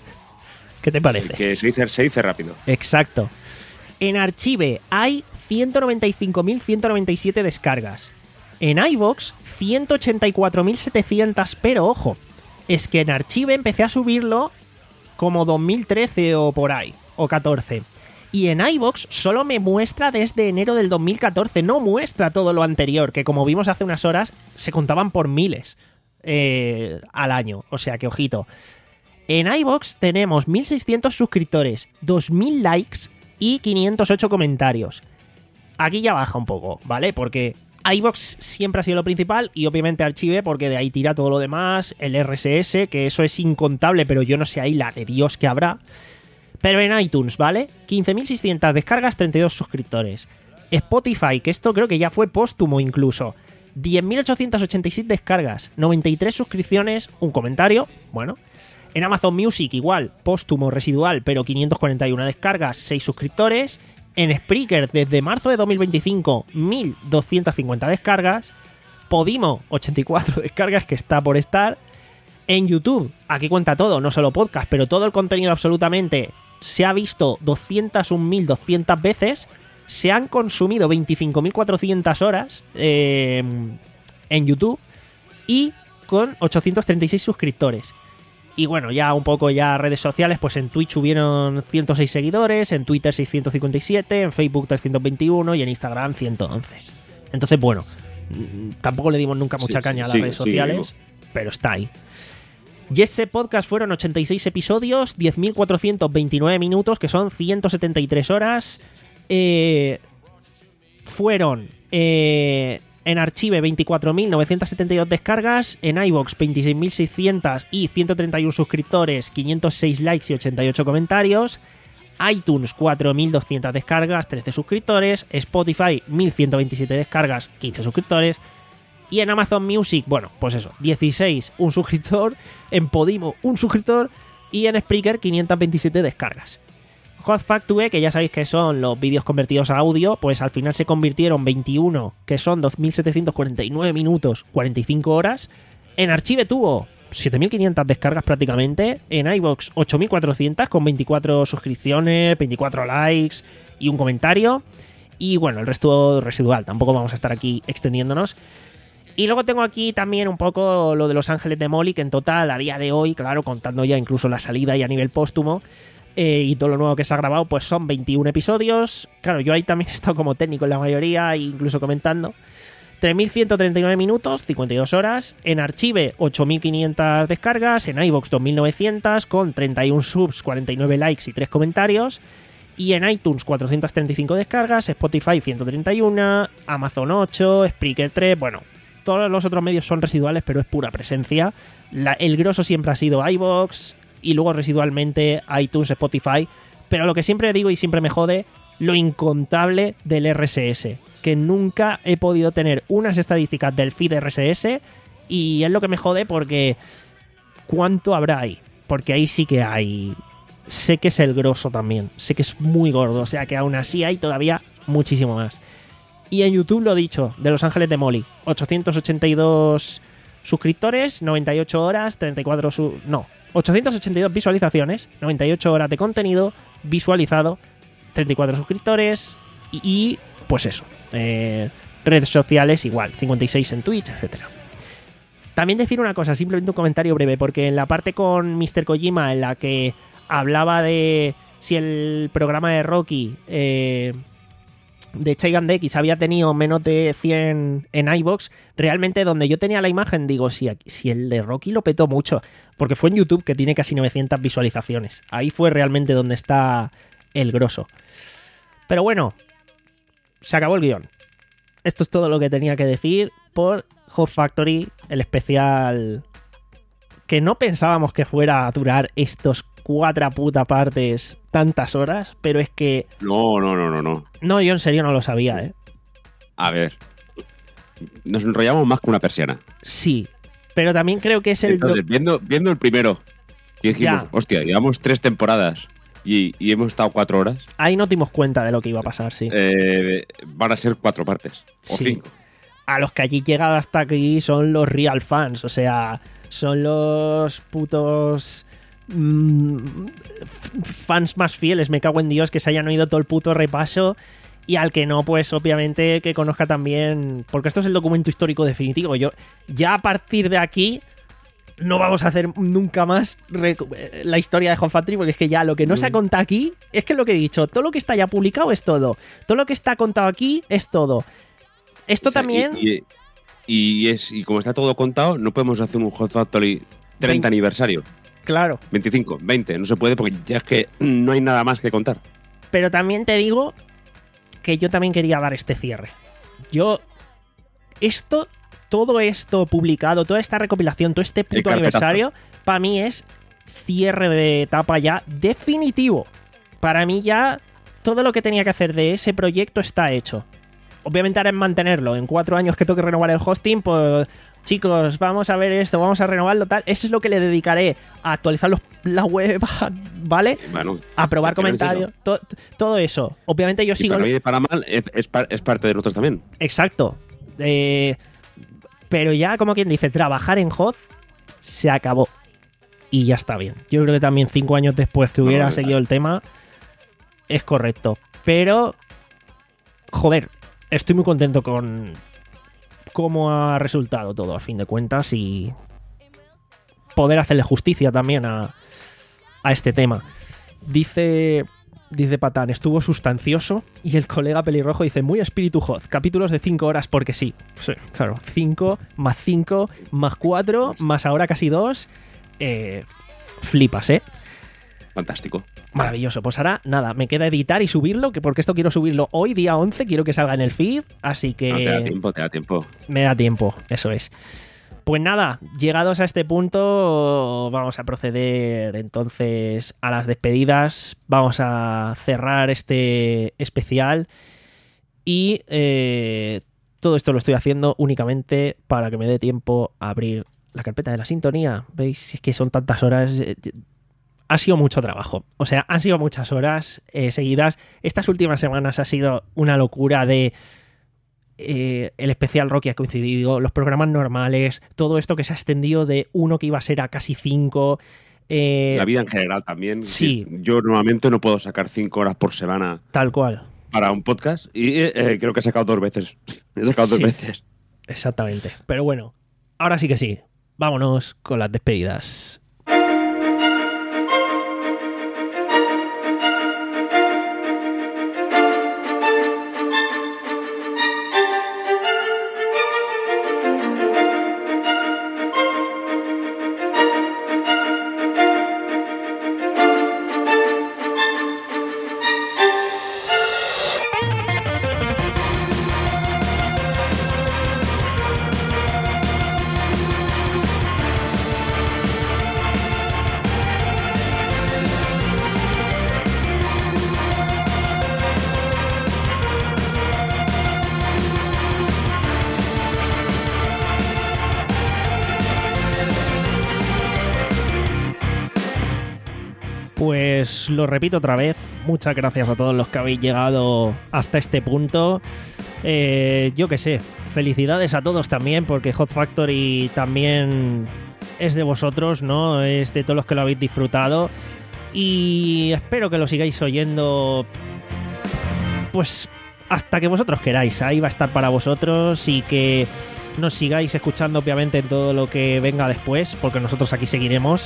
¿Qué te parece? Que se dice, se dice rápido. Exacto. En Archive hay ciento noventa y cinco mil ciento noventa y siete descargas. En iVoox, ciento ochenta y cuatro mil setecientos, pero ojo, es que en Archive empecé a subirlo como dos mil trece o por ahí, o catorce. Y en iVoox solo me muestra desde enero del dos mil catorce, no muestra todo lo anterior, que como vimos hace unas horas, se contaban por miles. eh, al año. O sea que, ojito. En iVoox tenemos mil seiscientos suscriptores, dos mil likes y quinientos ocho comentarios. Aquí ya baja un poco, ¿vale? Porque iVoox siempre ha sido lo principal y obviamente Archive, porque de ahí tira todo lo demás, el R S S, que eso es incontable, pero yo no sé ahí la de Dios que habrá. Pero en iTunes, ¿vale? quince mil seiscientas descargas, treinta y dos suscriptores. Spotify, que esto creo que ya fue póstumo incluso. diez mil ochocientas ochenta y siete descargas, noventa y tres suscripciones, un comentario, bueno. En Amazon Music igual, póstumo residual, pero quinientas cuarenta y una descargas, seis suscriptores. En Spreaker, desde marzo de dos mil veinticinco, mil doscientas cincuenta descargas. Podimo, ochenta y cuatro descargas, que está por estar. En YouTube, aquí cuenta todo, no solo podcast, pero todo el contenido absolutamente se ha visto doscientos un mil doscientas veces. Se han consumido veinticinco mil cuatrocientas horas eh, en YouTube y con ochocientos treinta y seis suscriptores. Y bueno, ya un poco ya redes sociales, pues en Twitch hubieron ciento seis seguidores, en Twitter seiscientos cincuenta y siete, en Facebook trescientos veintiuno y en Instagram ciento once. Entonces, bueno, tampoco le dimos nunca mucha sí, caña sí, a las sí, redes sí, sociales, sí. Pero está ahí. Y ese podcast fueron ochenta y seis episodios, diez mil cuatrocientos veintinueve minutos, que son ciento setenta y tres horas. Eh, fueron... Eh, En Archive veinticuatro mil novecientas setenta y dos descargas, en iVoox veintiséis mil seiscientos y ciento treinta y uno suscriptores, quinientos seis likes y ochenta y ocho comentarios, iTunes cuatro mil doscientas descargas, trece suscriptores, Spotify mil ciento veintisiete descargas, quince suscriptores, y en Amazon Music, bueno, pues eso, dieciséis, un suscriptor, en Podimo un suscriptor y en Spreaker quinientas veintisiete descargas. Hot Factory, que ya sabéis que son los vídeos convertidos a audio, pues al final se convirtieron veintiuno, que son dos mil setecientos cuarenta y nueve minutos, cuarenta y cinco horas. En Archive tuvo siete mil quinientas descargas prácticamente. En iVoox ocho mil cuatrocientas con veinticuatro suscripciones, veinticuatro likes y un comentario. Y bueno, el resto residual, tampoco vamos a estar aquí extendiéndonos. Y luego tengo aquí también un poco lo de Los Ángeles de Molly, que en total, a día de hoy, claro, contando ya incluso la salida y a nivel póstumo, Eh, y todo lo nuevo que se ha grabado, pues son veintiún episodios. Claro, yo ahí también he estado como técnico en la mayoría, incluso comentando. tres mil ciento treinta y nueve minutos, cincuenta y dos horas. En Archive, ocho mil quinientas descargas. En iVoox, dos mil novecientos, con treinta y uno subs, cuarenta y nueve likes y tres comentarios. Y en iTunes, cuatrocientas treinta y cinco descargas. Spotify, ciento treinta y uno. Amazon, ocho. Spreaker, tres. Bueno, todos los otros medios son residuales, pero es pura presencia. La, el grosso siempre ha sido iVoox. Y luego residualmente iTunes, Spotify. Pero lo que siempre digo y siempre me jode, lo incontable del R S S. Que nunca he podido tener unas estadísticas del feed R S S. Y es lo que me jode porque... ¿cuánto habrá ahí? Porque ahí sí que hay... Sé que es el grosso también. Sé que es muy gordo. O sea que aún así hay todavía muchísimo más. Y en YouTube lo dicho, de Los Ángeles de Molly. ochocientos ochenta y dos suscriptores, noventa y ocho horas, treinta y cuatro... Su- no... ochocientas ochenta y dos visualizaciones, noventa y ocho horas de contenido visualizado, treinta y cuatro suscriptores y, y pues eso, eh, redes sociales igual, cincuenta y seis en Twitch, etcétera. También decir una cosa, simplemente un comentario breve, porque en la parte con míster Kojima, en la que hablaba de si el programa de Rocky eh, de Chaigan D X había tenido menos de cien en iVoox, realmente donde yo tenía la imagen, digo, si, si el de Rocky lo petó mucho, porque fue en YouTube, que tiene casi novecientas visualizaciones. Ahí fue realmente donde está el grosso. Pero bueno, se acabó el guión. Esto es todo lo que tenía que decir por Hot Factory, el especial que no pensábamos que fuera a durar estos cuatro puta partes tantas horas, pero es que... No, no, no, no, no. No, yo en serio no lo sabía, ¿eh? A ver, nos enrollamos más que una persiana. Sí, pero también creo que es el... Entonces, viendo, viendo el primero, y dijimos, Ya. hostia, llevamos tres temporadas y, y hemos estado cuatro horas. Ahí nos dimos cuenta de lo que iba a pasar, sí. Eh, van a ser cuatro partes, o Sí. cinco. A los que allí llegado hasta aquí son los real fans, o sea, son los putos mmm, fans más fieles, me cago en Dios, que se hayan oído todo el puto repaso. Y al que no, pues obviamente que conozca también, porque esto es el documento histórico definitivo. Yo ya a partir de aquí no vamos a hacer nunca más la historia de Hot Factory, porque es que ya lo que no se ha contado aquí es que es lo que he dicho, todo lo que está ya publicado es todo, todo lo que está contado aquí es todo. Esto O sea, también... Y, y, Y, es, y como está todo contado, no podemos hacer un Hot Factory treinta veinte. aniversario. Claro. veinticinco, veinte, no se puede porque ya es que no hay nada más que contar. Pero también te digo que yo también quería dar este cierre. Yo, esto, todo esto publicado, toda esta recopilación, todo este puto aniversario, para mí es cierre de etapa ya definitivo. Para mí ya todo lo que tenía que hacer de ese proyecto está hecho. Obviamente ahora es mantenerlo. En cuatro años que toque renovar el hosting, pues chicos, vamos a ver esto, vamos a renovarlo, tal. Eso es lo que le dedicaré a actualizar los, la web, ¿vale? Bueno, a probar comentarios, to, todo eso. Obviamente yo y sigo... para bien y para mal es, es, es parte de nosotros también. Exacto. Eh, pero ya, como quien dice, trabajar en Hoth se acabó. Y ya está bien. Yo creo que también cinco años después que hubiera no, no, seguido el tema es correcto. Pero, joder, estoy muy contento con cómo ha resultado todo, a fin de cuentas, y poder hacerle justicia también a, a este tema. Dice, dice Patán, estuvo sustancioso, y el colega pelirrojo dice, muy espíritu Hoth, capítulos de cinco horas porque sí. Sí, claro, cinco, más cinco, más cuatro, más ahora casi dos. Eh, flipas, ¿eh? Fantástico. Maravilloso. Pues ahora, nada, me queda editar y subirlo, que porque esto quiero subirlo hoy, día once, quiero que salga en el feed, así que... No, te da tiempo, te da tiempo. Me da tiempo, eso es. Pues nada, llegados a este punto, vamos a proceder entonces a las despedidas, vamos a cerrar este especial y eh, todo esto lo estoy haciendo únicamente para que me dé tiempo a abrir la carpeta de la sintonía. ¿Veis? Es que son tantas horas... Eh, Ha sido mucho trabajo, o sea, han sido muchas horas eh, seguidas. Estas últimas semanas ha sido una locura de eh, el especial Rocky ha coincidido, los programas normales, todo esto que se ha extendido de uno que iba a ser a casi cinco. Eh, La vida en general también. Sí. Yo normalmente no puedo sacar cinco horas por semana. Tal cual. Para un podcast y eh, creo que he sacado dos veces. He sacado sí, dos veces. Exactamente. Pero bueno, ahora sí que sí. Vámonos con las despedidas. Pues lo repito otra vez, muchas gracias a todos los que habéis llegado hasta este punto. Eh, yo qué sé, felicidades a todos también, porque Hot Factory también es de vosotros, ¿no? Es de todos los que lo habéis disfrutado. Y espero que lo sigáis oyendo, pues hasta que vosotros queráis. Ahí va a estar para vosotros y que nos sigáis escuchando, obviamente, en todo lo que venga después, porque nosotros aquí seguiremos.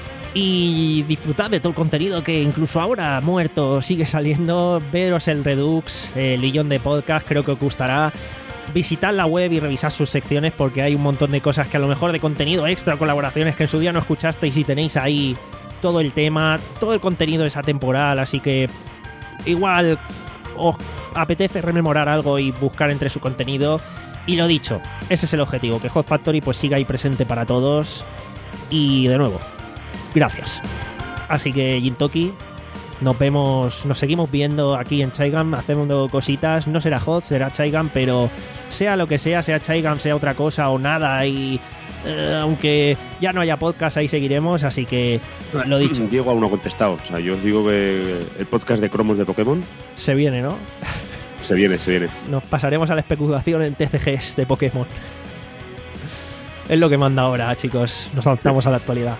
Y disfrutad de todo el contenido que incluso ahora muerto sigue saliendo. Veros el Redux, el Illón de Podcast, creo que os gustará. Visitad la web y revisad sus secciones porque hay un montón de cosas que a lo mejor de contenido extra, colaboraciones que en su día no escuchasteis y tenéis ahí todo el tema, todo el contenido de esa temporada. Así que igual os apetece rememorar algo y buscar entre su contenido. Y lo dicho, ese es el objetivo, que Hot Factory pues siga ahí presente para todos. Y de nuevo, gracias. Así que Jintoki, nos vemos, nos seguimos viendo aquí en Chaigam, hacemos cositas, no será Hot, será Chaigam, pero sea lo que sea, sea Chaigam, sea otra cosa o nada, y eh, aunque ya no haya podcast, ahí seguiremos, así que lo dicho. Diego aún no ha contestado, o sea, yo os digo que el podcast de cromos de Pokémon se viene, ¿no? Se viene, se viene. Nos pasaremos a la especulación en T C Gs de Pokémon. Es lo que manda ahora, chicos, nos adaptamos sí. a la actualidad.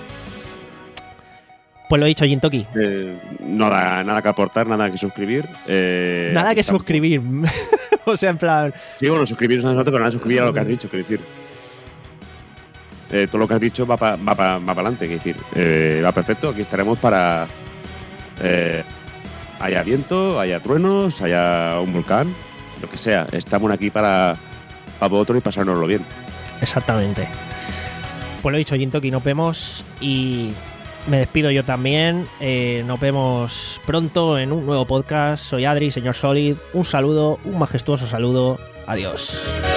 Pues lo he dicho, Jintoki. Eh, nada, nada que aportar, nada que suscribir. Eh, nada que estamos... suscribir. O sea, en plan... Sí, bueno, suscribiros a nosotros, pero nada, suscribir a lo que has dicho, quiero decir. Eh, todo lo que has dicho va para va pa, va pa adelante, quiero decir. Eh, va perfecto, aquí estaremos para... Eh, haya viento, haya truenos, haya un volcán, lo que sea. Estamos aquí para, para vosotros y pasárnoslo bien. Exactamente. Pues lo dicho, Jintoki, nos vemos y me despido yo también. Eh, nos vemos pronto en un nuevo podcast. Soy Adri, señor Solid. Un saludo, un majestuoso saludo. Adiós.